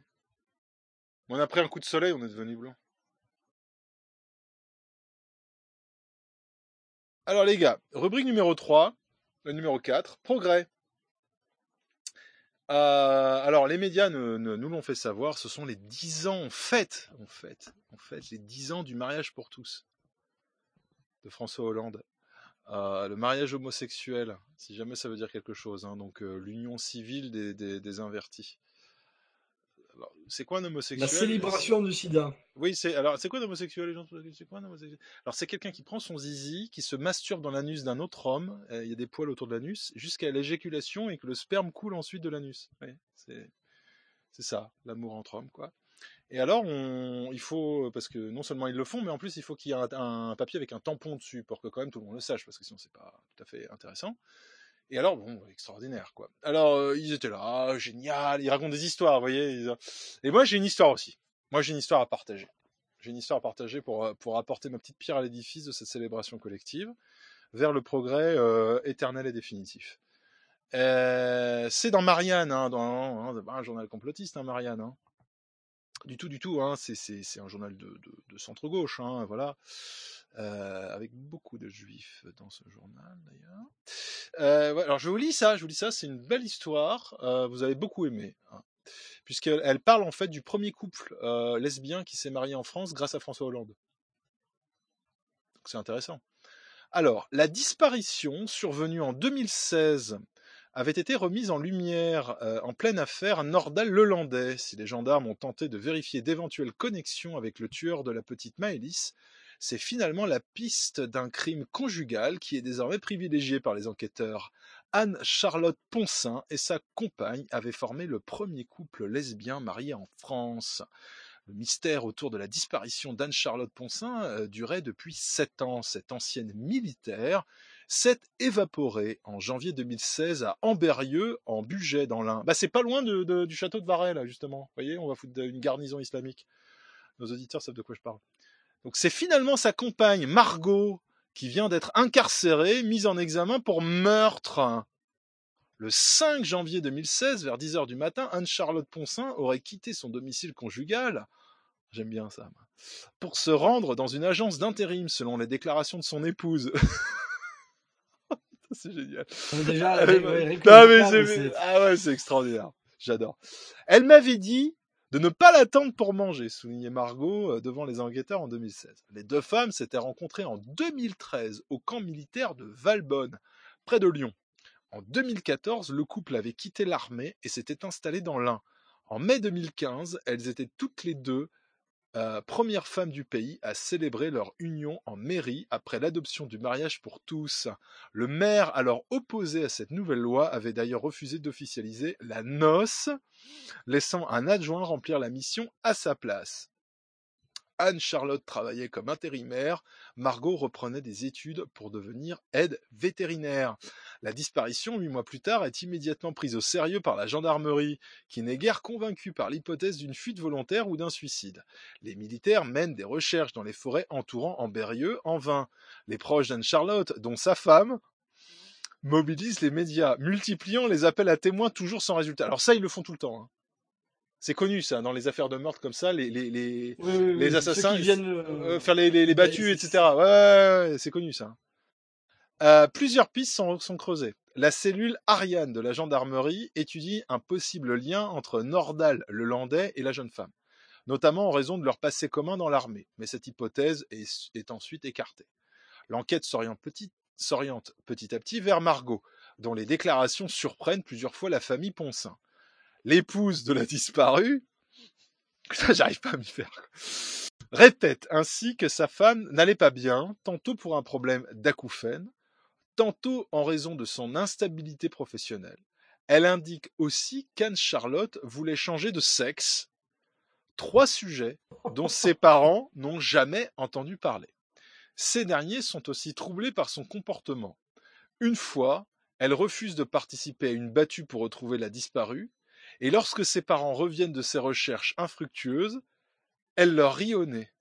On a pris un coup de soleil, on est devenu blanc. Alors les gars, rubrique numéro trois, le numéro quatre, progrès. Euh, alors les médias ne, ne, nous l'ont fait savoir, ce sont les dix ans en fait, en fait, en fait, les dix ans du mariage pour tous de François Hollande. Euh, le mariage homosexuel, si jamais ça veut dire quelque chose, hein, donc euh, l'union civile des, des, des invertis. Alors, c'est quoi un homosexuel? La célébration du sida. Oui, c'est alors c'est quoi un homosexuel les gens c'est quoi un homosexuel Alors c'est quelqu'un qui prend son zizi, qui se masturbe dans l'anus d'un autre homme, il euh, y a des poils autour de l'anus, jusqu'à l'éjaculation et que le sperme coule ensuite de l'anus. Oui, c'est c'est ça, l'amour entre hommes quoi. Et alors on il faut parce que non seulement ils le font mais en plus il faut qu'il y ait un, un papier avec un tampon dessus pour que quand même tout le monde le sache parce que sinon c'est pas tout à fait intéressant. Et alors, bon, extraordinaire, quoi. Alors, euh, ils étaient là, génial, ils racontent des histoires, vous voyez. Ils... Et moi, j'ai une histoire aussi. Moi, j'ai une histoire à partager. J'ai une histoire à partager pour, pour apporter ma petite pierre à l'édifice de cette célébration collective vers le progrès euh, éternel et définitif. Euh, c'est dans Marianne, hein, dans hein, un journal complotiste, hein, Marianne. Hein. Du tout, du tout. Hein, c'est, c'est, c'est un journal de, de, de centre-gauche, hein, voilà. Euh, avec beaucoup de juifs dans ce journal, d'ailleurs. Euh, ouais, alors je vous lis ça, je vous lis ça, c'est une belle histoire, euh, vous avez beaucoup aimé, hein, puisqu'elle elle parle en fait du premier couple euh, lesbien qui s'est marié en France grâce à François Hollande. Donc c'est intéressant. Alors, la disparition survenue en deux mille seize avait été remise en lumière euh, en pleine affaire à Nordal-Lelandais. Si les gendarmes ont tenté de vérifier d'éventuelles connexions avec le tueur de la petite Maëlys, c'est finalement la piste d'un crime conjugal qui est désormais privilégiée par les enquêteurs. Anne-Charlotte Poncin et sa compagne avaient formé le premier couple lesbien marié en France. Le mystère autour de la disparition d'Anne-Charlotte Poncin euh, durait depuis sept ans. Cette ancienne militaire s'est évaporée en janvier deux mille seize à Ambérieux, en Bugey, dans l'Ain. Bah, c'est pas loin de, de, du château de Varay, là, justement. Vous voyez, on va foutre une garnison islamique. Nos auditeurs savent de quoi je parle. Donc c'est finalement sa compagne, Margot, qui vient d'être incarcérée, mise en examen pour meurtre. Le cinq janvier deux mille seize, vers dix heures du matin, Anne-Charlotte Poncin aurait quitté son domicile conjugal, j'aime bien ça, pour se rendre dans une agence d'intérim, selon les déclarations de son épouse. C'est génial. Déjà, Ah, avec, ouais, avec non, le mais cas, c'est, c'est- ah ouais, c'est extraordinaire. J'adore. Elle m'avait dit de ne pas l'attendre pour manger, soulignait Margot euh, devant les enquêteurs en deux mille seize. Les deux femmes s'étaient rencontrées en deux mille treize au camp militaire de Valbonne, près de Lyon. En deux mille quatorze, le couple avait quitté l'armée et s'était installé dans l'Ain. En mai deux mille quinze, elles étaient toutes les deux euh, premières femmes du pays à célébrer leur union en mairie après l'adoption du mariage pour tous. Le maire, alors opposé à cette nouvelle loi, avait d'ailleurs refusé d'officialiser la noce, laissant un adjoint remplir la mission à sa place. Anne-Charlotte travaillait comme intérimaire, Margot reprenait des études pour devenir aide vétérinaire. La disparition, huit mois plus tard, est immédiatement prise au sérieux par la gendarmerie, qui n'est guère convaincue par l'hypothèse d'une fuite volontaire ou d'un suicide. Les militaires mènent des recherches dans les forêts entourant Ambérieux en vain. Les proches d'Anne-Charlotte, dont sa femme, mobilisent les médias, multipliant les appels à témoins toujours sans résultat. Alors ça, ils le font tout le temps, hein. C'est connu, ça, dans les affaires de meurtre comme ça, les, les, les, Oui, oui, les oui, assassins, ceux qui viennent, euh, euh, faire les, les, les battus, c'est- et cetera. Ouais, ouais, ouais, c'est connu, ça. Euh, plusieurs pistes sont, sont creusées. La cellule Ariane de la gendarmerie étudie un possible lien entre Nordal, le Landais, et la jeune femme, notamment en raison de leur passé commun dans l'armée. Mais cette hypothèse est, est ensuite écartée. L'enquête s'oriente petit, s'oriente petit à petit vers Margot, dont les déclarations surprennent plusieurs fois la famille Poncin. L'épouse de la disparue, ça j'arrive pas à m'y faire, quoi, répète ainsi que sa femme n'allait pas bien, tantôt pour un problème d'acouphène, tantôt en raison de son instabilité professionnelle. Elle indique aussi qu'Anne-Charlotte voulait changer de sexe, trois sujets dont ses parents n'ont jamais entendu parler. Ces derniers sont aussi troublés par son comportement. Une fois, elle refuse de participer à une battue pour retrouver la disparue, et lorsque ses parents reviennent de ces recherches infructueuses, elle leur rit au nez.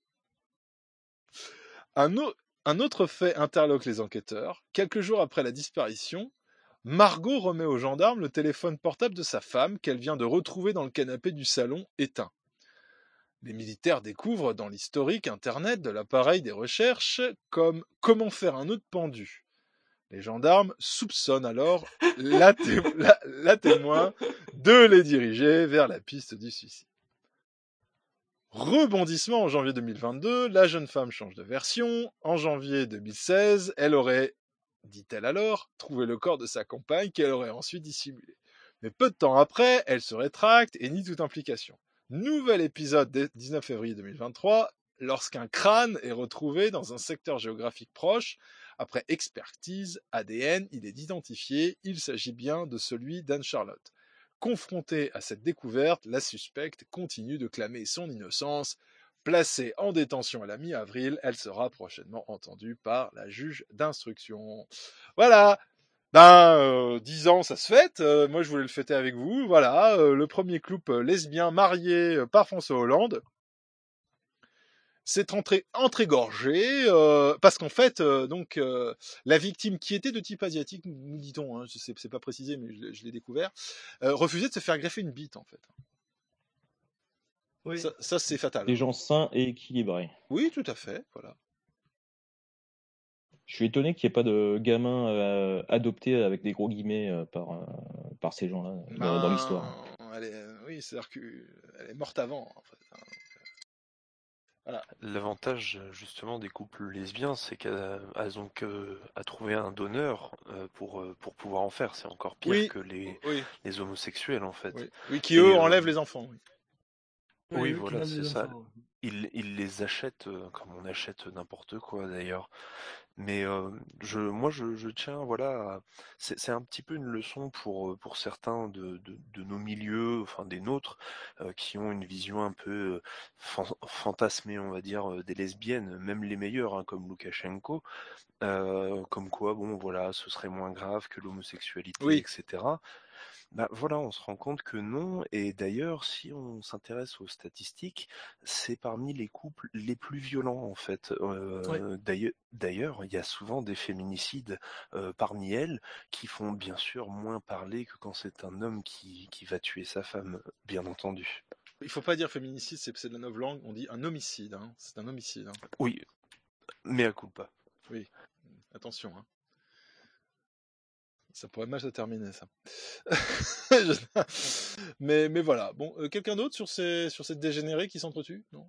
Un, o- un autre fait interloque les enquêteurs. Quelques jours après la disparition, Margot remet aux gendarmes le téléphone portable de sa femme qu'elle vient de retrouver dans le canapé du salon éteint. Les militaires découvrent dans l'historique internet de l'appareil des recherches comme « Comment faire un nœud pendu ». Les gendarmes soupçonnent alors la, té- la- la témoin de les diriger vers la piste du suicide. Rebondissement en janvier deux mille vingt-deux, la jeune femme change de version. En janvier deux mille seize, elle aurait, dit-elle alors, trouvé le corps de sa compagne qu'elle aurait ensuite dissimulé. Mais peu de temps après, elle se rétracte et nie toute implication. Nouvel épisode dès dix-neuf février deux mille vingt-trois, lorsqu'un crâne est retrouvé dans un secteur géographique proche. Après expertise A D N, il est identifié, il s'agit bien de celui d'Anne-Charlotte. Confrontée à cette découverte, la suspecte continue de clamer son innocence. Placée en détention à la mi-avril, elle sera prochainement entendue par la juge d'instruction. Voilà. Ben, euh, dix ans, ça se fête. Euh, moi, je voulais le fêter avec vous. Voilà, euh, le premier couple lesbien marié euh, par François Hollande. C'est entré, entrégorgé, euh, parce qu'en fait, euh, donc, euh, la victime qui était de type asiatique, nous dit-on, hein, je sais, c'est pas précisé, mais je, je l'ai découvert, euh, refusait de se faire greffer une bite, en fait. Oui. Ça, ça, c'est fatal. Des gens sains et équilibrés. Oui, tout à fait, voilà. Je suis étonné qu'il n'y ait pas de gamins euh, adoptés avec des gros guillemets euh, par, euh, par ces gens-là dans, dans Ben, l'histoire. elle est, oui, c'est-à-dire qu'elle est morte avant, en fait. hein. Voilà. L'avantage justement des couples lesbiens, c'est qu'elles elles ont que à trouver un donneur euh, pour, euh, pour pouvoir en faire. C'est encore pire Oui, que les, oui, les homosexuels en fait. oui, oui, qui Et, eux euh, enlèvent les enfants. Oui. Oui, oui, qui voilà, donnent c'est des ça. enfants. Ils, ils les achètent euh, comme on achète n'importe quoi d'ailleurs. Mais euh, je, moi, je, je tiens, voilà, à- c'est, c'est un petit peu une leçon pour, euh, pour certains de, de, de nos milieux, enfin des nôtres, euh, qui ont une vision un peu euh, fan- fantasmée, on va dire, euh, des lesbiennes, même les meilleures, hein, comme Loukachenko, euh, comme quoi, bon, voilà, ce serait moins grave que l'homosexualité, Oui, et cetera. Bah voilà, on se rend compte que non, et d'ailleurs, si on s'intéresse aux statistiques, c'est parmi les couples les plus violents en fait. Ouais. Euh, d'ailleurs, d'ailleurs, il y a souvent des féminicides euh, parmi elles qui font bien sûr moins parler que quand c'est un homme qui, qui va tuer sa femme, bien entendu. il faut pas dire féminicide, c'est, c'est de la novlangue, on dit un homicide, hein. C'est un homicide, hein. Oui, mais à culpa. Oui, attention, hein. Ça pourrait mal se terminer, ça. Je- mais, mais voilà. Bon, euh, quelqu'un d'autre sur ces, sur ces dégénérés qui s'entretuent? Non.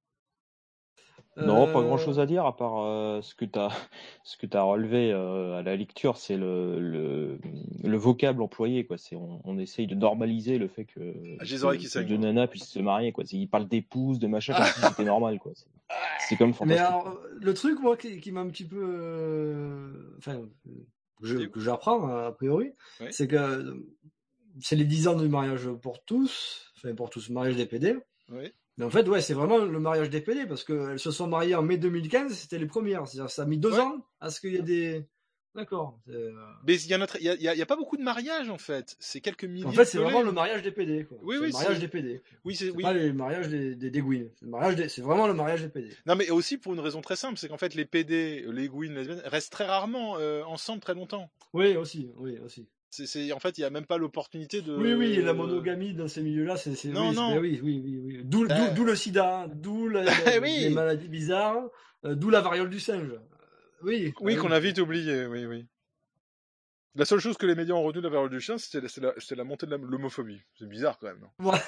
Non, pas Euh, grand-chose à dire à part euh, ce que tu as ce que tu as relevé euh, à la lecture, c'est le, le, le vocable employé, quoi. C'est on, on essaye de normaliser le fait que, Ah, j'ai les que, oreilles qui que saignent, deux moi. nanas puissent se marier, quoi. C'est- Ils parlent d'épouse, de machin, comme si c'était normal, quoi. C'est, c'est quand même mais fantastique, alors, quoi. le truc, moi, qui, qui m'a un petit peu, euh, enfin, que je- Dis- que j'apprends a priori, Oui, c'est que euh, c'est les dix ans du mariage pour tous, enfin pour tous, mariage des P D. oui. Mais en fait, ouais, c'est vraiment le mariage des P D parce qu'elles se sont mariées en mai deux mille quinze, c'était les premières. C'est-à-dire que ça a mis deux Ouais. ans à ce qu'il y ait des. D'accord. c'est, euh, Mais il y, en a très- il y, a, il y a- il y a pas beaucoup de mariages, en fait. C'est quelques En milliers fait, de c'est vraiment pelés. le mariage des P D, quoi. Oui, C'est oui, le mariage c'est. des P D. Oui, c'est. C'est Oui. pas le mariage des, des, des Gouines. C'est le mariage des- c'est vraiment le mariage des P D. Non, mais aussi pour une raison très simple, c'est qu'en fait, les P D, les gouines, les lesbiennes, restent très rarement euh, ensemble très longtemps. Oui, aussi, oui, aussi. C'est, c'est, en fait, il y a même pas l'opportunité de. Oui, oui, la monogamie dans ces milieux-là, c'est, c'est, Non, oui, c'est- ben non. oui, oui, oui, oui. D'où, d'où, Euh, d'où le sida, d'où la- la- les oui, maladies bizarres, euh, d'où la variole du singe. Euh, Oui, oui, bah qu'on oui. a vite oublié. Oui, oui. La seule chose que les médias ont retenu de la variole du chien, c'était, c'était la, c'était la montée de la- l'homophobie. C'est bizarre quand même, non? Voilà.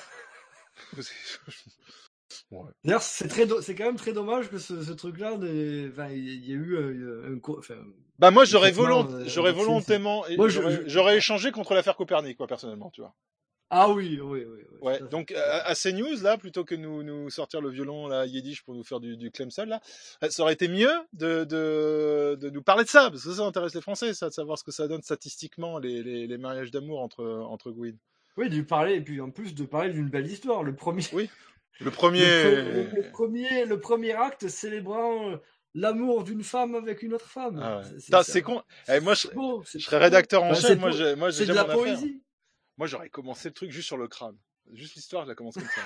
Ouais. D'ailleurs, c'est très, do- c'est quand même très dommage que ce, ce truc-là, n'ait- enfin, il y ait eu euh, un, co- enfin, Bah moi un j'aurais traitement volont- euh, j'aurais inversé. c'est- volontairement et Moi, je, j'aurais je- j'aurais échangé contre l'affaire Copernic, quoi, personnellement, tu vois. Ah oui, oui, oui, oui, Ouais. tout à fait, Donc tout à à, à CNews là, plutôt que nous nous sortir le violon là yiddish pour nous faire du, du Clemson là, ça aurait été mieux de, de de nous parler de ça parce que ça intéresse les Français, ça, de savoir ce que ça donne statistiquement les les, les mariages d'amour entre entre Gouines. Oui, de lui parler, et puis en plus de parler d'une belle histoire. Le premier, Oui. Le le, premier. pre- le premier, le premier acte célébrant euh, l'amour d'une femme avec une autre femme. Ah ouais. C'est, c'est, Putain, c'est, c'est con. Eh, moi je c'est beau, c'est je serais très beau. rédacteur en Enfin, chef, c'est, moi po- j'ai moi j'ai c'est de jamais la rien à faire. poésie. Moi j'aurais commencé le truc juste sur le crâne. Juste l'histoire, je la commence comme ça.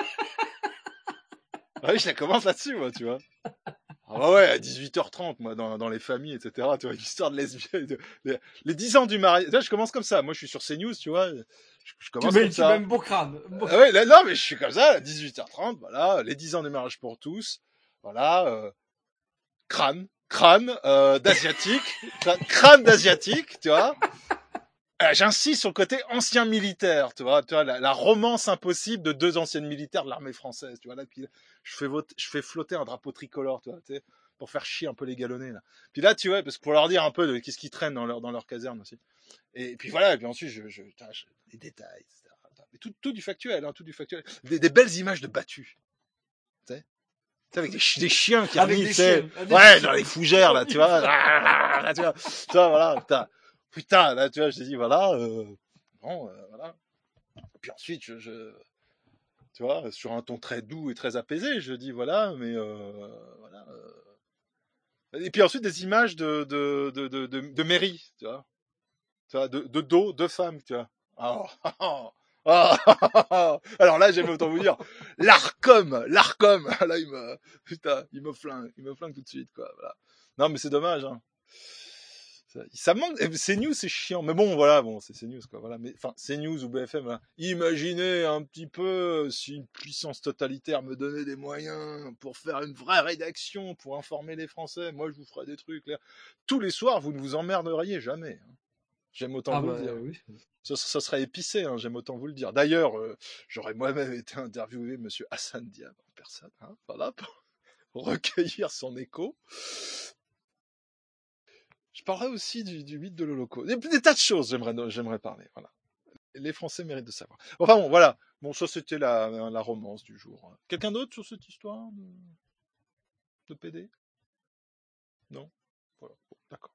Ah oui, je la commence là-dessus, moi, tu vois. Ah bah ouais, à dix-huit heures trente, moi, dans, dans les familles, et cetera. Tu vois, une histoire de lesbienne. De, les, les dix ans du mariage. Là, je commence comme ça. Moi, je suis sur CNews, tu vois. Je, je Tu commence mets, comme tu mets ça. un beau crâne. un beau- Ah ouais, là, non, mais je suis comme ça, à dix-huit heures trente, voilà. Les dix ans du mariage pour tous. Voilà. Euh, crâne. Crâne euh, d'asiatique. crâne, crâne d'asiatique, tu vois. Euh, J'insiste sur le côté ancien militaire, tu vois, tu vois la, la romance impossible de deux anciennes militaires de l'armée française, tu vois là, puis je fais vote, je fais flotter un drapeau tricolore, tu vois, tu sais, pour faire chier un peu les galonnés là. Puis là, tu vois, parce que pour leur dire un peu de qu'est-ce qu'ils traînent dans leur dans leur caserne aussi. Et puis voilà, et puis ensuite je, je, putain, je les détails, et cetera. Mais tout, tout du factuel, hein, tout du factuel, des, des belles images de battus, tu sais. Tu sais, avec des, chi- des chiens qui Avec remis, des tu sais, chiens, avec des ouais, chiens. dans les fougères là, tu vois, là, tu vois, tu vois, voilà, putain. Putain, là, tu vois, je te dis, voilà, euh, bon, euh, voilà. Puis ensuite, je, je, tu vois, sur un ton très doux et très apaisé, je dis, voilà, mais, euh, voilà. euh. Et puis ensuite, des images de, de, de, de, de, de mairie, tu vois, tu vois, de, de dos, de femmes, tu vois. Ah, ah, ah, ah, ah, ah. Alors là, j'aime autant vous dire, l'Arcom, l'Arcom, là, il me, putain, il me flingue, il me flingue tout de suite, quoi, voilà. Non, mais c'est dommage, hein. Ça, ça manque. CNews, c'est chiant. Mais bon, voilà, bon, c'est CNews, quoi. Voilà. Mais enfin, CNews ou B F M. Voilà. Imaginez un petit peu si une puissance totalitaire me donnait des moyens pour faire une vraie rédaction, pour informer les Français. Moi, je vous ferais des trucs. Là. Tous les soirs, vous ne vous emmerderiez jamais. Hein. J'aime autant Ah vous bah le dire. oui. Ça, ça serait épicé. Hein, j'aime autant vous le dire. D'ailleurs, euh, j'aurais moi-même été interviewé Monsieur Hassan Diab en personne. Hein, voilà, pour recueillir son écho. Je parlerai aussi du, du mythe de l'Holocauste. Des, des tas de choses, j'aimerais, j'aimerais parler. Voilà. Les Français méritent de savoir. Enfin bon, voilà. Bon, ça c'était la, la romance du jour. Quelqu'un d'autre sur cette histoire de, de P D? Non. Voilà. D'accord.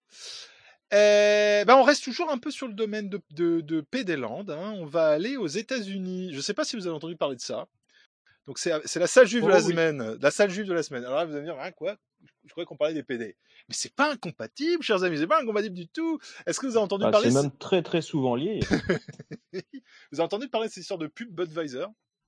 Eh ben, on reste toujours un peu sur le domaine de, de, de P D Land. Hein. On va aller aux États-Unis. Je ne sais pas si vous avez entendu parler de ça. Donc, c'est, c'est la salle juive Oh, de la oui. semaine. La salle juive de la semaine. Alors là, vous allez me dire, ah, quoi? Je croyais qu'on parlait des P D. Mais c'est pas incompatible, chers amis. C'est pas incompatible du tout. Est-ce que vous avez entendu Bah, parler... c'est même très très souvent lié. Vous avez entendu parler de cette histoire de pub Budweiser?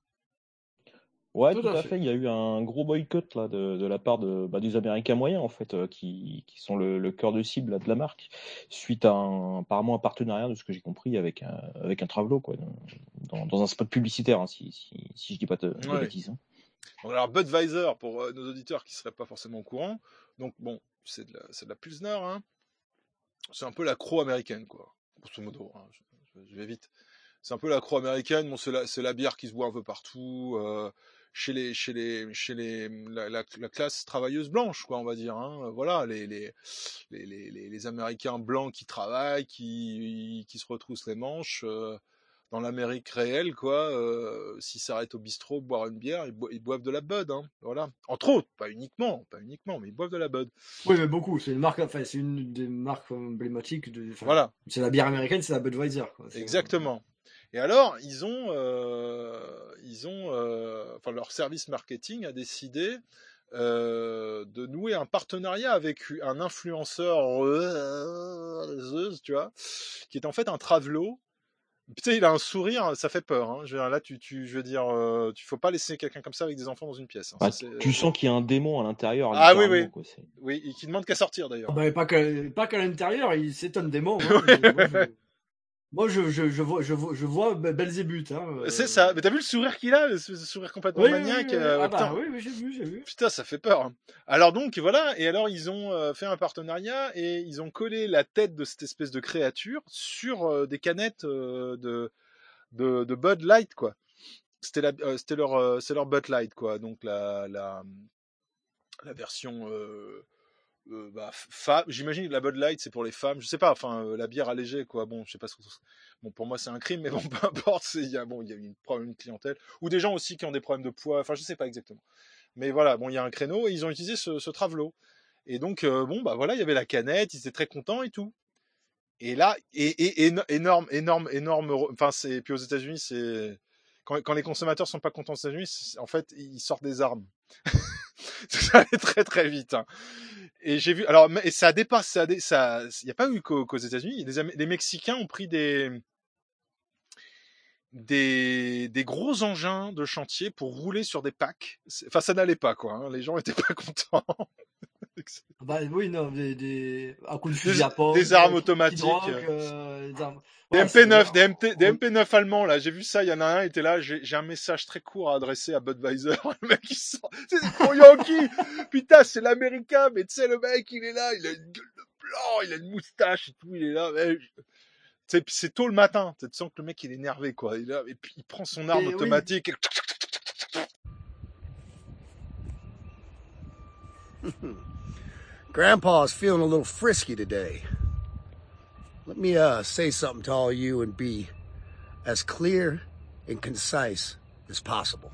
Ouais, Tout tout à à fait. fait. Il y a eu un gros boycott là de, de la part de bah, des Américains moyens en fait, euh, qui, qui sont le, le cœur de cible là, de la marque, suite à un, apparemment un partenariat de ce que j'ai compris avec un, avec un Travelo quoi, dans, dans un spot publicitaire, hein, si, si, si je dis pas de, de Ouais. bêtises. Hein. Donc, alors Budweiser, pour euh, nos auditeurs qui seraient pas forcément au courant, donc bon, c'est de la, c'est de la Pilsner, hein. C'est un peu la croix américaine, quoi, grosso modo. Hein. Je, je, je vais vite. C'est un peu la croix américaine. Bon, c'est la, c'est la bière qui se boit un peu partout, euh, chez les, chez les, chez les, la, la, la classe travailleuse blanche, quoi, on va dire. Hein. Voilà, les, les, les, les, les Américains blancs qui travaillent, qui, qui se retroussent les manches. Euh, dans l'Amérique réelle, quoi, euh, s'ils s'arrêtent au bistrot boire une bière, ils, bo- ils boivent de la Bud, hein, voilà. Entre autres, pas uniquement, pas uniquement, mais ils boivent de la Bud. Oui, mais beaucoup. C'est une marque, enfin, c'est une des marques emblématiques de. Enfin, Voilà. c'est la bière américaine, c'est la Budweiser. Quoi. C'est, Exactement. Et alors, ils ont, euh, ils ont, euh, enfin, leur service marketing a décidé euh, de nouer un partenariat avec un influenceur, euh, tu vois, qui est en fait un travelo. Putain, il a un sourire, ça fait peur. Hein. Je veux dire, là, tu, tu, je veux dire, euh, tu faut pas laisser quelqu'un comme ça avec des enfants dans une pièce. Hein. Bah, Ça, c'est... tu sens qu'il y a un démon à l'intérieur. Ah oui, oui, Quoi, c'est... oui, et qui demande qu'à sortir Ah d'ailleurs. bah, pas, qu'à, pas qu'à l'intérieur, il, c'est un démon. Hein. Moi, je, moi je, je, je vois, je vois, je vois Belzébuth. Hein. C'est ça. Mais t'as vu le sourire qu'il a, le sourire complètement Oui, maniaque. oui, oui, oui. euh, Ah putain. bah oui, oui, j'ai vu, j'ai vu. Putain, ça fait peur. Hein. Alors donc voilà, et alors ils ont euh, fait un partenariat et ils ont collé la tête de cette espèce de créature sur euh, des canettes euh, de, de de Bud Light, quoi. C'était la, euh, c'était leur, euh, c'est leur Bud Light, quoi. Donc la la la version euh, euh, bah, fa- j'imagine que la Bud Light c'est pour les femmes, je sais pas, enfin euh, la bière allégée, quoi. Bon, je sais pas ce que bon, pour moi c'est un crime, mais bon, peu importe, il y a bon, il y a une, une clientèle ou des gens aussi qui ont des problèmes de poids, enfin je sais pas exactement. Mais voilà, bon, il y a un créneau et ils ont utilisé ce, ce Travelo. Et donc euh, bon bah voilà, il y avait la canette, ils étaient très contents et tout. Et là, et, et, et énorme, énorme, énorme. Enfin, c'est puis aux États-Unis, c'est quand, quand les consommateurs sont pas contents aux États-Unis, en fait, ils sortent des armes. Ça allait très très vite. Hein. Et j'ai vu, alors, et ça dépasse, ça, ça, il y a pas eu qu'aux, qu'aux États-Unis. Les, les Mexicains ont pris des des des gros engins de chantier pour rouler sur des packs. Enfin, ça n'allait pas, quoi. Hein. Les gens étaient pas contents. Bah oui, non, des, des, à coup de fusil des, à pompe, des armes qui, automatiques. qui drogue, euh, des, armes... des ouais, M P neuf, c'est... des, M T, des M P neuf allemands, là. J'ai vu ça, il y en a un, il était là. J'ai, j'ai un message très court à adresser à Budweiser. Le mec, il sort. C'est des gros Yankees. Putain, c'est l'américain, mais tu sais, le mec, il est là, il a une gueule de blanc, il a une moustache et tout, il est là. Mais... Tu sais, c'est tôt le matin. Tu sens que le mec, il est énervé, quoi. Il est là, et puis, il prend son arme Et automatique. Oui. Grandpa's feeling a little frisky today. Let me uh, say something to all you and be as clear and concise as possible.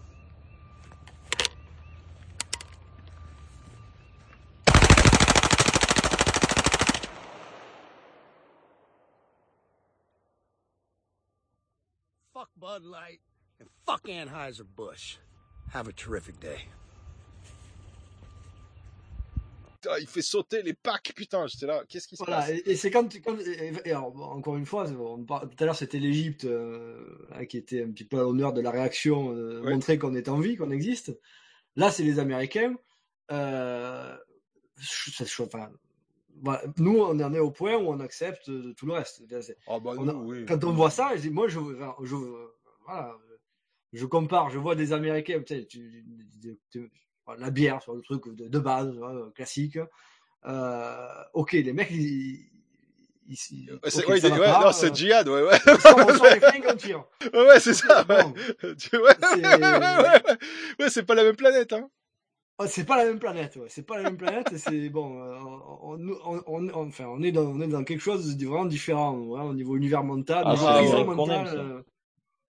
Fuck Bud Light and fuck Anheuser-Busch. Have a terrific day. Ah, il fait sauter les packs, putain, j'étais là, qu'est-ce qui se voilà, passe? et, et c'est quand, quand et, et alors, encore une fois, on, tout à l'heure c'était l'Égypte euh, qui était un petit peu à l'honneur de la réaction, euh, ouais. Montrer qu'on est en vie, qu'on existe. Là, c'est les Américains. Euh, je, je, enfin, voilà, nous, on en est au point où on accepte tout le reste. Oh bah on nous, a, oui. Quand on voit ça, je dis, moi, je, je, voilà, je compare, je vois des Américains, tu sais, tu, tu, tu, la bière sur le truc de, de base, hein, classique. Euh, ok, les mecs, ils. ils, ils c'est, okay, ouais, des, ouais, pas, non, c'est euh, djihad, ouais, ouais. On sort, on sort les flingues, on tire. Ouais, ouais, c'est ça, ouais. Bon, ouais, c'est... Ouais, ouais, ouais. Ouais, c'est pas la même planète, hein. Oh, c'est pas la même planète, ouais. C'est pas la même planète, c'est bon, euh, on, on, on, on, enfin, on est dans, on est dans quelque chose de vraiment différent, ouais, au niveau univers mental, ah, niveau c'est prison mentale. Euh...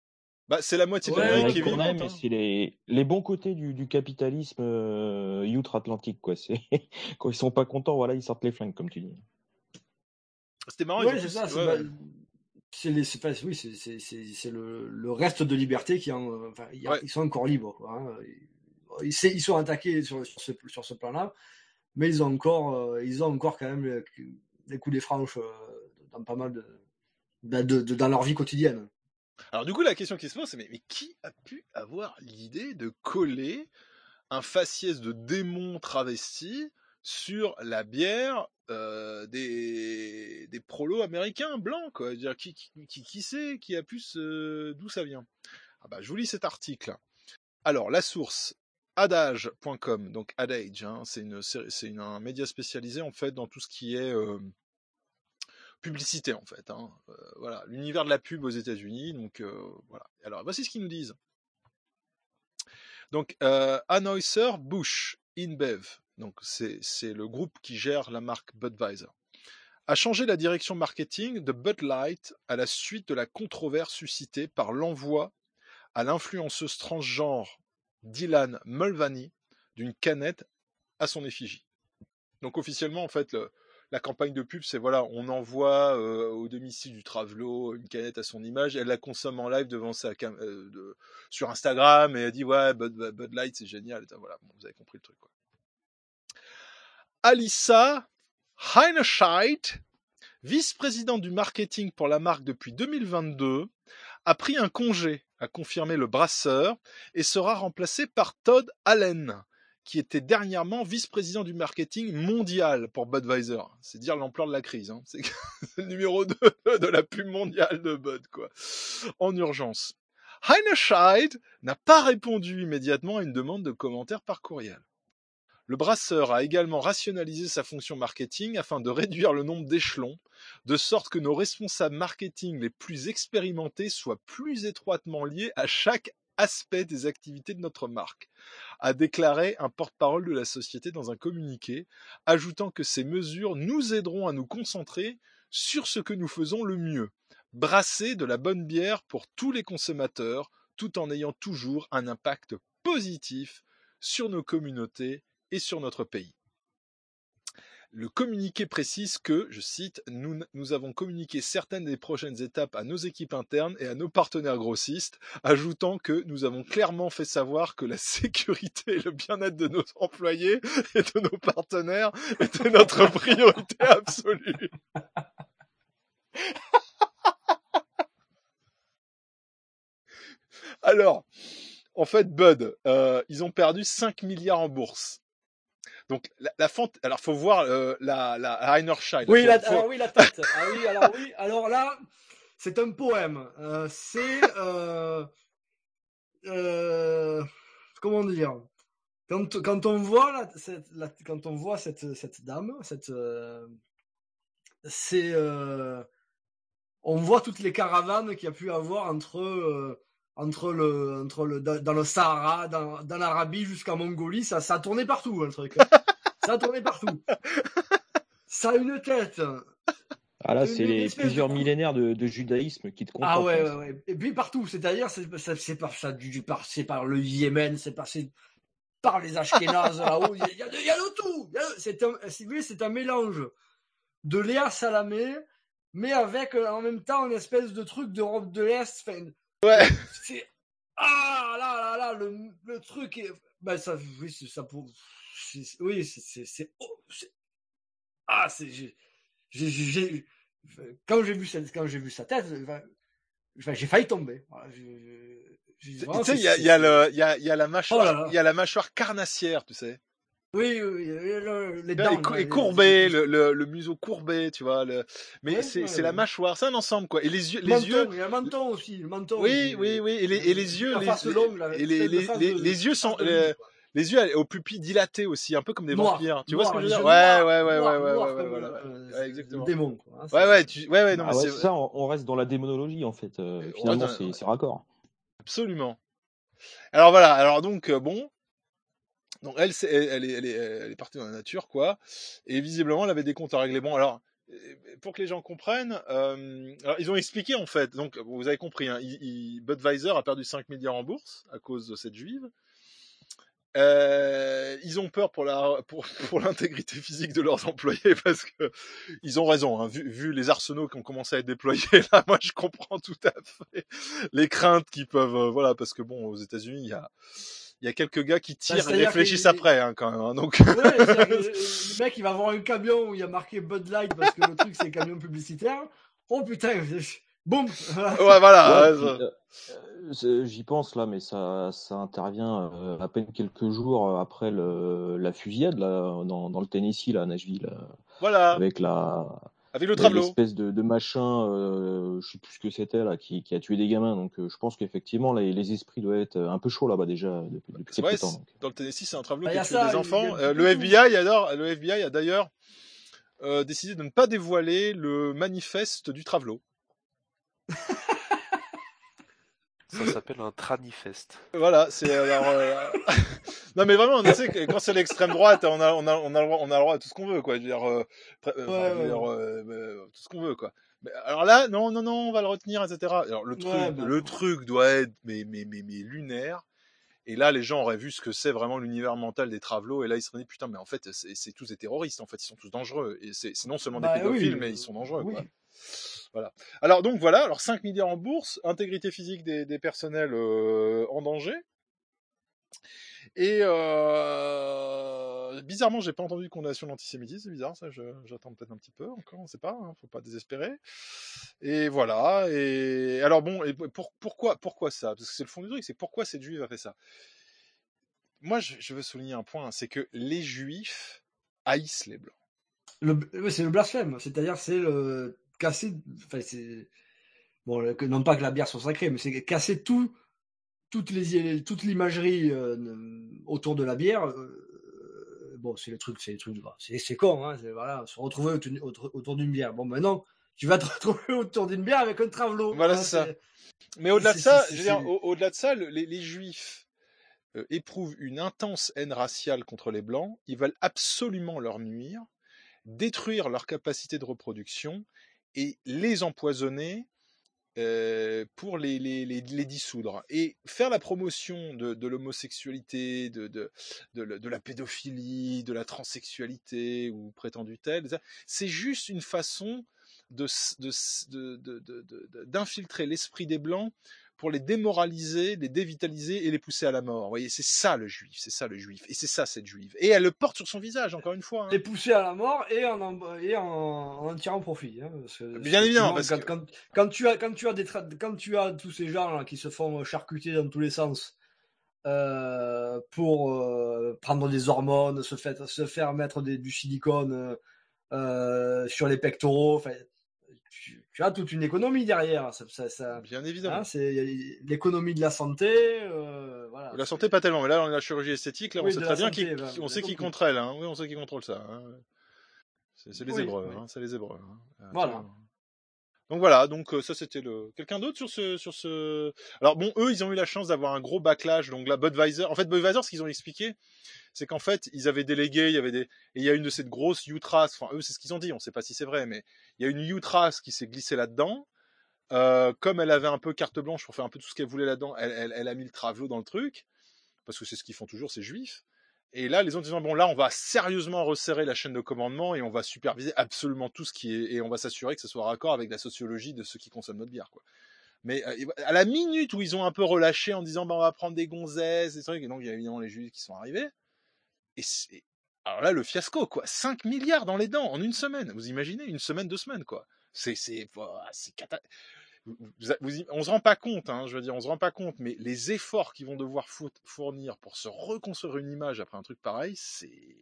Bah, c'est la moitié de Ouais, l'Amérique Ouais, qui est ouais, qu'on aime, vivante. mais Hein. c'est les, les bons côtés du, du capitalisme euh, outre-Atlantique, quoi. C'est quand ils sont pas contents, voilà, ils sortent les flingues, comme tu dis. C'était marrant, ils ont ouais, c'est tous. ça. C'est Ouais, bah, ouais. c'est les, c'est, enfin, oui, c'est, c'est, c'est, c'est le, le reste de liberté qui en, euh, enfin, il y a- Ouais. ils sont encore libres, quoi. Hein. Ils, c'est- ils sont attaqués sur, sur ce, sur ce plan-là, mais ils ont encore, euh, ils ont encore quand même les, les coups des franches euh, dans pas mal de, de, de- de- dans leur vie quotidienne. Alors du coup, la question qui se pose, c'est mais, mais qui a pu avoir l'idée de coller un faciès de démon travesti sur la bière euh, des, des prolos américains blancs, quoi. Je veux dire, qui, qui, qui, qui sait, qui a pu se... d'où ça vient? Ah bah, je vous lis cet article. Alors, la source, adage point com, donc Adage, hein, c'est une, c'est une, un média spécialisé en fait dans tout ce qui est euh, publicité en fait. Hein. Euh, voilà, l'univers de la pub aux États-Unis. Donc euh, voilà. Alors, voici ce qu'ils nous disent. Donc, euh, Anheuser-Busch InBev, donc c'est, c'est le groupe qui gère la marque Budweiser, a changé la direction marketing de Bud Light à la suite de la controverse suscitée par l'envoi à l'influenceuse transgenre Dylan Mulvaney d'une canette à son effigie. Donc officiellement, en fait, le, la campagne de pub, c'est voilà, on envoie euh, au domicile du Travelo une canette à son image, elle la consomme en live devant sa cam- euh, de, sur Instagram et elle dit ouais, Bud, Bud Light c'est génial. Et voilà, bon, vous avez compris le truc. Quoi. Alissa Heinerscheid, vice-présidente du marketing pour la marque depuis deux mille vingt-deux, a pris un congé, a confirmé le brasseur, et sera remplacé par Todd Allen, qui était dernièrement vice-président du marketing mondial pour Budweiser. C'est dire l'ampleur de la crise. Hein. C'est le numéro deux de la pub mondiale de Bud, quoi. En urgence. Heinerscheid n'a pas répondu immédiatement à une demande de commentaire par courriel. Le brasseur a également rationalisé sa fonction marketing afin de réduire le nombre d'échelons, de sorte que nos responsables marketing les plus expérimentés soient plus étroitement liés à chaque aspect des activités de notre marque, a déclaré un porte-parole de la société dans un communiqué, ajoutant que ces mesures nous aideront à nous concentrer sur ce que nous faisons le mieux, brasser de la bonne bière pour tous les consommateurs, tout en ayant toujours un impact positif sur nos communautés et sur notre pays. Le communiqué précise que, je cite, nous, nous avons communiqué certaines des prochaines étapes à nos équipes internes et à nos partenaires grossistes, ajoutant que nous avons clairement fait savoir que la sécurité et le bien-être de nos employés et de nos partenaires étaient notre priorité absolue. Alors, en fait, Bud, euh, ils ont perdu cinq milliards en bourse. Donc la, la fente, alors faut voir euh, la la Heinerscheid. Oui, faut, la, faut... alors oui, la tête. Ah oui, alors oui, alors là, c'est un poème. Euh, c'est euh, euh, comment dire quand, quand on voit la, cette, la, quand on voit cette cette dame, cette euh, c'est euh, on voit toutes les caravanes qu'il y a pu avoir entre euh, entre le entre le dans le Sahara, dans, dans l'Arabie jusqu'en Mongolie, ça ça a tourné partout le truc. Hein. Ça a tourné partout. Ça a une tête. Ah là, Une, c'est une les espèce de plusieurs cou- millénaires de, de judaïsme qui te Ah confortent. ouais, Hein, ouais, ça. ouais. Et puis partout, c'est-à-dire, c'est, c'est, c'est par ça, du, du- par, c'est par le Yémen, c'est par, c'est par les Ashkénazes là-haut. Il y a, il y a de, il y a de tout. Il y a de- c'est un, si vous voulez, c'est un mélange de Léa Salamé, mais avec euh, en même temps une espèce de truc d'Europe de l'Est. Enfin, Ouais. c'est ah là là là, le, le truc est, ben ça, oui, c'est ça pour, c'est, oui, c'est, c'est, c'est, oh, c'est- ah, c'est, j'ai, j'ai, j'ai, quand j'ai vu cette, quand j'ai vu sa tête. Enfin, j'ai failli tomber. Voilà, je, je, je, Tu sais, il y a, y a le, il y a, il y a la mâchoire, oh là il là. y a la mâchoire carnassière, tu sais. Oui, oui, le, les Tu vois, dents. et, cou- Là, et les, courbé, les... le, le, le museau courbé, tu vois. Le... Mais Ouais, c'est, ouais, c'est la ouais. mâchoire, c'est un ensemble, quoi. Et les yeux, Le les yeux. menton, il y a le menton aussi, le menton Oui, aussi. oui, oui. Et les, et les yeux, La les, face les, longue, là, et une les, espèce de les, face les, de, les yeux sont, face de les, lit, quoi. les yeux aux pupilles dilatées aussi, un peu comme des Noir, vampires. Tu vois ce que noir, je veux les dire? yeux Ouais, noirs, ouais, ouais, ouais, noirs, ouais, ouais, noirs ouais, comme voilà, ouais. euh, Ouais, le exactement. démon, quoi. Hein, Ouais, c'est... ouais, tu, ouais, ouais, non, mais Ah ouais, c'est, c'est ça, on, on reste dans la démonologie en fait. Euh, ouais, finalement, non, c'est ouais, c'est raccord. absolument. Alors voilà, alors donc, euh, bon. Donc elle, c'est, elle, est, elle, est, elle est partie dans la nature, quoi. Et visiblement, elle avait des comptes à régler. Bon, alors, pour que les gens comprennent, euh, alors ils ont expliqué en fait, donc vous avez compris, hein, il, il, Budweiser a perdu cinq milliards en bourse à cause de cette juive. Euh, ils ont peur pour la pour pour l'intégrité physique de leurs employés parce que ils ont raison, hein, vu, vu les arsenaux qui ont commencé à être déployés là, moi je comprends tout à fait les craintes qui peuvent, euh, voilà, parce que bon, aux États-Unis il y a il y a quelques gars qui tirent bah, et réfléchissent qu'il... après, hein, quand même. Hein, donc. Ouais, le, le mec, il va avoir un camion où il y a marqué Bud Light parce que le truc, c'est un camion publicitaire. Oh putain, boum. Ouais, voilà. Ouais, ouais, puis, euh, j'y pense là, mais ça, ça intervient euh, à peine quelques jours après le, la fusillade là, dans, dans le Tennessee, là, à Nashville. Voilà. Avec la. Avec le travelot. L'espèce de, de machin, euh, je sais plus ce que c'était là, qui, qui a tué des gamins. Donc, euh, je pense qu'effectivement, là, les esprits doivent être un peu chauds là-bas déjà depuis, depuis quelques ouais, temps. Donc. Dans le Tennessee, c'est un travelot bah, qui a, a tué ça, des enfants. a, euh, le, F B I, adore, le F B I a d'ailleurs euh, décidé de ne pas dévoiler le manifeste du travelot. Ça s'appelle un tranifest. Voilà, c'est alors. Euh... non mais vraiment, on sait que quand c'est l'extrême droite, on a, on a, on a le droit, on a le droit à tout ce qu'on veut, quoi. Je veux dire, euh, euh, ouais, enfin, je veux dire euh, euh, tout ce qu'on veut, quoi. Mais alors là, non, non, non, on va le retenir, et cetera. Alors le truc, ouais, bah, le truc doit être mais, mais, mais, mais lunaire. Et là, les gens auraient vu ce que c'est vraiment l'univers mental des travelots, et là, ils se seraient dit, putain, mais en fait, c'est, c'est tous des terroristes, en fait, ils sont tous dangereux. Et c'est, c'est non seulement bah, des pédophiles, oui, mais ils sont dangereux, oui. Quoi. Voilà. Alors, donc, voilà, alors cinq milliards en bourse, intégrité physique des, des personnels euh, en danger. Et euh, bizarrement, j'ai pas entendu de condamnation d'antisémitisme, c'est bizarre, ça, je, j'attends peut-être un petit peu encore, on sait pas, hein, faut pas désespérer. Et voilà, et alors bon, et pour, pourquoi, pourquoi ça? Parce que c'est le fond du truc, c'est pourquoi cette juive a fait ça. Moi, je, je veux souligner un point, c'est que les juifs haïssent les blancs. Le, c'est le blasphème, c'est-à-dire c'est le casser, enfin c'est bon, non pas que la bière soit sacrée, mais c'est casser tout, toutes les, toute l'imagerie euh, autour de la bière. Euh, bon, c'est le truc, c'est le truc, c'est, c'est con, hein, c'est, voilà, se retrouver autour, autour, autour d'une bière. Bon, maintenant, tu vas te retrouver autour d'une bière avec un travelot. Voilà, hein, c'est ça. Mais au-delà de ça, je veux dire, au, au-delà de ça, le, les, les juifs euh, éprouvent une intense haine raciale contre les blancs. Ils veulent absolument leur nuire, détruire leur capacité de reproduction et les empoisonner euh, pour les, les, les, les dissoudre. Et faire la promotion de, de l'homosexualité, de, de, de, de la pédophilie, de la transsexualité ou prétendue telle, c'est juste une façon de, de, de, de, de, de, d'infiltrer l'esprit des Blancs pour les démoraliser, les dévitaliser et les pousser à la mort. Vous voyez, c'est ça le juif, c'est ça le juif, et c'est ça cette juive. Et elle le porte sur son visage, encore une fois. Hein. Les pousser à la mort et en, et en, en tirant profit. Hein, parce que, bien évidemment, parce quand, que... quand, quand, tu as, quand, tu as des tra- quand tu as tous ces gens là, qui se font charcuter dans tous les sens euh, pour euh, prendre des hormones, se, fait, se faire mettre des, du silicone euh, sur les pectoraux, enfin... Tu, tu as toute une économie derrière. Ça, ça, ça, bien évidemment. Hein, c'est l'économie de la santé. Euh, voilà, la santé, pas tellement. Mais là, on a la chirurgie esthétique. Là, oui, on sait très bien qui, bah, on sait qui contrôle. Hein. Oui, on sait qui contrôle ça. Hein. C'est, c'est les oui, Hébreux. Oui. Hein, c'est les Hébreux. Hein. Voilà. Donc voilà. Donc ça, c'était le. Quelqu'un d'autre sur ce, sur ce. Alors bon, eux, ils ont eu la chance d'avoir un gros backlash. Donc là, Budweiser. En fait, Budweiser, ce qu'ils ont expliqué, c'est qu'en fait, ils avaient délégué, il y avait des, et il y a une de ces grosses U-Trace, enfin, eux, c'est ce qu'ils ont dit, on sait pas si c'est vrai, mais il y a une U-Trace qui s'est glissée là-dedans, euh, comme elle avait un peu carte blanche pour faire un peu tout ce qu'elle voulait là-dedans, elle, elle, elle a mis le travelot dans le truc, parce que c'est ce qu'ils font toujours, ces juifs, et là, les autres disant, bon, là, on va sérieusement resserrer la chaîne de commandement, et on va superviser absolument tout ce qui est, et on va s'assurer que ce soit raccord avec la sociologie de ceux qui consomment notre bière, quoi. Mais euh, à la minute où ils ont un peu relâché en disant, bah, on va prendre des gonzesses, des trucs, et donc il y a évidemment les juifs qui sont arrivés, et c'est... alors là, le fiasco, quoi. cinq milliards dans les dents en une semaine. Vous imaginez, une semaine, deux semaines, quoi. C'est, c'est, c'est cata... vous, vous, on se rend pas compte, hein, je veux dire, on se rend pas compte, mais les efforts qu'ils vont devoir fournir pour se reconstruire une image après un truc pareil, c'est,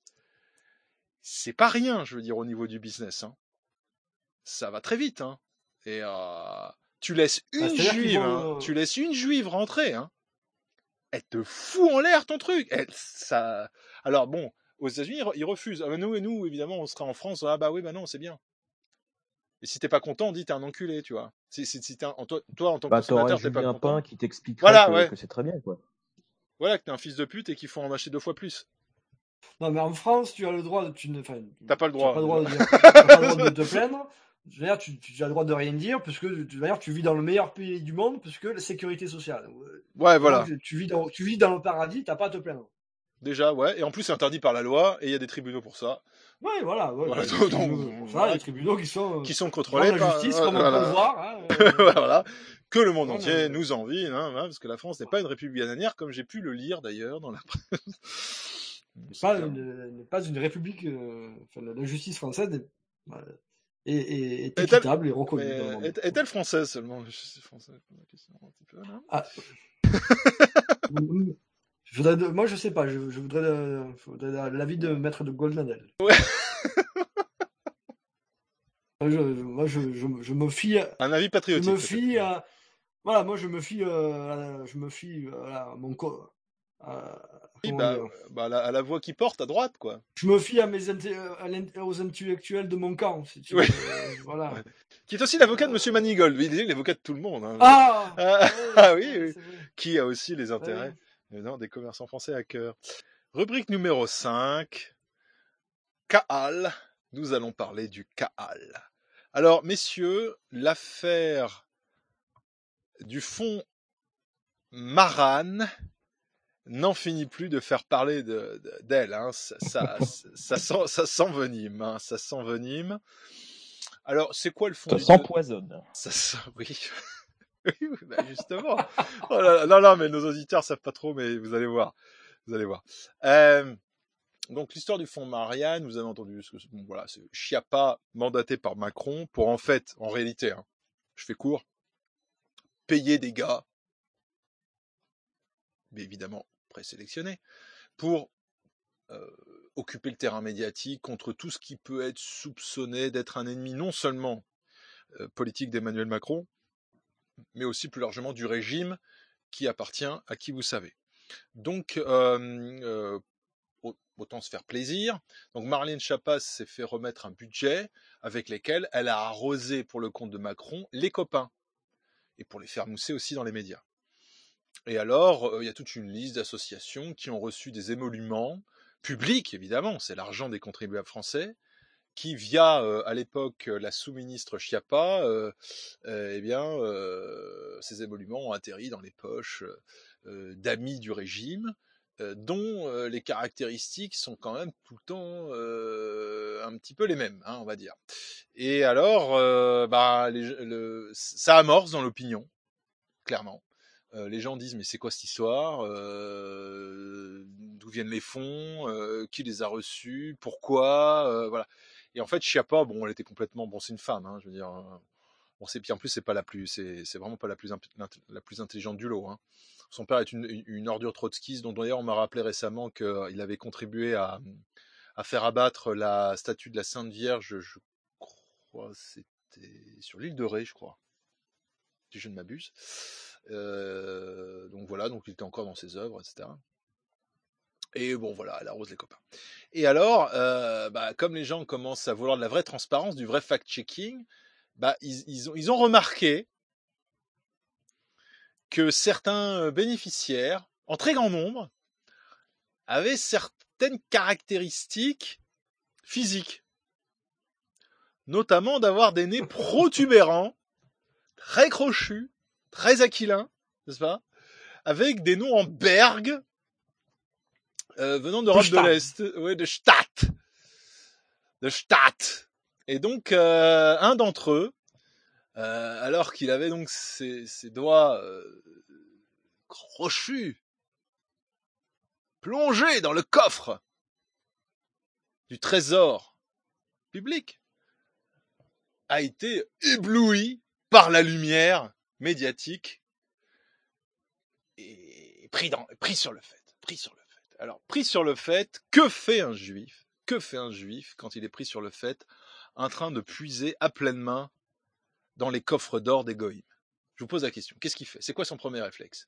c'est pas rien, je veux dire, au niveau du business, hein. Ça va très vite, hein. Et euh... tu laisses une bah, juive, vont... hein, tu laisses une juive rentrer, hein. Elle te fout en l'air ton truc. Elle, ça. Alors bon, aux États-Unis, ils refusent. Ah, nous et nous, évidemment, on sera en France. Ah bah oui, bah non, c'est bien. Et si t'es pas content, on dit t'es un enculé, tu vois. Si, si, si t'es un, toi, toi, en tant que bah, consommateur, t'es pas un content. Pain qui t'expliquerait voilà, que, ouais. que c'est très bien, quoi. Voilà, que t'es un fils de pute et qu'il faut en acheter deux fois plus. Non, mais en France, tu as le droit de, tu ne, enfin, T'as pas le tu n'as droit. pas le droit de déjà. dire, t'as pas le droit de te plaindre. Je veux dire, tu, tu as le droit de rien dire, puisque de toute manière, tu vis dans le meilleur pays du monde, puisque la sécurité sociale. Ouais, Donc, voilà. tu vis dans, tu vis dans le paradis, t'as pas à te plaindre. Déjà, ouais. Et en plus, c'est interdit par la loi et il y a des tribunaux pour ça. Ouais, voilà. Ouais, Voilà, bah, les donc, tribunaux, pour ça, voilà, les tribunaux qui sont, qui sont euh, contrôlés rendent la par. justice, euh, comme on peut le voilà. voir. Hein, euh, voilà. Que le monde non, entier mais- nous envie, hein, hein, parce que la France n'est pas une république bananière, comme j'ai pu le lire d'ailleurs dans la presse. n'est C'est pas clair. une, n'est pas une république. euh, enfin, la, la justice française est, voilà, est, est- est Est-elle- équitable et reconnue mais, dans le monde. est- est-elle française seulement? Je suis français, je pose la question un petit peu, là. Ah. Je voudrais de- moi, je sais pas. Je, je voudrais, euh, faudrait la- l'avis de maître de Goldnadel. Ouais. Moi, je, moi, je, je, je me fie. à- Un avis Je patriotique. me peut-être. fie à. Voilà, moi, je me fie. euh, à- je me fie euh, à mon co. à- Oui, comment bah, dire bah, à la, à la voix qui porte à droite, quoi. Je me fie à mes inté- à l'int- aux intellectuels de mon camp. Si tu Oui. veux, euh, voilà. Ouais. Qui est aussi l'avocat de Monsieur Manigold. Oui, il est l'avocat de tout le monde. Hein. Ah, Ah, ouais, ah oui, ouais, oui. c'est vrai. Qui a aussi les intérêts Ouais. euh, non, des commerçants français à cœur. Rubrique numéro cinq. Caal. Nous allons parler du Caal. Alors, messieurs, l'affaire du fonds Marane n'en finit plus de faire parler de, de- d'elle. Hein. Ça, ça, ça, sent, ça s'envenime. Hein. Ça s'envenime. Alors, c'est quoi le fond Ça du... s'empoisonne. Ça sent... Oui. Oui, oui, bah justement. Oh là là, non, non, mais nos auditeurs savent pas trop, mais vous allez voir. Vous allez voir. Euh, donc, l'histoire du fonds Marianne, vous avez entendu, ce que, bon, voilà, c'est Schiappa mandaté par Macron pour, en fait, en réalité, hein, je fais court, payer des gars, mais évidemment présélectionnés, pour euh, occuper le terrain médiatique contre tout ce qui peut être soupçonné d'être un ennemi non seulement euh, politique d'Emmanuel Macron, mais aussi plus largement du régime qui appartient à qui vous savez. Donc, euh, euh, autant se faire plaisir. Donc, Marlène Schiappa s'est fait remettre un budget avec lequel elle a arrosé pour le compte de Macron les copains et pour les faire mousser aussi dans les médias. Et alors, il euh, y a toute une liste d'associations qui ont reçu des émoluments publics, évidemment, c'est l'argent des contribuables français, qui, via, euh, à l'époque, la sous-ministre Schiappa, euh, euh, eh bien, euh, ces émoluments ont atterri dans les poches euh, d'amis du régime, euh, dont euh, les caractéristiques sont quand même tout le temps euh, un petit peu les mêmes, hein, on va dire. Et alors, euh, bah, les, le, ça amorce dans l'opinion, clairement. Euh, les gens disent mais c'est quoi cette histoire, euh, d'où viennent les fonds, euh, qui les a reçus, pourquoi, euh, voilà. Et en fait Schiappa, bon, elle était complètement, bon, c'est une femme, hein, je veux dire, bon, c'est puis en plus c'est pas la plus, c'est, c'est vraiment pas la plus la plus intelligente du lot. Hein. Son père est une, une, une ordure trotskiste dont d'ailleurs on m'a rappelé récemment qu'il avait contribué à, à faire abattre la statue de la Sainte Vierge, je crois, c'était sur l'île de Ré, je crois, si je ne m'abuse. Euh, donc voilà, donc il était encore dans ses œuvres, et cetera. Et bon voilà, elle arrose les copains. Et alors, euh, bah, comme les gens commencent à vouloir de la vraie transparence, du vrai fact-checking, bah, ils, ils, ont, ils ont remarqué que certains bénéficiaires, en très grand nombre, avaient certaines caractéristiques physiques. Notamment d'avoir des nez protubérants, très crochus, très aquilins, n'est-ce pas, avec des noms en berg, euh, venant d'Europe de, de l'Est, ouais, de Stadt, de Stadt. Et donc euh, un d'entre eux, euh, alors qu'il avait donc ses, ses doigts euh, crochus, plongés dans le coffre du trésor public, a été ébloui par la lumière médiatique et pris, dans, pris sur le fait, pris sur le fait. Alors, pris sur le fait, que fait un juif? Que fait un juif quand il est pris sur le fait, en train de puiser à pleine main dans les coffres d'or des goïms? Je vous pose la question. Qu'est-ce qu'il fait? C'est quoi son premier réflexe?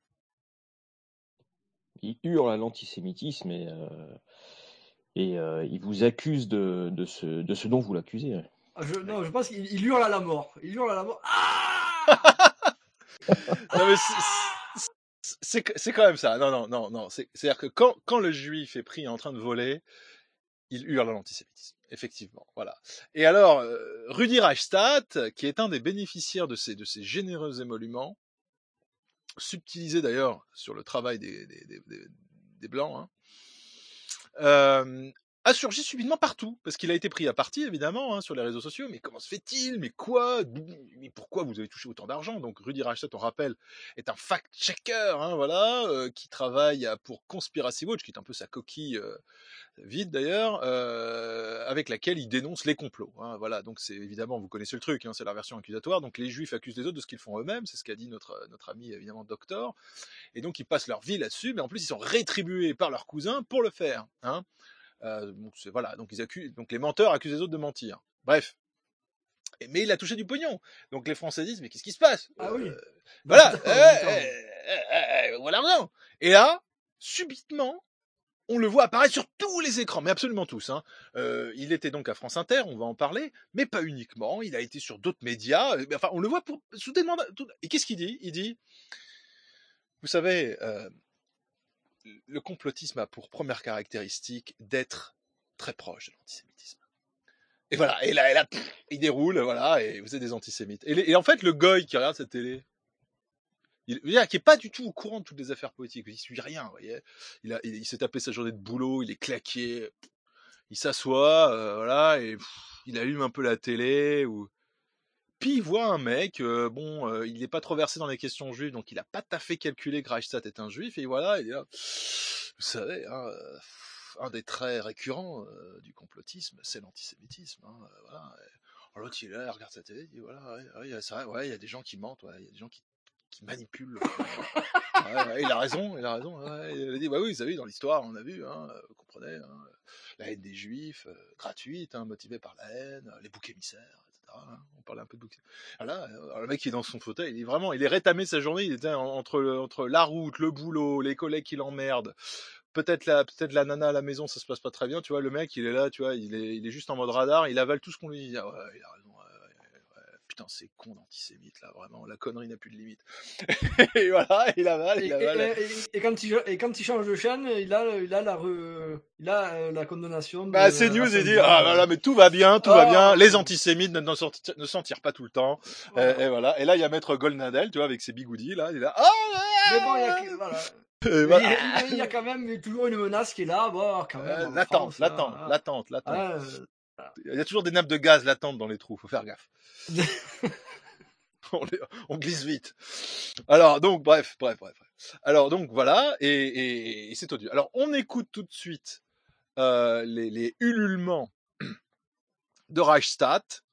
Il hurle à l'antisémitisme et, euh, et euh, il vous accuse de, de, ce, de ce dont vous l'accusez. Ouais. Je, non, je pense qu'il hurle à la mort. Il hurle à la mort. Ah non, mais c'est, c'est, c'est quand même ça. Non, non, non, non. C'est, c'est-à-dire que quand, quand le juif est pris en train de voler, il hurle à l'antisémitisme. Effectivement, voilà. Et alors, euh, Rudi Reichstadt, qui est un des bénéficiaires de ces, de ces généreux émoluments, subtilisé d'ailleurs sur le travail des, des, des, des, des Blancs, hein, euh, a surgi subitement partout, parce qu'il a été pris à partie, évidemment, hein, sur les réseaux sociaux. Mais comment se fait-il? Mais quoi? Mais pourquoi vous avez touché autant d'argent? Donc Rudi Reichstadt, on rappelle, est un fact-checker, hein, voilà, euh, qui travaille pour Conspiracy Watch, qui est un peu sa coquille euh, vide d'ailleurs, euh, avec laquelle il dénonce les complots. Hein, voilà, donc c'est évidemment, vous connaissez le truc, hein, c'est la version accusatoire. Donc les Juifs accusent les autres de ce qu'ils font eux-mêmes, c'est ce qu'a dit notre notre ami évidemment Doctor. Et donc ils passent leur vie là-dessus, mais en plus ils sont rétribués par leurs cousins pour le faire. Hein. Euh, donc c'est, voilà, donc ils accusent, donc les menteurs accusent les autres de mentir. Bref. Et, mais il a touché du pognon. Donc les Français disent mais qu'est-ce qui se passe? Ah oui. Euh, voilà. Euh, euh, euh, euh, voilà rien. Et là, subitement, on le voit apparaître sur tous les écrans, mais absolument tous. Hein. Euh, il était donc à France Inter, on va en parler, mais pas uniquement. Il a été sur d'autres médias. Euh, enfin, on le voit pour soudainement. Et qu'est-ce qu'il dit? Il dit, vous savez, euh, le complotisme a pour première caractéristique d'être très proche de l'antisémitisme. Et voilà. Et là, et là pff, il déroule, voilà, et vous êtes des antisémites. Et, les, et en fait, le goy qui regarde cette télé, il, qui est pas du tout au courant de toutes les affaires politiques, il suit rien, vous voyez. Il, a, il, il s'est tapé sa journée de boulot, il est claqué, il s'assoit, euh, voilà, et pff, il allume un peu la télé, ou puis il voit un mec, euh, bon, euh, il n'est pas trop versé dans les questions juives, donc il a pas tout à fait calculé que Reichstadt est un juif, et voilà, il est là, vous savez, hein, euh, un des traits récurrents euh, du complotisme, c'est l'antisémitisme, hein, euh, voilà. Et, l'autre il est là, il regarde sa télé, il dit voilà, ouais, ouais, c'est vrai, ouais, il y a des gens qui mentent, ouais, il y a des gens qui qui manipule. Ouais, ouais, il a raison, il a raison. Ouais, il a dit, bah oui, vous savez, dans l'histoire, on a vu, hein, vous comprenez, hein, la haine des Juifs, euh, gratuite, hein, motivée par la haine, les boucs émissaires, et cetera. Hein, on parlait un peu de boucs. Voilà, alors, le mec qui est dans son fauteuil, il est vraiment, il est rétamé sa journée, il était entre entre la route, le boulot, les collègues qui l'emmerdent. Peut-être la, peut-être la nana à la maison, ça se passe pas très bien, tu vois. Le mec, il est là, tu vois, il est, il est juste en mode radar, il avale tout ce qu'on lui dit. Ah ouais, il a raison. Putain, c'est con d'antisémite, là, vraiment, la connerie n'a plus de limite. Et voilà, il avale, il avale. Et, et, et, et, quand il, et quand il change de chaîne, il a, il a, la, il a euh, la condamnation. De, bah, CNews, il dit, ah voilà, mais tout va bien, tout ah, va bien, les antisémites ne, ne s'en tirent pas tout le temps. Voilà. Et, et voilà, et là, il y a Maître Goldnadel, tu vois, avec ses bigoudis, là, il est là, ah mais bon, il y a, voilà. Voilà. Il, y a, il y a quand même toujours une menace qui est là, bon, quand même. Euh, l'attente, l'attente, là, l'attente, l'attente. Ah, euh... Il y a toujours des nappes de gaz latentes dans les trous, faut faire gaffe. on, les, on glisse vite. Alors donc bref, bref, bref. Alors donc voilà, et, et, et c'est odieux. Alors on écoute tout de suite euh, les, les ululements de Reichstadt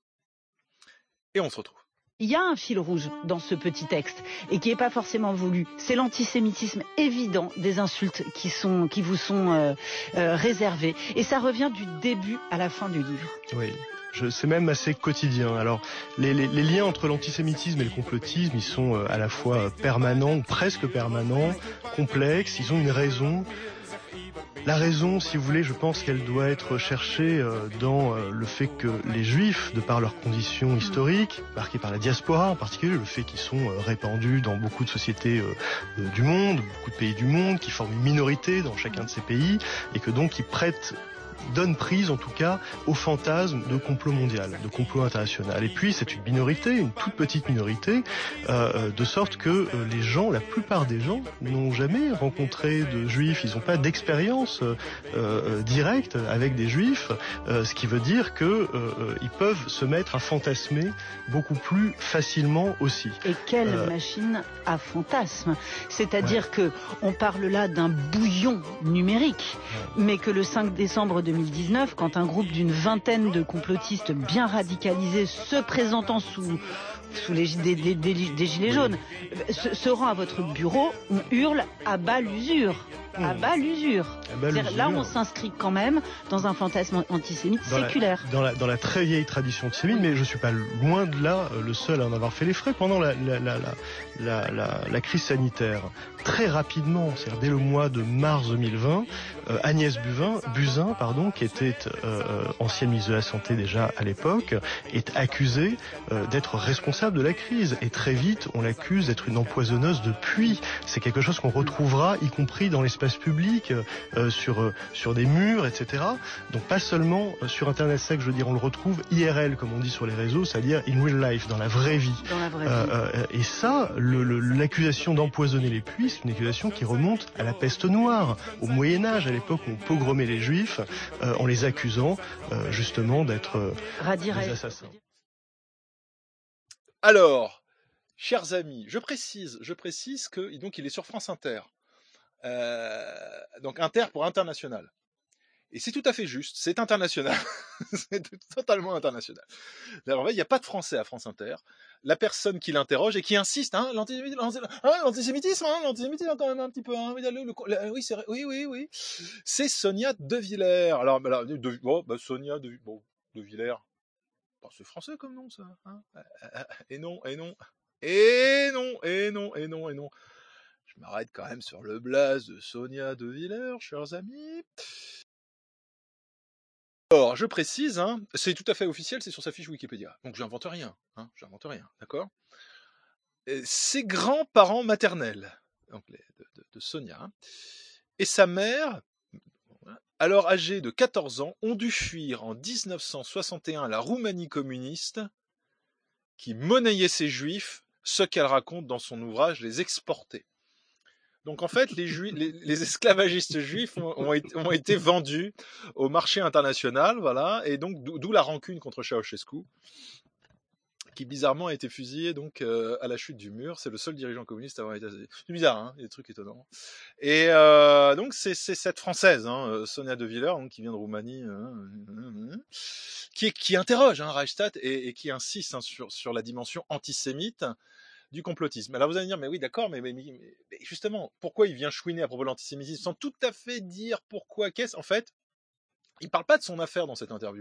et on se retrouve. Il y a un fil rouge dans ce petit texte et qui n'est pas forcément voulu. C'est l'antisémitisme évident des insultes qui, sont, qui vous sont euh, euh, réservées. Et ça revient du début à la fin du livre. Oui. Je, c'est même assez quotidien. Alors, les, les, les liens entre l'antisémitisme et le complotisme, ils sont euh, à la fois permanents, ou presque permanents, complexes, ils ont une raison. La raison, si vous voulez, je pense qu'elle doit être cherchée euh, dans euh, le fait que les Juifs, de par leurs conditions historiques, marquées par la diaspora en particulier, le fait qu'ils sont euh, répandus dans beaucoup de sociétés euh, euh, du monde, beaucoup de pays du monde, qui forment une minorité dans chacun de ces pays, et que donc ils prêtent donne prise en tout cas au fantasme de complot mondial, de complot international. Et puis c'est une minorité, une toute petite minorité, euh, de sorte que euh, les gens, la plupart des gens, n'ont jamais rencontré de juifs, ils n'ont pas d'expérience euh, euh, directe avec des juifs, euh, ce qui veut dire que euh, ils peuvent se mettre à fantasmer beaucoup plus facilement aussi. Et quelle euh... machine à fantasme! C'est-à-dire ouais. que on parle là d'un bouillon numérique, ouais. mais que le cinq décembre deux mille dix-neuf, quand un groupe d'une vingtaine de complotistes bien radicalisés se présentant sous, sous les des, des, des, des gilets jaunes se, se rend à votre bureau, on hurle à bas l'usure. à bas l'usure. À bas C'est-à-dire, Là, l'usure. on s'inscrit quand même dans un fantasme antisémite Dans la, séculaire. dans, la, dans la très vieille tradition antisémite, mais je suis pas loin de là euh, le seul à en avoir fait les frais pendant la, la, la, la, la, la, la crise sanitaire. Très rapidement, c'est-à-dire dès le mois de mars deux mille vingt, euh, Agnès Buzyn, Buzyn pardon, qui était euh, ancienne ministre de la Santé déjà à l'époque, est accusée euh, d'être responsable de la crise. Et très vite, on l'accuse d'être une empoisonneuse de puits. C'est quelque chose qu'on retrouvera, y compris dans l'espace public, euh, sur, euh, sur des murs, et cetera. Donc pas seulement euh, sur Internet, c'est ça que je veux dire, on le retrouve I R L, comme on dit sur les réseaux, c'est-à-dire in real life, dans la vraie vie. Dans la vraie vie. Euh, euh, et ça, le, le, l'accusation d'empoisonner les puits, c'est une accusation qui remonte à la peste noire, au Moyen-Âge, à l'époque où on pogromait les Juifs, euh, en les accusant euh, justement d'être euh, Radirail. des assassins. Alors, chers amis, je précise, je précise que donc il est sur France Inter. Euh, donc Inter pour international. Et c'est tout à fait juste, c'est international. C'est totalement international. Alors, en fait, il n'y a pas de français à France Inter. La personne qui l'interroge et qui insiste, hein, l'antisémitisme, hein, l'antisémitisme, hein, l'antisémitisme quand même un petit peu, hein, le, le, le, oui, c'est vrai, oui, oui, oui. C'est Sonia De Villers. Alors, alors de, bon, bah, Sonia De, bon, De Villers, bon, c'est français comme nom, ça. Hein, et non, et non, et non, et non, et non, et non. Je m'arrête quand même sur le blaze de Sonia De Villers, chers amis. Alors, je précise, hein, c'est tout à fait officiel, c'est sur sa fiche Wikipédia. Donc, j'invente rien, hein, j'invente rien, d'accord ? Ses grands-parents maternels, donc les, de, de, de Sonia, hein, et sa mère, alors âgée de quatorze ans, ont dû fuir en dix-neuf cent soixante et un la Roumanie communiste, qui monnayait ses juifs, ce qu'elle raconte dans son ouvrage Les Exportés. Donc en fait, les, juifs, les, les esclavagistes juifs ont, ont, été, ont été vendus au marché international, voilà, et donc d'où la rancune contre Ceausescu, qui bizarrement a été fusillé donc euh, à la chute du mur. C'est le seul dirigeant communiste à avoir été. C'est bizarre, hein, il y a des trucs étonnants. Et euh, donc c'est, c'est cette française, hein, Sonia De Villers, donc, qui vient de Roumanie, euh, qui, qui interroge hein, Reichstadt et, et qui insiste hein, sur, sur la dimension antisémite du complotisme. Alors vous allez me dire, mais oui, d'accord, mais, mais, mais justement, pourquoi il vient chouiner à propos de l'antisémitisme sans tout à fait dire pourquoi, qu'est-ce. En fait, il parle pas de son affaire dans cette interview.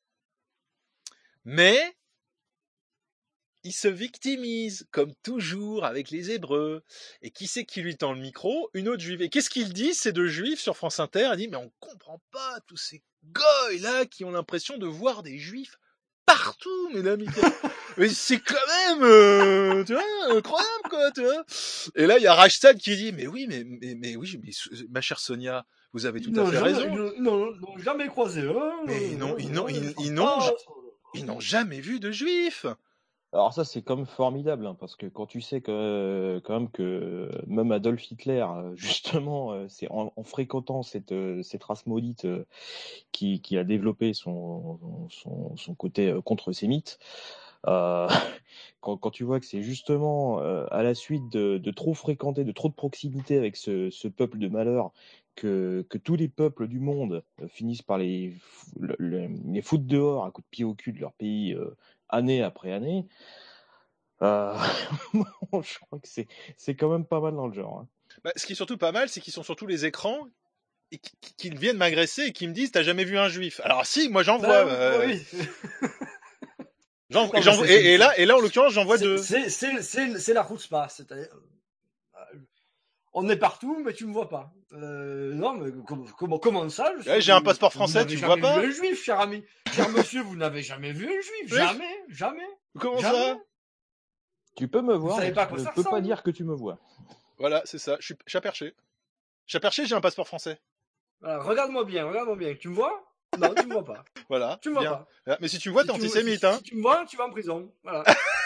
Mais il se victimise, comme toujours, avec les Hébreux. Et qui c'est qui lui tend le micro ? Une autre juive. Et qu'est-ce qu'il dit, ces deux juifs, sur France Inter ? Il dit, mais on comprend pas tous ces goy-là qui ont l'impression de voir des juifs partout, mesdames et messieurs. Mais c'est quand même, euh, tu vois, incroyable, quoi, tu vois. Et là, il y a Reichstadt qui dit, mais oui, mais, mais, mais oui, mais, ma chère Sonia, vous avez tout non, à fait jamais, raison. Non, non, non, jamais croisé, hein. Mais non, ils n'ont, ils, ils, n'ont, ils n'ont jamais vu de juifs. Alors ça c'est quand même formidable hein, parce que quand tu sais que quand même que même Adolf Hitler justement c'est en, en fréquentant cette cette race maudite qui qui a développé son son son côté contre-sémite. Euh, quand, quand tu vois que c'est justement euh, à la suite de, de trop fréquenter, de trop de proximité avec ce, ce peuple de malheur que, que tous les peuples du monde euh, finissent par les, les, les foutre dehors à coups de pied au cul de leur pays euh, année après année, euh, je crois que c'est, c'est quand même pas mal dans le genre. Hein. Bah, ce qui est surtout pas mal, c'est qu'ils sont sur tous les écrans et qu'ils viennent m'agresser et qu'ils me disent « T'as jamais vu un juif ?» Alors si, moi j'en vois. Bah, euh... oui. J'en, non, j'en, et, et là, et là, en l'occurrence, j'en vois c'est, deux. C'est, c'est, c'est, c'est la chutzpah, c'est-à-dire, euh, on est partout, mais tu me vois pas. Euh, non, mais comment, comment ça je ouais, J'ai un passeport français, tu me vois pas. Vous n'avez jamais vu un juif, cher ami, cher monsieur, vous n'avez jamais vu un juif, oui. jamais, jamais. Comment jamais. ça? Tu peux me voir, mais pas tu ne peux pas dire que tu me vois. Voilà, c'est ça. Je suis Chaperché. Chaperché, j'ai un passeport français. Voilà, regarde-moi bien, regarde-moi bien. Tu me vois? Non, tu me vois pas. Voilà. Tu me vois bien. pas. Mais si tu me vois, si t'es antisémite, hein. Si tu me vois, tu vas en prison. Voilà.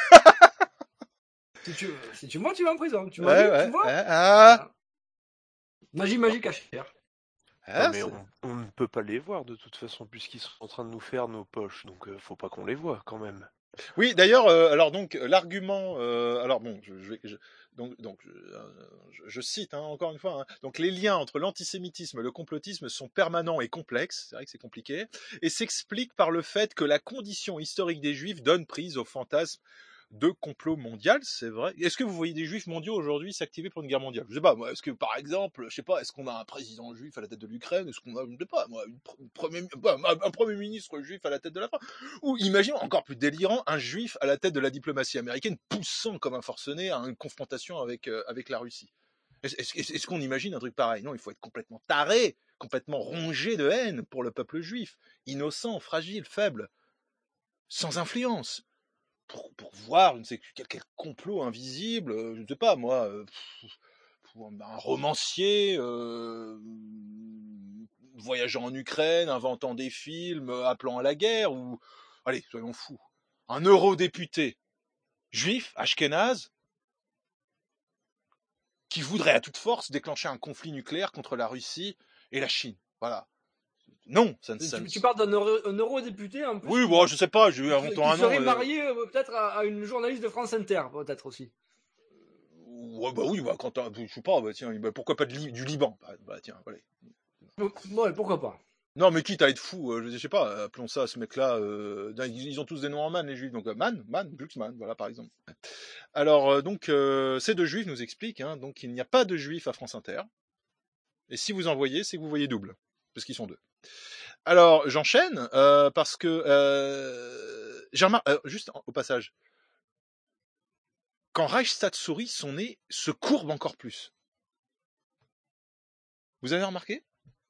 si, tu, si tu me vois, tu vas en prison. Tu, ouais, vu, ouais. tu me vois ouais, ah. Voilà. Magie, magie cachère. Ah, mais on, on ne peut pas les voir de toute façon puisqu'ils sont en train de nous faire nos poches, donc euh, faut pas qu'on les voit quand même. Oui, d'ailleurs, euh, alors donc l'argument, euh, alors bon, je, je, je donc donc je, je cite hein, encore une fois, hein, donc les liens entre l'antisémitisme et le complotisme sont permanents et complexes, c'est vrai que c'est compliqué, et s'expliquent par le fait que la condition historique des Juifs donne prise au fantasme de complot mondial, c'est vrai. Est-ce que vous voyez des juifs mondiaux aujourd'hui s'activer pour une guerre mondiale? Je sais pas, moi, est-ce que, par exemple, je sais pas, est-ce qu'on a un président juif à la tête de l'Ukraine? Est-ce qu'on a, je sais pas, moi, une, une premier, un premier ministre juif à la tête de la France? Ou, imaginons, encore plus délirant, un juif à la tête de la diplomatie américaine poussant comme un forcené à une confrontation avec, euh, avec la Russie. Est-ce, est-ce, est-ce qu'on imagine un truc pareil? Non, il faut être complètement taré, complètement rongé de haine pour le peuple juif, innocent, fragile, faible, sans influence. Pour, pour voir, je ne sais quel, quel complot invisible, euh, je ne sais pas moi, euh, pour un romancier euh, voyageant en Ukraine, inventant des films, appelant à la guerre, ou allez, soyons fous, un eurodéputé juif, ashkénaze, qui voudrait à toute force déclencher un conflit nucléaire contre la Russie et la Chine. Voilà. Non, ça ne. Tu, Ça ne... tu parles d'un euro, un eurodéputé en plus. Oui, bon, je sais pas, je inventons un nom. Qui serait euh... marié euh, peut-être à, à une journaliste de France Inter, peut-être aussi. Ouais, bah oui, bah, quand je sais pas, bah, tiens, bah, pourquoi pas de li- du Liban? Bah, bah tiens, voilà. Ouais, pourquoi pas. Non, mais quitte à être fou, euh, je sais pas, appelons ça, ce mec-là, euh, ils, ils ont tous des noms en man, les juifs, donc euh, Man, Man, Glucksmann, voilà, par exemple. Alors, euh, donc, euh, ces deux juifs nous expliquent, hein, donc, il n'y a pas de juifs à France Inter, et si vous en voyez, c'est que vous voyez double, parce qu'ils sont deux. Alors, j'enchaîne, euh, parce que, euh, j'ai remarqué, euh, juste au passage, quand Reichstag sourit, son nez se courbe encore plus. Vous avez remarqué?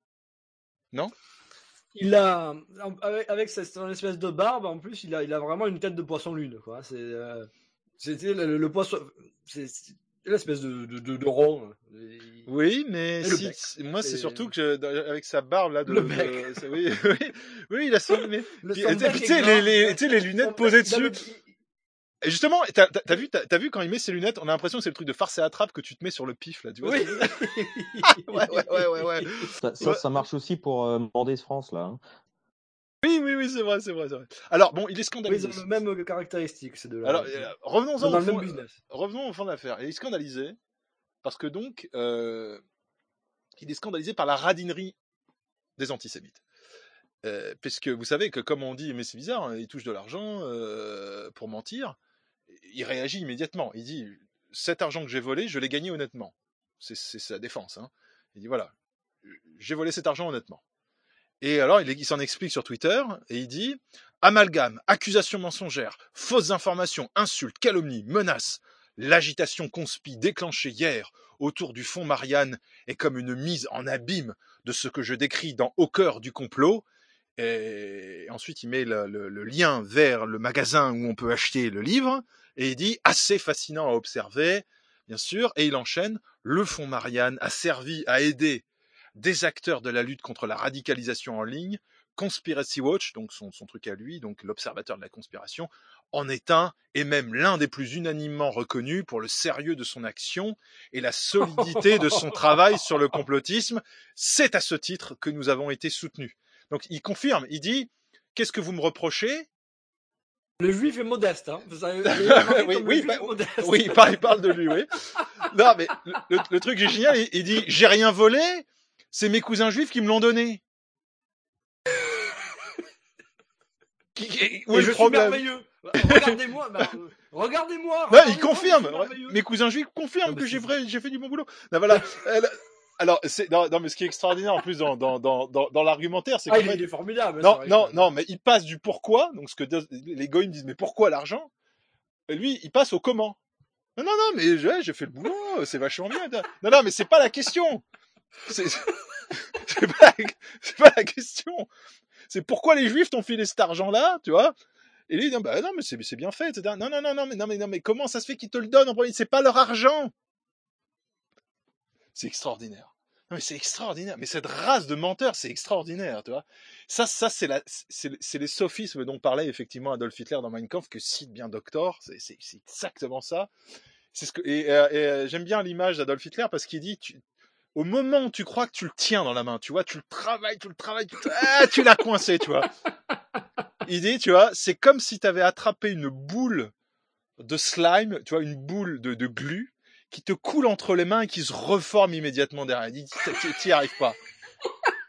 Non? Il a, avec, avec son espèce de barbe, en plus, il a, il a vraiment une tête de poisson lune, quoi. C'est, euh, c'était le, le poisson, c'est, c'est l'espèce de, de, de, de rond. Et, oui, mais si, bec, moi, c'est, c'est surtout que, je, avec sa barbe, là, de, le bec. de, oui, oui, oui, il a son, mais, le puis, tu sais, les, les, tu sais, les lunettes posées dessus. Le... Et justement, t'as, t'as, t'as vu, t'as, t'as vu quand il met ses lunettes, on a l'impression que c'est le truc de farce et attrape que tu te mets sur le pif, là, tu vois. Oui. ouais, ouais, ouais, ouais, ouais. Ça, ça, ça marche aussi pour euh, Mordès France, là. Hein. Oui, oui, oui, c'est vrai, c'est vrai, c'est vrai. Alors, bon, il est scandalisé. Oui, ils ont le même caractéristique, ces deux-là. Alors, euh, revenons-en dans au fond, le même business. revenons au fond de l'affaire. Il est scandalisé parce que donc, euh, il est scandalisé par la radinerie des antisémites. Euh, puisque vous savez que, comme on dit, mais c'est bizarre, hein, il touche de l'argent euh, pour mentir, il réagit immédiatement. Il dit, cet argent que j'ai volé, je l'ai gagné honnêtement. C'est, c'est sa défense. Hein. Il dit, voilà, j'ai volé cet argent honnêtement. Et alors, il, il s'en explique sur Twitter, et il dit « Amalgame, accusations mensongères, fausses informations, insultes, calomnies, menaces. L'agitation conspi déclenchée hier autour du fonds Marianne est comme une mise en abîme de ce que je décris dans Au cœur du complot. » Et ensuite, il met le, le, le lien vers le magasin où on peut acheter le livre, et il dit « Assez fascinant à observer, bien sûr. » Et il enchaîne « Le fonds Marianne a servi à aider des acteurs de la lutte contre la radicalisation en ligne, Conspiracy Watch, donc son, son truc à lui, donc l'observateur de la conspiration, en est un, et même l'un des plus unanimement reconnus pour le sérieux de son action et la solidité de son travail sur le complotisme. C'est à ce titre que nous avons été soutenus. » Donc il confirme, il dit, qu'est-ce que vous me reprochez? Le juif est modeste, hein. Vous savez, oui, oui, bah, oui, il parle, il parle de lui, oui. Non, mais le, le, le truc est génial, il, il dit, j'ai rien volé, c'est mes cousins juifs qui me l'ont donné. qui, qui, où est Et je problème? suis merveilleux. Regardez-moi, bah, euh, regardez-moi. Non, il confirme. Mes cousins juifs confirment non, que j'ai, vrai, j'ai fait du bon boulot. Non, voilà. Alors, c'est, non, non, mais ce qui est extraordinaire en plus dans, dans, dans, dans, dans l'argumentaire, c'est ah, qu'en fait, il est formidable. Non, vrai, non, non, mais il passe du pourquoi, donc ce que les goïms disent, mais pourquoi l'argent? Et lui, il passe au comment. Non, non, non, mais j'ai, j'ai fait le boulot, c'est vachement bien. Non, non, mais c'est pas la question. C'est, c'est, pas, c'est pas la question. C'est pourquoi les juifs t'ont filé cet argent-là, tu vois? Et lui, il dit, bah non, mais c'est, c'est bien fait, et cetera. Non, non, non, non, mais non, mais non, mais comment ça se fait qu'ils te le donnent en premier? C'est pas leur argent. C'est extraordinaire. Non, mais c'est extraordinaire. Mais cette race de menteurs, c'est extraordinaire, tu vois. Ça, ça, c'est la, c'est, c'est les sophismes dont parlait effectivement Adolf Hitler dans Mein Kampf, que cite bien Doctor. C'est, c'est, c'est exactement ça. C'est ce que, et, et, et j'aime bien l'image d'Adolf Hitler parce qu'il dit, tu, au moment où tu crois que tu le tiens dans la main, tu vois, tu le travailles, tu le travailles, tu, ah, tu l'as coincé, tu vois. Il dit, tu vois, c'est comme si tu avais attrapé une boule de slime, tu vois, une boule de, de glu, qui te coule entre les mains et qui se reforme immédiatement derrière. Il dit, tu n'y arrives pas.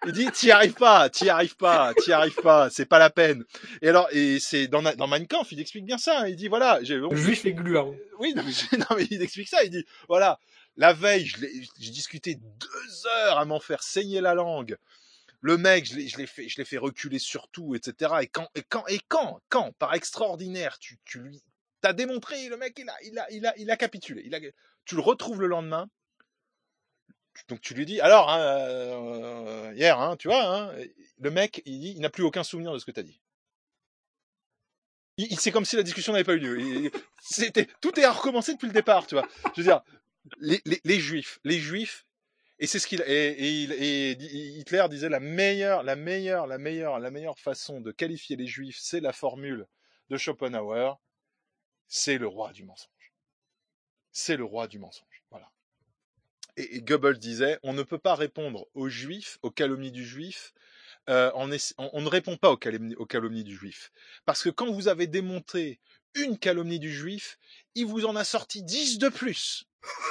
Il dit, t'y arrives pas, t'y arrives pas, t'y arrives pas, c'est pas la peine. Et alors, et c'est dans, dans Mein Kampf, il explique bien ça. Hein. Il dit, voilà, j'ai, bon, Le juif est gluant. oui, non mais, non, mais il explique ça. Il dit, voilà, la veille, je l'ai, j'ai discuté deux heures à m'en faire saigner la langue. Le mec, je l'ai, je l'ai fait, je l'ai fait reculer sur tout, et cetera. Et quand, et quand, et quand, quand, par extraordinaire, tu, tu lui, t'as démontré, le mec, il a, il a, il a, il a capitulé. Il a, tu le retrouves le lendemain. Donc tu lui dis, alors, hein, euh, hier, hein, tu vois, hein, le mec, il dit, il n'a plus aucun souvenir de ce que tu as dit. Il, il, c'est comme si la discussion n'avait pas eu lieu. Il, c'était, tout est à recommencer depuis le départ, tu vois. Je veux dire, les, les, les juifs, les juifs, et c'est ce qu'il, et, et, et, et Hitler disait la meilleure, la meilleure, la meilleure, la meilleure façon de qualifier les juifs, c'est la formule de Schopenhauer, c'est le roi du mensonge. C'est le roi du mensonge, voilà. Et, et Goebbels disait, on ne peut pas répondre aux juifs, aux calomnies du juif, euh, on, est, on, on ne répond pas aux calomnies, aux calomnies du juif. Parce que quand vous avez démonté une calomnie du juif, il vous en a sorti dix de plus.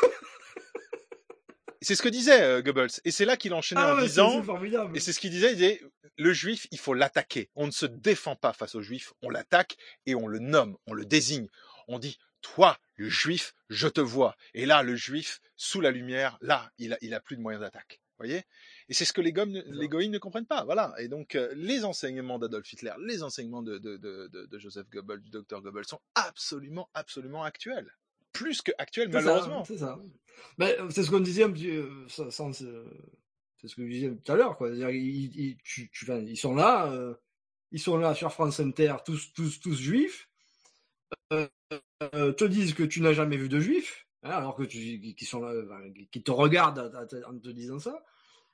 C'est ce que disait euh, Goebbels. Et c'est là qu'il enchaînait ah, en disant, c'est et c'est ce qu'il disait, il disait, le juif, il faut l'attaquer. On ne se défend pas face au juif, on l'attaque et on le nomme, on le désigne. On dit, toi, le juif, je te vois. Et là, le juif, sous la lumière, là, il a, il a plus de moyens d'attaque. Vous voyez ? Et c'est ce que les goïms, les goïms ne comprennent pas. Voilà. Et donc, euh, les enseignements d'Adolf Hitler, les enseignements de, de, de, de, de Joseph Goebbels, du docteur Goebbels, sont absolument, absolument actuels. Plus que actuels, c'est malheureusement. Ça, c'est ça. Ben, c'est ce qu'on disait un petit, euh, sans, euh, c'est ce que je disais tout à l'heure, quoi. C'est-à-dire, ils, ils, tu, tu, enfin, ils sont là, euh, ils sont là sur France Inter, tous, tous, tous juifs. Euh, euh, te disent que tu n'as jamais vu de juifs, hein, alors que tu, qui sont là, qui te regardent en te disant ça.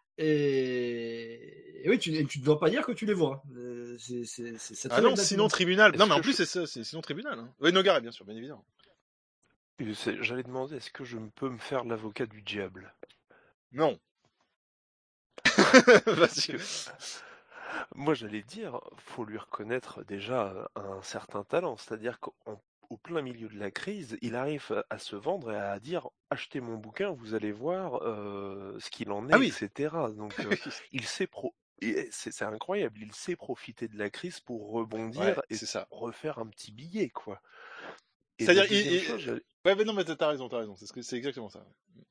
Et, et oui, tu, tu ne dois pas dire que tu les vois. C'est, c'est, c'est ah non, sinon tribunal. Est-ce non, mais en plus, je... c'est ça, c'est sinon tribunal. Hein. Oui, Nogaret, bien sûr, bien évidemment. J'allais demander, est-ce que je peux me faire l'avocat du diable ? Non. Parce que... Moi, j'allais dire, faut lui reconnaître déjà un certain talent. C'est-à-dire qu'au plein milieu de la crise, il arrive à se vendre et à dire « Achetez mon bouquin, vous allez voir euh, ce qu'il en est, ah oui. et cetera » Donc, euh, il sait pro... Et c'est, c'est incroyable, il sait profiter de la crise pour rebondir ouais, et ça. refaire un petit billet, quoi. Et c'est-à-dire, il, il... Chose, ouais, mais non, mais t'as raison, t'as raison. C'est, ce que, c'est exactement ça.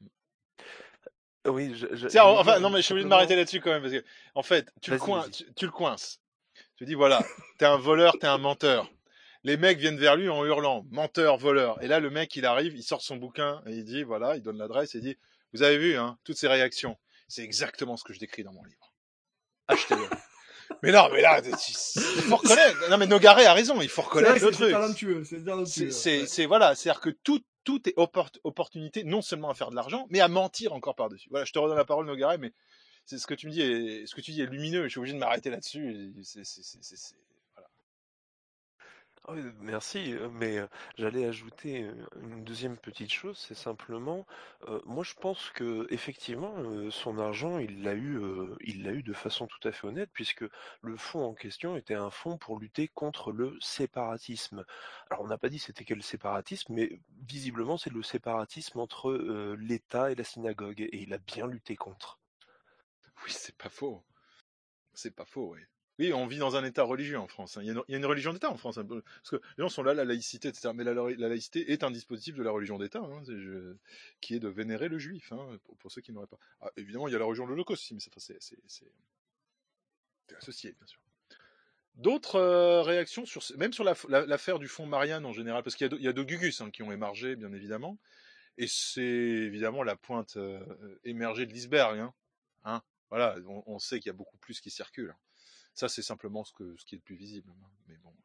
Oui, je, je, je enfin, non, mais je suis obligé de m'arrêter là-dessus quand même parce que, en fait, tu le coins, tu, tu le coinces. Tu dis voilà, t'es un voleur, t'es un menteur. Les mecs viennent vers lui en hurlant menteur, voleur. Et là, le mec, il arrive, il sort son bouquin et il dit voilà, il donne l'adresse et il dit vous avez vu, hein, toutes ces réactions. C'est exactement ce que je décris dans mon livre. Achetez-le. Mais non, mais là, il faut reconnaître. Non, mais Nogaret a raison, il faut reconnaître c'est le c'est truc. Talentueux, c'est talentueux. C'est, c'est, ouais. c'est voilà, c'est-à-dire que tout, tout est oppor- opportunité, non seulement à faire de l'argent, mais à mentir encore par-dessus. Voilà, je te redonne la parole, Nogaret, mais c'est ce que tu me dis, est, ce que tu dis est lumineux. Et je suis obligé de m'arrêter là-dessus. C'est, c'est, c'est, c'est, c'est voilà. Oh, merci, mais j'allais ajouter une deuxième petite chose, c'est simplement, euh, moi je pense que effectivement euh, son argent il l'a eu, euh, il l'a eu de façon tout à fait honnête puisque le fonds en question était un fonds pour lutter contre le séparatisme. Alors on n'a pas dit c'était quel séparatisme, mais visiblement c'est le séparatisme entre euh, l'État et la synagogue et il a bien lutté contre. Oui, c'est pas faux, c'est pas faux, oui. Oui, on vit dans un État religieux en France. Hein. Il, y a une, il y a une religion d'État en France. Hein. Parce que les gens sont là, la laïcité, et cetera. Mais la, la laïcité est un dispositif de la religion d'État, hein, c'est, je, qui est de vénérer le juif, hein, pour, pour ceux qui n'auraient pas. Ah, évidemment, il y a la religion de l'Holocauste aussi, mais c'est, c'est, c'est, c'est, c'est associé, bien sûr. D'autres euh, réactions, sur, même sur la, la, l'affaire du fonds Marianne en général, parce qu'il y a, de, il y a deux Gugus hein, qui ont émergé, bien évidemment. Et c'est évidemment la pointe euh, émergée de l'iceberg. Hein. Hein voilà, on, on sait qu'il y a beaucoup plus qui circule. Hein. Ça, c'est simplement ce, que, ce qui est le plus visible. Mais bon.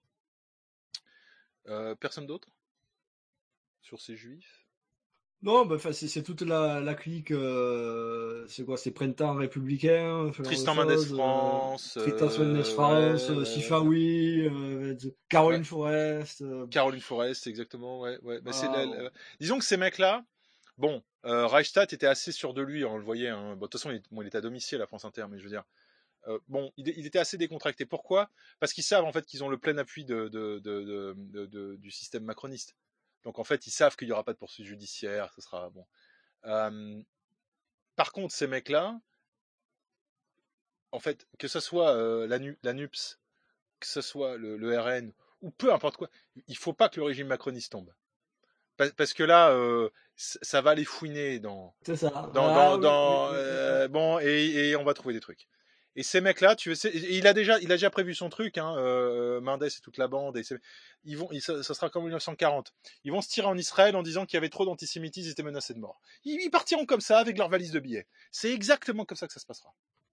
Euh, personne d'autre sur ces juifs ? Non, bah, c'est, c'est toute la, la clique. Euh, c'est quoi ? C'est Printemps républicain. Tristan Mendes France. Euh, Tristan Mendes France, ouais, ouais, Sifawi, euh, Caroline ouais. Forest. Euh, Caroline Forest, exactement. Ouais, ouais. Bah, ah, c'est la, la... Disons que ces mecs-là, bon, euh, Reichstadt était assez sûr de lui, on le voyait. Hein. Bon, de toute façon, il, bon, il était à domicile à France Inter, mais je veux dire. Euh, bon, il, il était assez décontracté. Pourquoi ? Parce qu'ils savent en fait qu'ils ont le plein appui de, de, de, de, de, de, du système macroniste. Donc en fait, ils savent qu'il n'y aura pas de poursuite judiciaire. Ce sera bon. Euh, par contre, ces mecs-là, en fait, que ce soit euh, la, la N U P S, que ce soit le, le R N, ou peu importe quoi, il faut pas que le régime macroniste tombe. Parce que là, euh, ça va les fouiner dans, c'est ça. dans, Ah, dans, oui, dans oui, oui, euh, bon, et, et on va trouver des trucs. Et ces mecs-là, tu sais, il a déjà, il a déjà prévu son truc, hein, euh, Mendes et toute la bande. Et ils vont, ils, ça, ça sera comme en mille neuf cent quarante. Ils vont se tirer en Israël en disant qu'il y avait trop d'antisémitisme, ils étaient menacés de mort. Ils, ils partiront comme ça avec leur valise de billets. C'est exactement comme ça que ça se passera.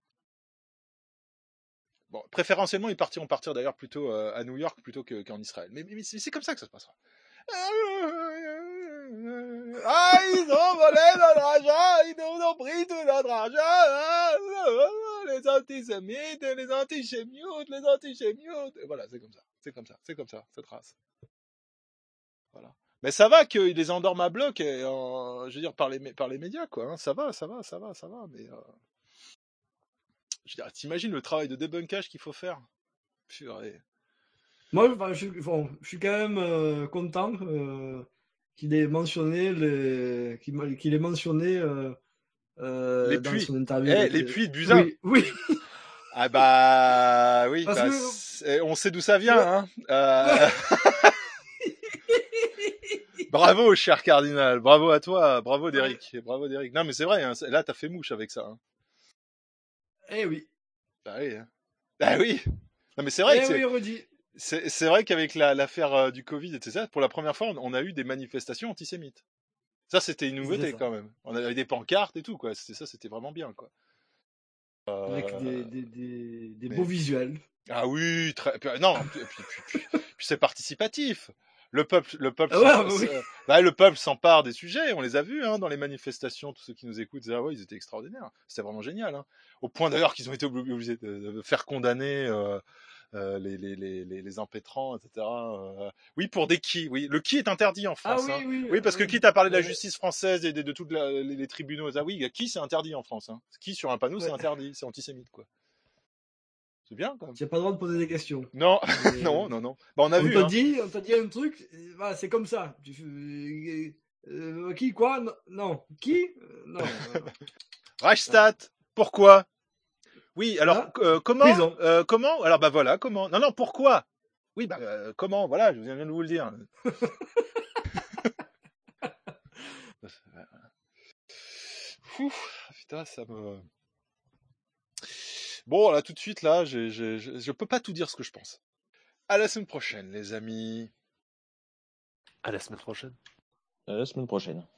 Bon, préférentiellement, ils partiront partir d'ailleurs plutôt euh, à New York plutôt que, qu'en Israël. Mais, mais c'est, c'est comme ça que ça se passera. Ah, ils ont volé notre argent, ils nous ont pris tout notre argent, les antisémites, les antisémiotes, les antisémiotes. Et voilà, c'est comme ça, c'est comme ça, c'est comme ça, cette race. Voilà. Mais ça va qu'ils les endorment à bloc, et, euh, je veux dire, par les, par les médias, quoi. Hein. Ça va, ça va, ça va, ça va, mais... Euh... Je veux dire, t'imagines le travail de débunkage qu'il faut faire? Purée. Moi, enfin, je, bon, je suis quand même euh, content euh, qu'il ait mentionné les, qu'il, qu'il ait mentionné euh, euh, les dans puits. son interview. Eh, avec, les puits de Buzyn. Oui, oui. Ah bah oui, bah, que... on sait d'où ça vient. Hein. Euh... Bravo, cher cardinal. Bravo à toi. Bravo, Derrick. Bravo, Derrick. Non, mais c'est vrai. Hein, là, t'as fait mouche avec ça. Hein. Eh oui. Bah oui. Hein. Bah oui. Non, mais c'est vrai. Eh que c'est... oui, redit. C'est, c'est vrai qu'avec la, l'affaire euh, du Covid, et cetera, pour la première fois, on, on a eu des manifestations antisémites. Ça, c'était une nouveauté quand même. On avait des pancartes et tout, quoi. C'était ça, c'était vraiment bien, quoi. Euh... Avec des, des, des, des mais... beaux visuels. Ah oui, très... non, puis, puis, puis, puis, puis c'est participatif. Le peuple, le peuple, ah ouais, oui. bah, le peuple s'empare des sujets. On les a vus hein, dans les manifestations. Tous ceux qui nous écoutent disaient ah ouais, ils étaient extraordinaires. C'était vraiment génial. Hein. Au point d'ailleurs qu'ils ont été obligés de faire condamner euh, euh, les, les, les, les impétrants, et cetera. Euh, oui, pour des qui. Oui, le qui est interdit en France. Ah oui, hein. oui. Oui, parce oui. que qui t'a parlé de la justice française et de, de tous les, les tribunaux. Ah oui, qui c'est interdit en France. Hein. Qui sur un panneau ouais. c'est interdit, c'est antisémite quoi. C'est bien quand même. Tu n'as pas le droit de poser des questions. Non, mais... non, non, non. Bah, on a on vu. T'a hein. dit, on t'a dit un truc, voilà, c'est comme ça. Tu... Euh, qui, quoi non, non. Qui euh, Non. Reichstadt. Pourquoi? Oui, alors ah, euh, comment euh, Comment Alors bah voilà, comment Non, non, pourquoi? Oui, bah euh, comment Voilà, je viens de vous le dire. Ouf, putain, ça me... Bon, là, tout de suite, là, je, je, je, je peux pas tout dire ce que je pense. À la semaine prochaine, les amis. À la semaine prochaine. À la semaine prochaine.